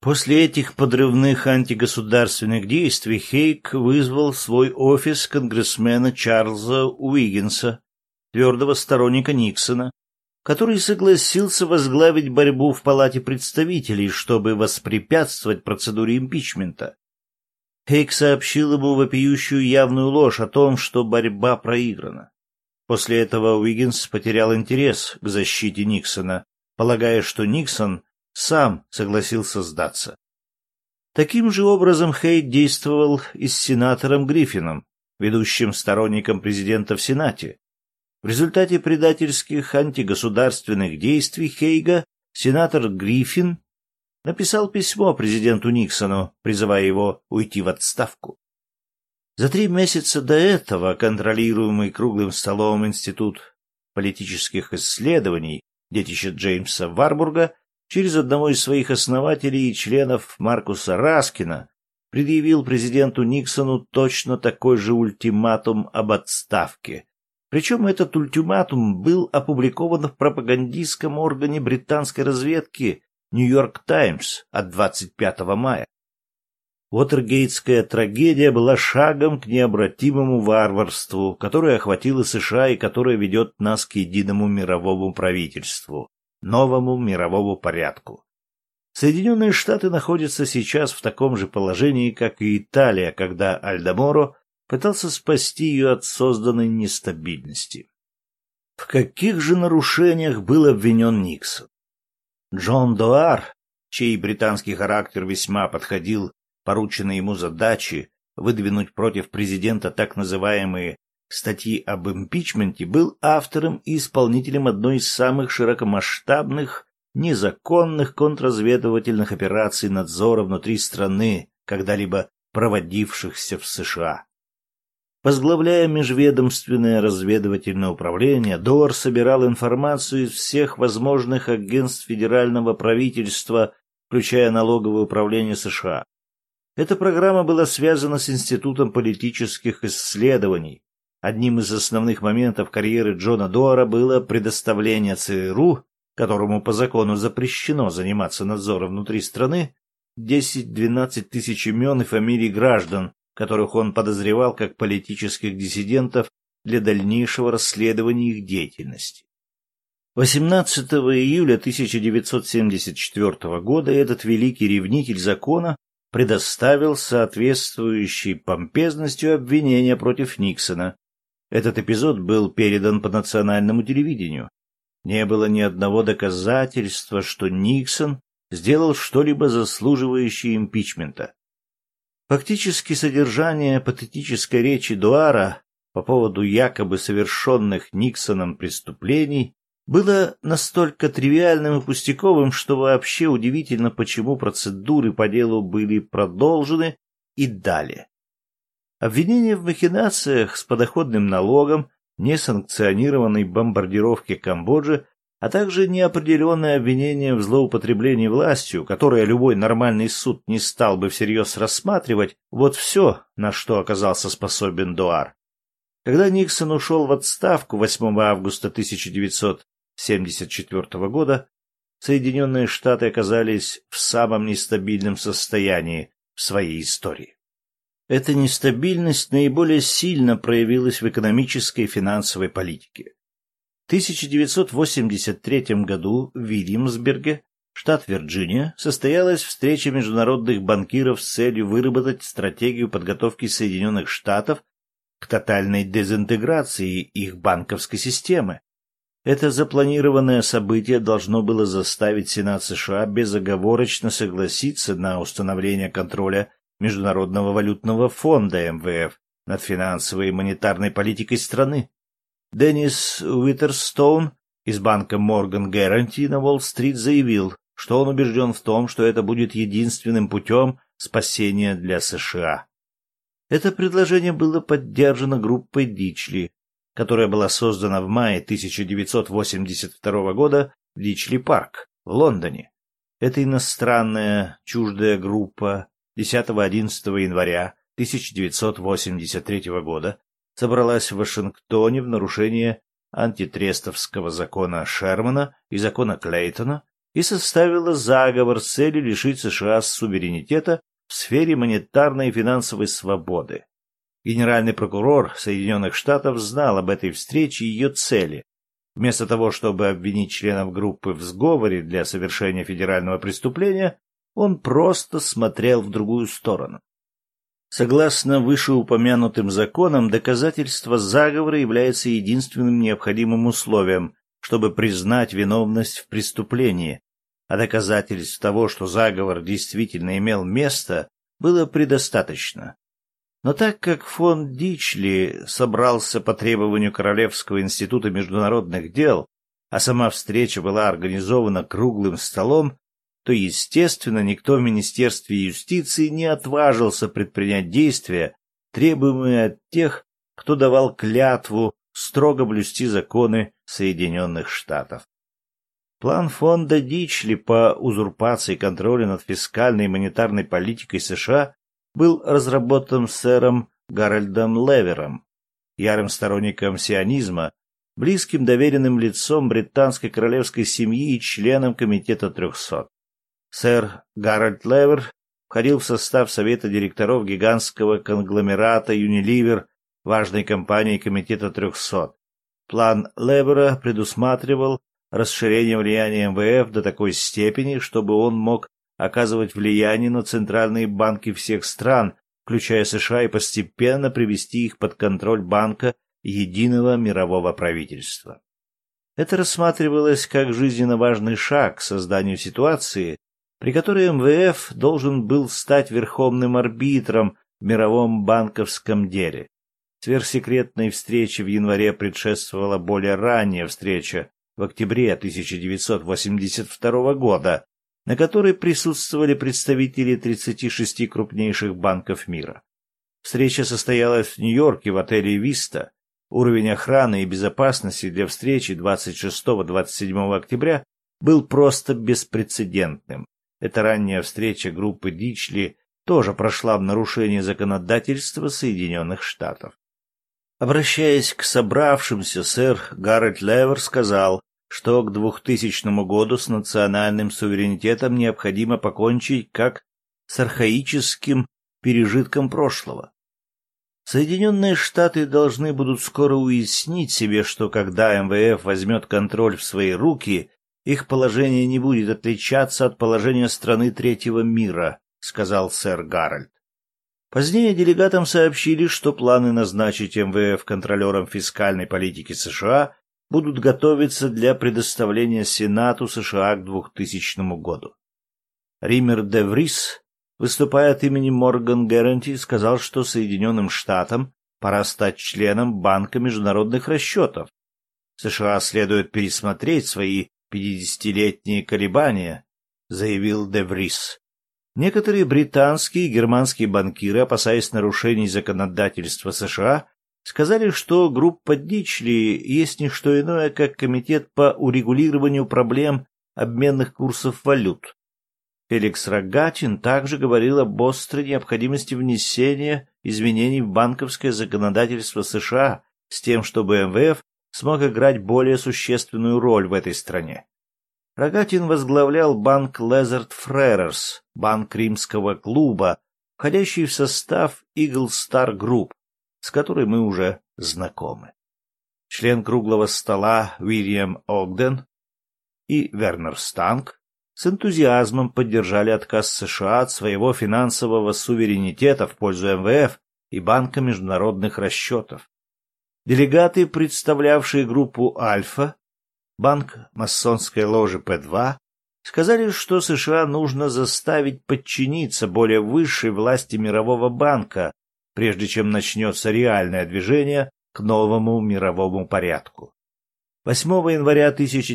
После этих подрывных антигосударственных действий Хейг вызвал в свой офис конгрессмена Чарльза Уиггинса, твердого сторонника Никсона, который согласился возглавить борьбу в Палате представителей, чтобы воспрепятствовать процедуре импичмента. Хейг сообщил ему вопиющую явную ложь о том, что борьба проиграна. После этого Уиггинс потерял интерес к защите Никсона, полагая, что Никсон сам согласился сдаться. Таким же образом Хейг действовал и с сенатором Гриффином, ведущим сторонником президента в Сенате. В результате предательских антигосударственных действий Хейга сенатор Гриффин написал письмо президенту Никсону, призывая его уйти в отставку. За 3 месяца до этого контролируемый круглым столом Институт политических исследований, детище Джеймса Варбурга, через одного из своих основателей и членов Маркуса Раскина предъявил президенту Никсону точно такой же ультиматум об отставке. Причем этот ультиматум был опубликован в пропагандистском органе британской разведки «Нью-Йорк Таймс» от 25 мая. Уотергейтская трагедия была шагом к необратимому варварству, которое охватило США и которое ведет нас к единому мировому правительству, новому мировому порядку. Соединенные Штаты находятся сейчас в таком же положении, как и Италия, когда Альдо Моро пытался спасти ее от созданной нестабильности. В каких же нарушениях был обвинен Никсон? Джон Доар, чей британский характер весьма подходил порученной ему задачи выдвинуть против президента так называемые статьи об импичменте, был автором и исполнителем одной из самых широкомасштабных незаконных контрразведывательных операций надзора внутри страны, когда-либо проводившихся в США. Возглавляя межведомственное разведывательное управление, Доар собирал информацию из всех возможных агентств федерального правительства, включая налоговое управление США. Эта программа была связана с Институтом политических исследований. Одним из основных моментов карьеры Джона Доара было предоставление ЦРУ, которому по закону запрещено заниматься надзором внутри страны, 10-12 тысяч имен и фамилий граждан, которых он подозревал как политических диссидентов для дальнейшего расследования их деятельности. 18 июля 1974 года этот великий ревнитель закона предоставил соответствующей помпезностью обвинения против Никсона. Этот эпизод был передан по национальному телевидению. Не было ни одного доказательства, что Никсон сделал что-либо заслуживающее импичмента. Фактически содержание патетической речи Доара по поводу якобы совершенных Никсоном преступлений было настолько тривиальным и пустяковым, что вообще удивительно, почему процедуры по делу были продолжены и далее. Обвинение в махинациях с подоходным налогом, несанкционированной бомбардировке Камбоджи, а также неопределенное обвинение в злоупотреблении властью, которое любой нормальный суд не стал бы всерьез рассматривать, вот все, на что оказался способен Доар. Когда Никсон ушел в отставку 8 августа 1974 года, Соединенные Штаты оказались в самом нестабильном состоянии в своей истории. Эта нестабильность наиболее сильно проявилась в экономической и финансовой политике. В 1983 году в Вильямсберге, штат Вирджиния, состоялась встреча международных банкиров с целью выработать стратегию подготовки Соединенных Штатов к тотальной дезинтеграции их банковской системы. Это запланированное событие должно было заставить Сенат США безоговорочно согласиться на установление контроля Международного валютного фонда МВФ над финансовой и монетарной политикой страны. Деннис Уитерстоун из банка Morgan Guaranty на Уолл-стрит заявил, что он убежден в том, что это будет единственным путем спасения для США. Это предложение было поддержано группой Дичли, которая была создана в мае 1982 года в Дичли-парк в Лондоне. Эта иностранная чуждая группа 10-11 января 1983 года собралась в Вашингтоне в нарушение антитрестовского закона Шермана и закона Клейтона и составила заговор с целью лишить США суверенитета в сфере монетарной и финансовой свободы. Генеральный прокурор Соединенных Штатов знал об этой встрече и ее цели. Вместо того, чтобы обвинить членов группы в сговоре для совершения федерального преступления, он просто смотрел в другую сторону. Согласно вышеупомянутым законам, доказательство заговора является единственным необходимым условием, чтобы признать виновность в преступлении, а доказательств того, что заговор действительно имел место, было предостаточно. Но так как фон Дичли собрался по требованию Королевского института международных дел, а сама встреча была организована круглым столом, то, естественно, никто в Министерстве юстиции не отважился предпринять действия, требуемые от тех, кто давал клятву строго блюсти законы Соединенных Штатов. План фонда Дичли по узурпации контроля над фискальной и монетарной политикой США был разработан сэром Гарольдом Левером, ярым сторонником сионизма, близким доверенным лицом британской королевской семьи и членом Комитета 300. Сэр Гарольд Левер входил в состав совета директоров гигантского конгломерата Unilever, важной компании Комитета 300. План Левера предусматривал расширение влияния МВФ до такой степени, чтобы он мог оказывать влияние на центральные банки всех стран, включая США, и постепенно привести их под контроль банка единого мирового правительства. Это рассматривалось как жизненно важный шаг к созданию ситуации, при которой МВФ должен был стать верховным арбитром в мировом банковском деле. Сверхсекретной встрече в январе предшествовала более ранняя встреча в октябре 1982 года, на которой присутствовали представители 36 крупнейших банков мира. Встреча состоялась в Нью-Йорке в отеле «Виста». Уровень охраны и безопасности для встречи 26-27 октября был просто беспрецедентным. Эта ранняя встреча группы Дичли тоже прошла в нарушении законодательства Соединенных Штатов. Обращаясь к собравшимся, сэр Гарольд Левер сказал, что к 2000 году с национальным суверенитетом необходимо покончить как с архаическим пережитком прошлого. Соединенные Штаты должны будут скоро уяснить себе, что когда МВФ возьмет контроль в свои руки, их положение не будет отличаться от положения страны третьего мира, сказал сэр Гарольд. Позднее делегатам сообщили, что планы назначить МВФ контролером фискальной политики США будут готовиться для предоставления Сенату США к 2000 году. Ример де Врис, выступая от имени Morgan Guaranty, сказал, что Соединенным Штатам пора стать членом Банка международных расчетов. США следует пересмотреть свои 50-летние колебания, заявил де Врис. Некоторые британские и германские банкиры, опасаясь нарушений законодательства США, сказали, что группа Дичли есть не что иное, как комитет по урегулированию проблем обменных курсов валют. Феликс Рогатин также говорил об острой необходимости внесения изменений в банковское законодательство США с тем, чтобы МВФ смог играть более существенную роль в этой стране. Рогатин возглавлял банк Lazard Freres, банк римского клуба, входящий в состав Eagle Star Group, с которой мы уже знакомы. Член круглого стола Уильям Огден и Вернер Станг с энтузиазмом поддержали отказ США от своего финансового суверенитета в пользу МВФ и Банка международных расчетов. Делегаты, представлявшие группу «Альфа», банк масонской ложи П2, сказали, что США нужно заставить подчиниться более высшей власти мирового банка, прежде чем начнется реальное движение к новому мировому порядку. 8 января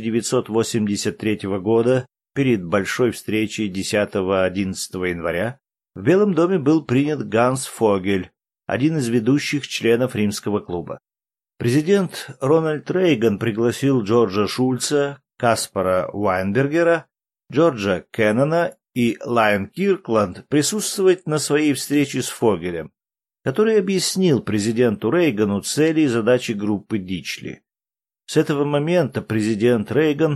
1983 года, перед большой встречей 10-11 января, в Белом доме был принят Ганс Фогель, один из ведущих членов Римского клуба. Президент Рональд Рейган пригласил Джорджа Шульца, Каспара Вайнбергера, Джорджа Кеннона и Лайон Киркланд присутствовать на своей встрече с Фогелем, который объяснил президенту Рейгану цели и задачи группы Дичли. С этого момента президент Рейган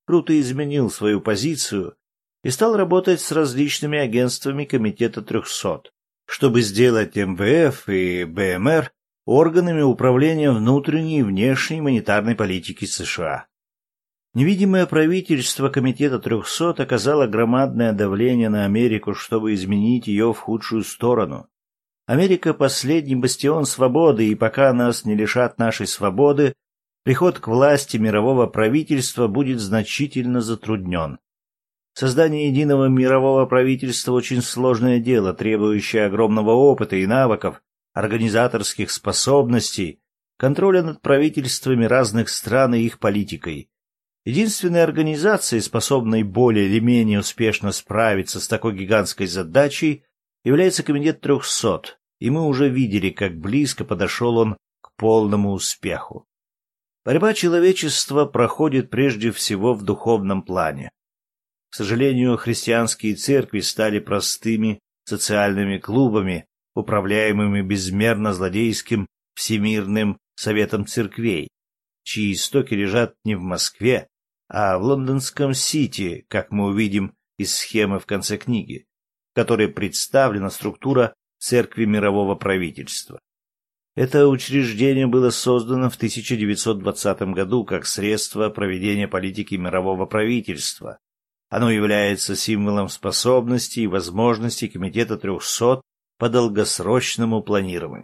круто изменил свою позицию и стал работать с различными агентствами Комитета 300, чтобы сделать МВФ и БМР органами управления внутренней и внешней монетарной политики США. Невидимое правительство Комитета 300 оказало громадное давление на Америку, чтобы изменить ее в худшую сторону. Америка – последний бастион свободы, и пока нас не лишат нашей свободы, приход к власти мирового правительства будет значительно затруднен. Создание единого мирового правительства – очень сложное дело, требующее огромного опыта и навыков, организаторских способностей, контроля над правительствами разных стран и их политикой. Единственной организацией, способной более или менее успешно справиться с такой гигантской задачей, является Комитет 300, и мы уже видели, как близко подошел он к полному успеху. Борьба человечества проходит прежде всего в духовном плане. К сожалению, христианские церкви стали простыми социальными клубами, управляемыми безмерно злодейским Всемирным Советом Церквей, чьи истоки лежат не в Москве, а в лондонском Сити, как мы увидим из схемы в конце книги, в которой представлена структура Церкви мирового правительства. Это учреждение было создано в 1920 году как средство проведения политики мирового правительства. Оно является символом способностей и возможностей Комитета 300 по долгосрочному планированию.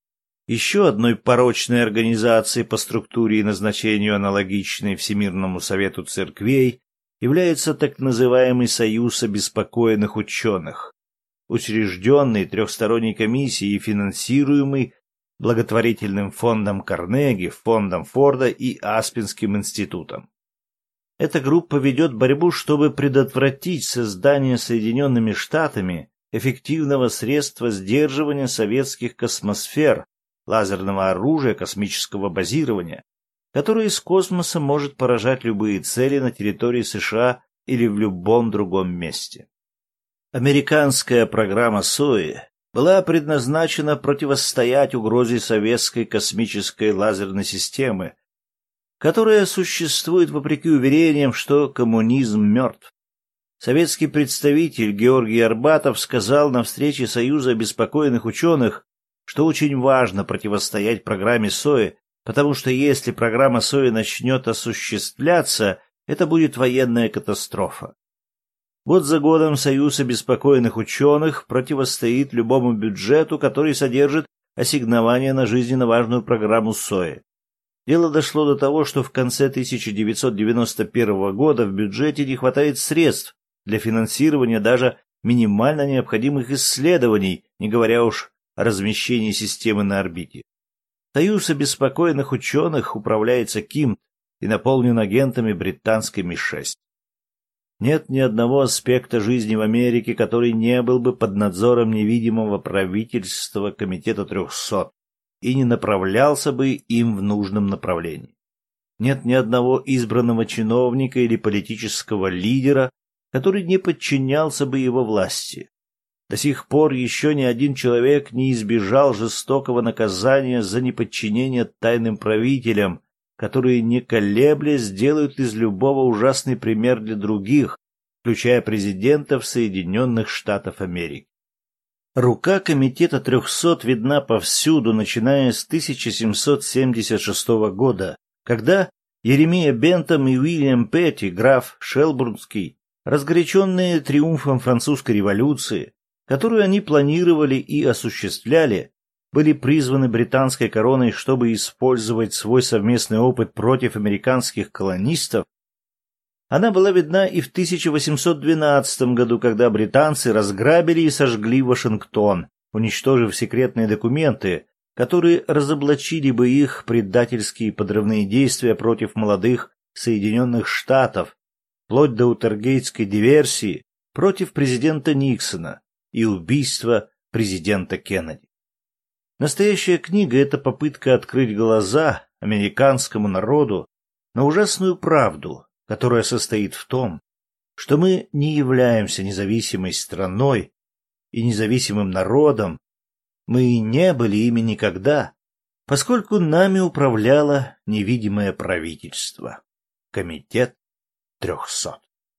Еще одной порочной организацией по структуре и назначению, аналогичной Всемирному Совету Церквей, является так называемый Союз обеспокоенных ученых, учрежденный трехсторонней комиссией и финансируемый благотворительным фондом Карнеги, фондом Форда и Аспенским институтом. Эта группа ведет борьбу, чтобы предотвратить создание Соединенными Штатами эффективного средства сдерживания советских космосфер, лазерного оружия космического базирования, которое из космоса может поражать любые цели на территории США или в любом другом месте. Американская программа СОИ была предназначена противостоять угрозе советской космической лазерной системы, которая существует вопреки уверениям, что коммунизм мертв. Советский представитель Георгий Арбатов сказал на встрече Союза обеспокоенных ученых, что очень важно противостоять программе СОИ, потому что если программа СОИ начнет осуществляться, это будет военная катастрофа. Год за годом Союз обеспокоенных ученых противостоит любому бюджету, который содержит ассигнования на жизненно важную программу СОИ. Дело дошло до того, что в конце 1991 года в бюджете не хватает средств для финансирования даже минимально необходимых исследований, не говоря уж о размещении системы на орбите. Союз обеспокоенных ученых управляется КИМТ и наполнен агентами британской Ми-6. Нет ни одного аспекта жизни в Америке, который не был бы под надзором невидимого правительства Комитета 300 и не направлялся бы им в нужном направлении. Нет ни одного избранного чиновника или политического лидера, который не подчинялся бы его власти. До сих пор еще ни один человек не избежал жестокого наказания за неподчинение тайным правителям, которые, не колеблясь, сделают из любого ужасный пример для других, включая президентов Соединенных Штатов Америки. Рука Комитета 300 видна повсюду, начиная с 1776 года, когда Еремия Бентам и Уильям Петти, граф Шелбурнский, разгоряченные триумфом французской революции, которую они планировали и осуществляли, были призваны британской короной, чтобы использовать свой совместный опыт против американских колонистов. Она была видна и в 1812 году, когда британцы разграбили и сожгли Вашингтон, уничтожив секретные документы, которые разоблачили бы их предательские подрывные действия против молодых Соединенных Штатов, вплоть до Утергейтской диверсии против президента Никсона и убийства президента Кеннеди. Настоящая книга — это попытка открыть глаза американскому народу на ужасную правду, которая состоит в том, что мы не являемся независимой страной и независимым народом, мы не были ими никогда, поскольку нами управляло невидимое правительство, Комитет 300.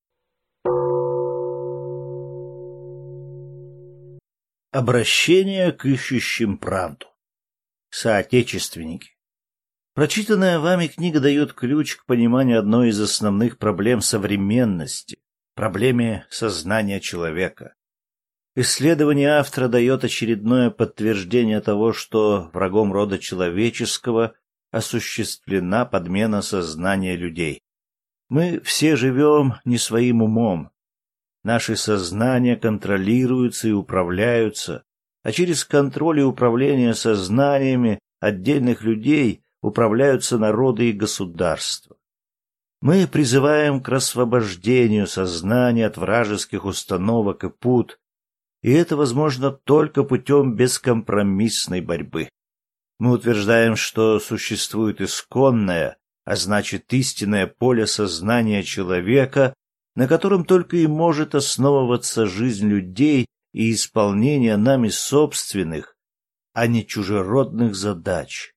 Обращение к ищущим правду. Соотечественники. Прочитанная вами книга дает ключ к пониманию одной из основных проблем современности – проблеме сознания человека. Исследование автора дает очередное подтверждение того, что врагом рода человеческого осуществлена подмена сознания людей. Мы все живем не своим умом. Наши сознания контролируются и управляются, а через контроль и управление сознаниями отдельных людей управляются народы и государства. Мы призываем к освобождению сознания от вражеских установок и пут, и это возможно только путем бескомпромиссной борьбы. Мы утверждаем, что существует исконное, а значит истинное поле сознания человека, на котором только и может основываться жизнь людей и исполнение нами собственных, а не чужеродных задач.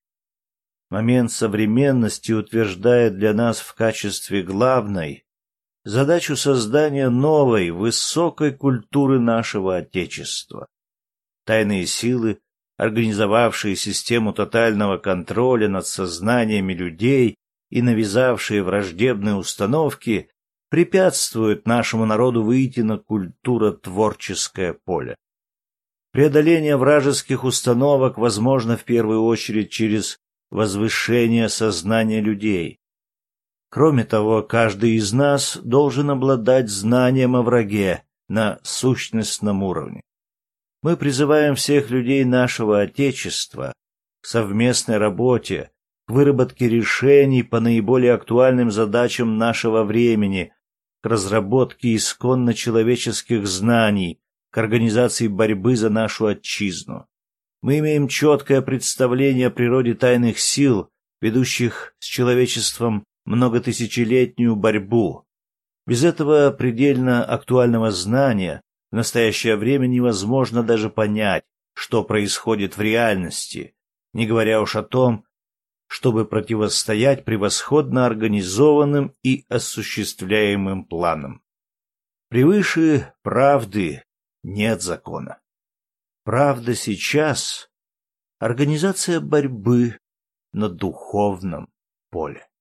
Момент современности утверждает для нас в качестве главной задачу создания новой, высокой культуры нашего Отечества. Тайные силы, организовавшие систему тотального контроля над сознаниями людей и навязавшие враждебные установки, препятствуют нашему народу выйти на культуротворческое поле. Преодоление вражеских установок возможно в первую очередь через возвышение сознания людей. Кроме того, каждый из нас должен обладать знанием о враге на сущностном уровне. Мы призываем всех людей нашего Отечества к совместной работе, к выработке решений по наиболее актуальным задачам нашего времени, к разработке исконно человеческих знаний, к организации борьбы за нашу отчизну. Мы имеем четкое представление о природе тайных сил, ведущих с человечеством многотысячелетнюю борьбу. Без этого предельно актуального знания в настоящее время невозможно даже понять, что происходит в реальности, не говоря уж о том, чтобы противостоять превосходно организованным и осуществляемым планам. Превыше правды нет закона. Правда сейчас — организация борьбы на духовном поле.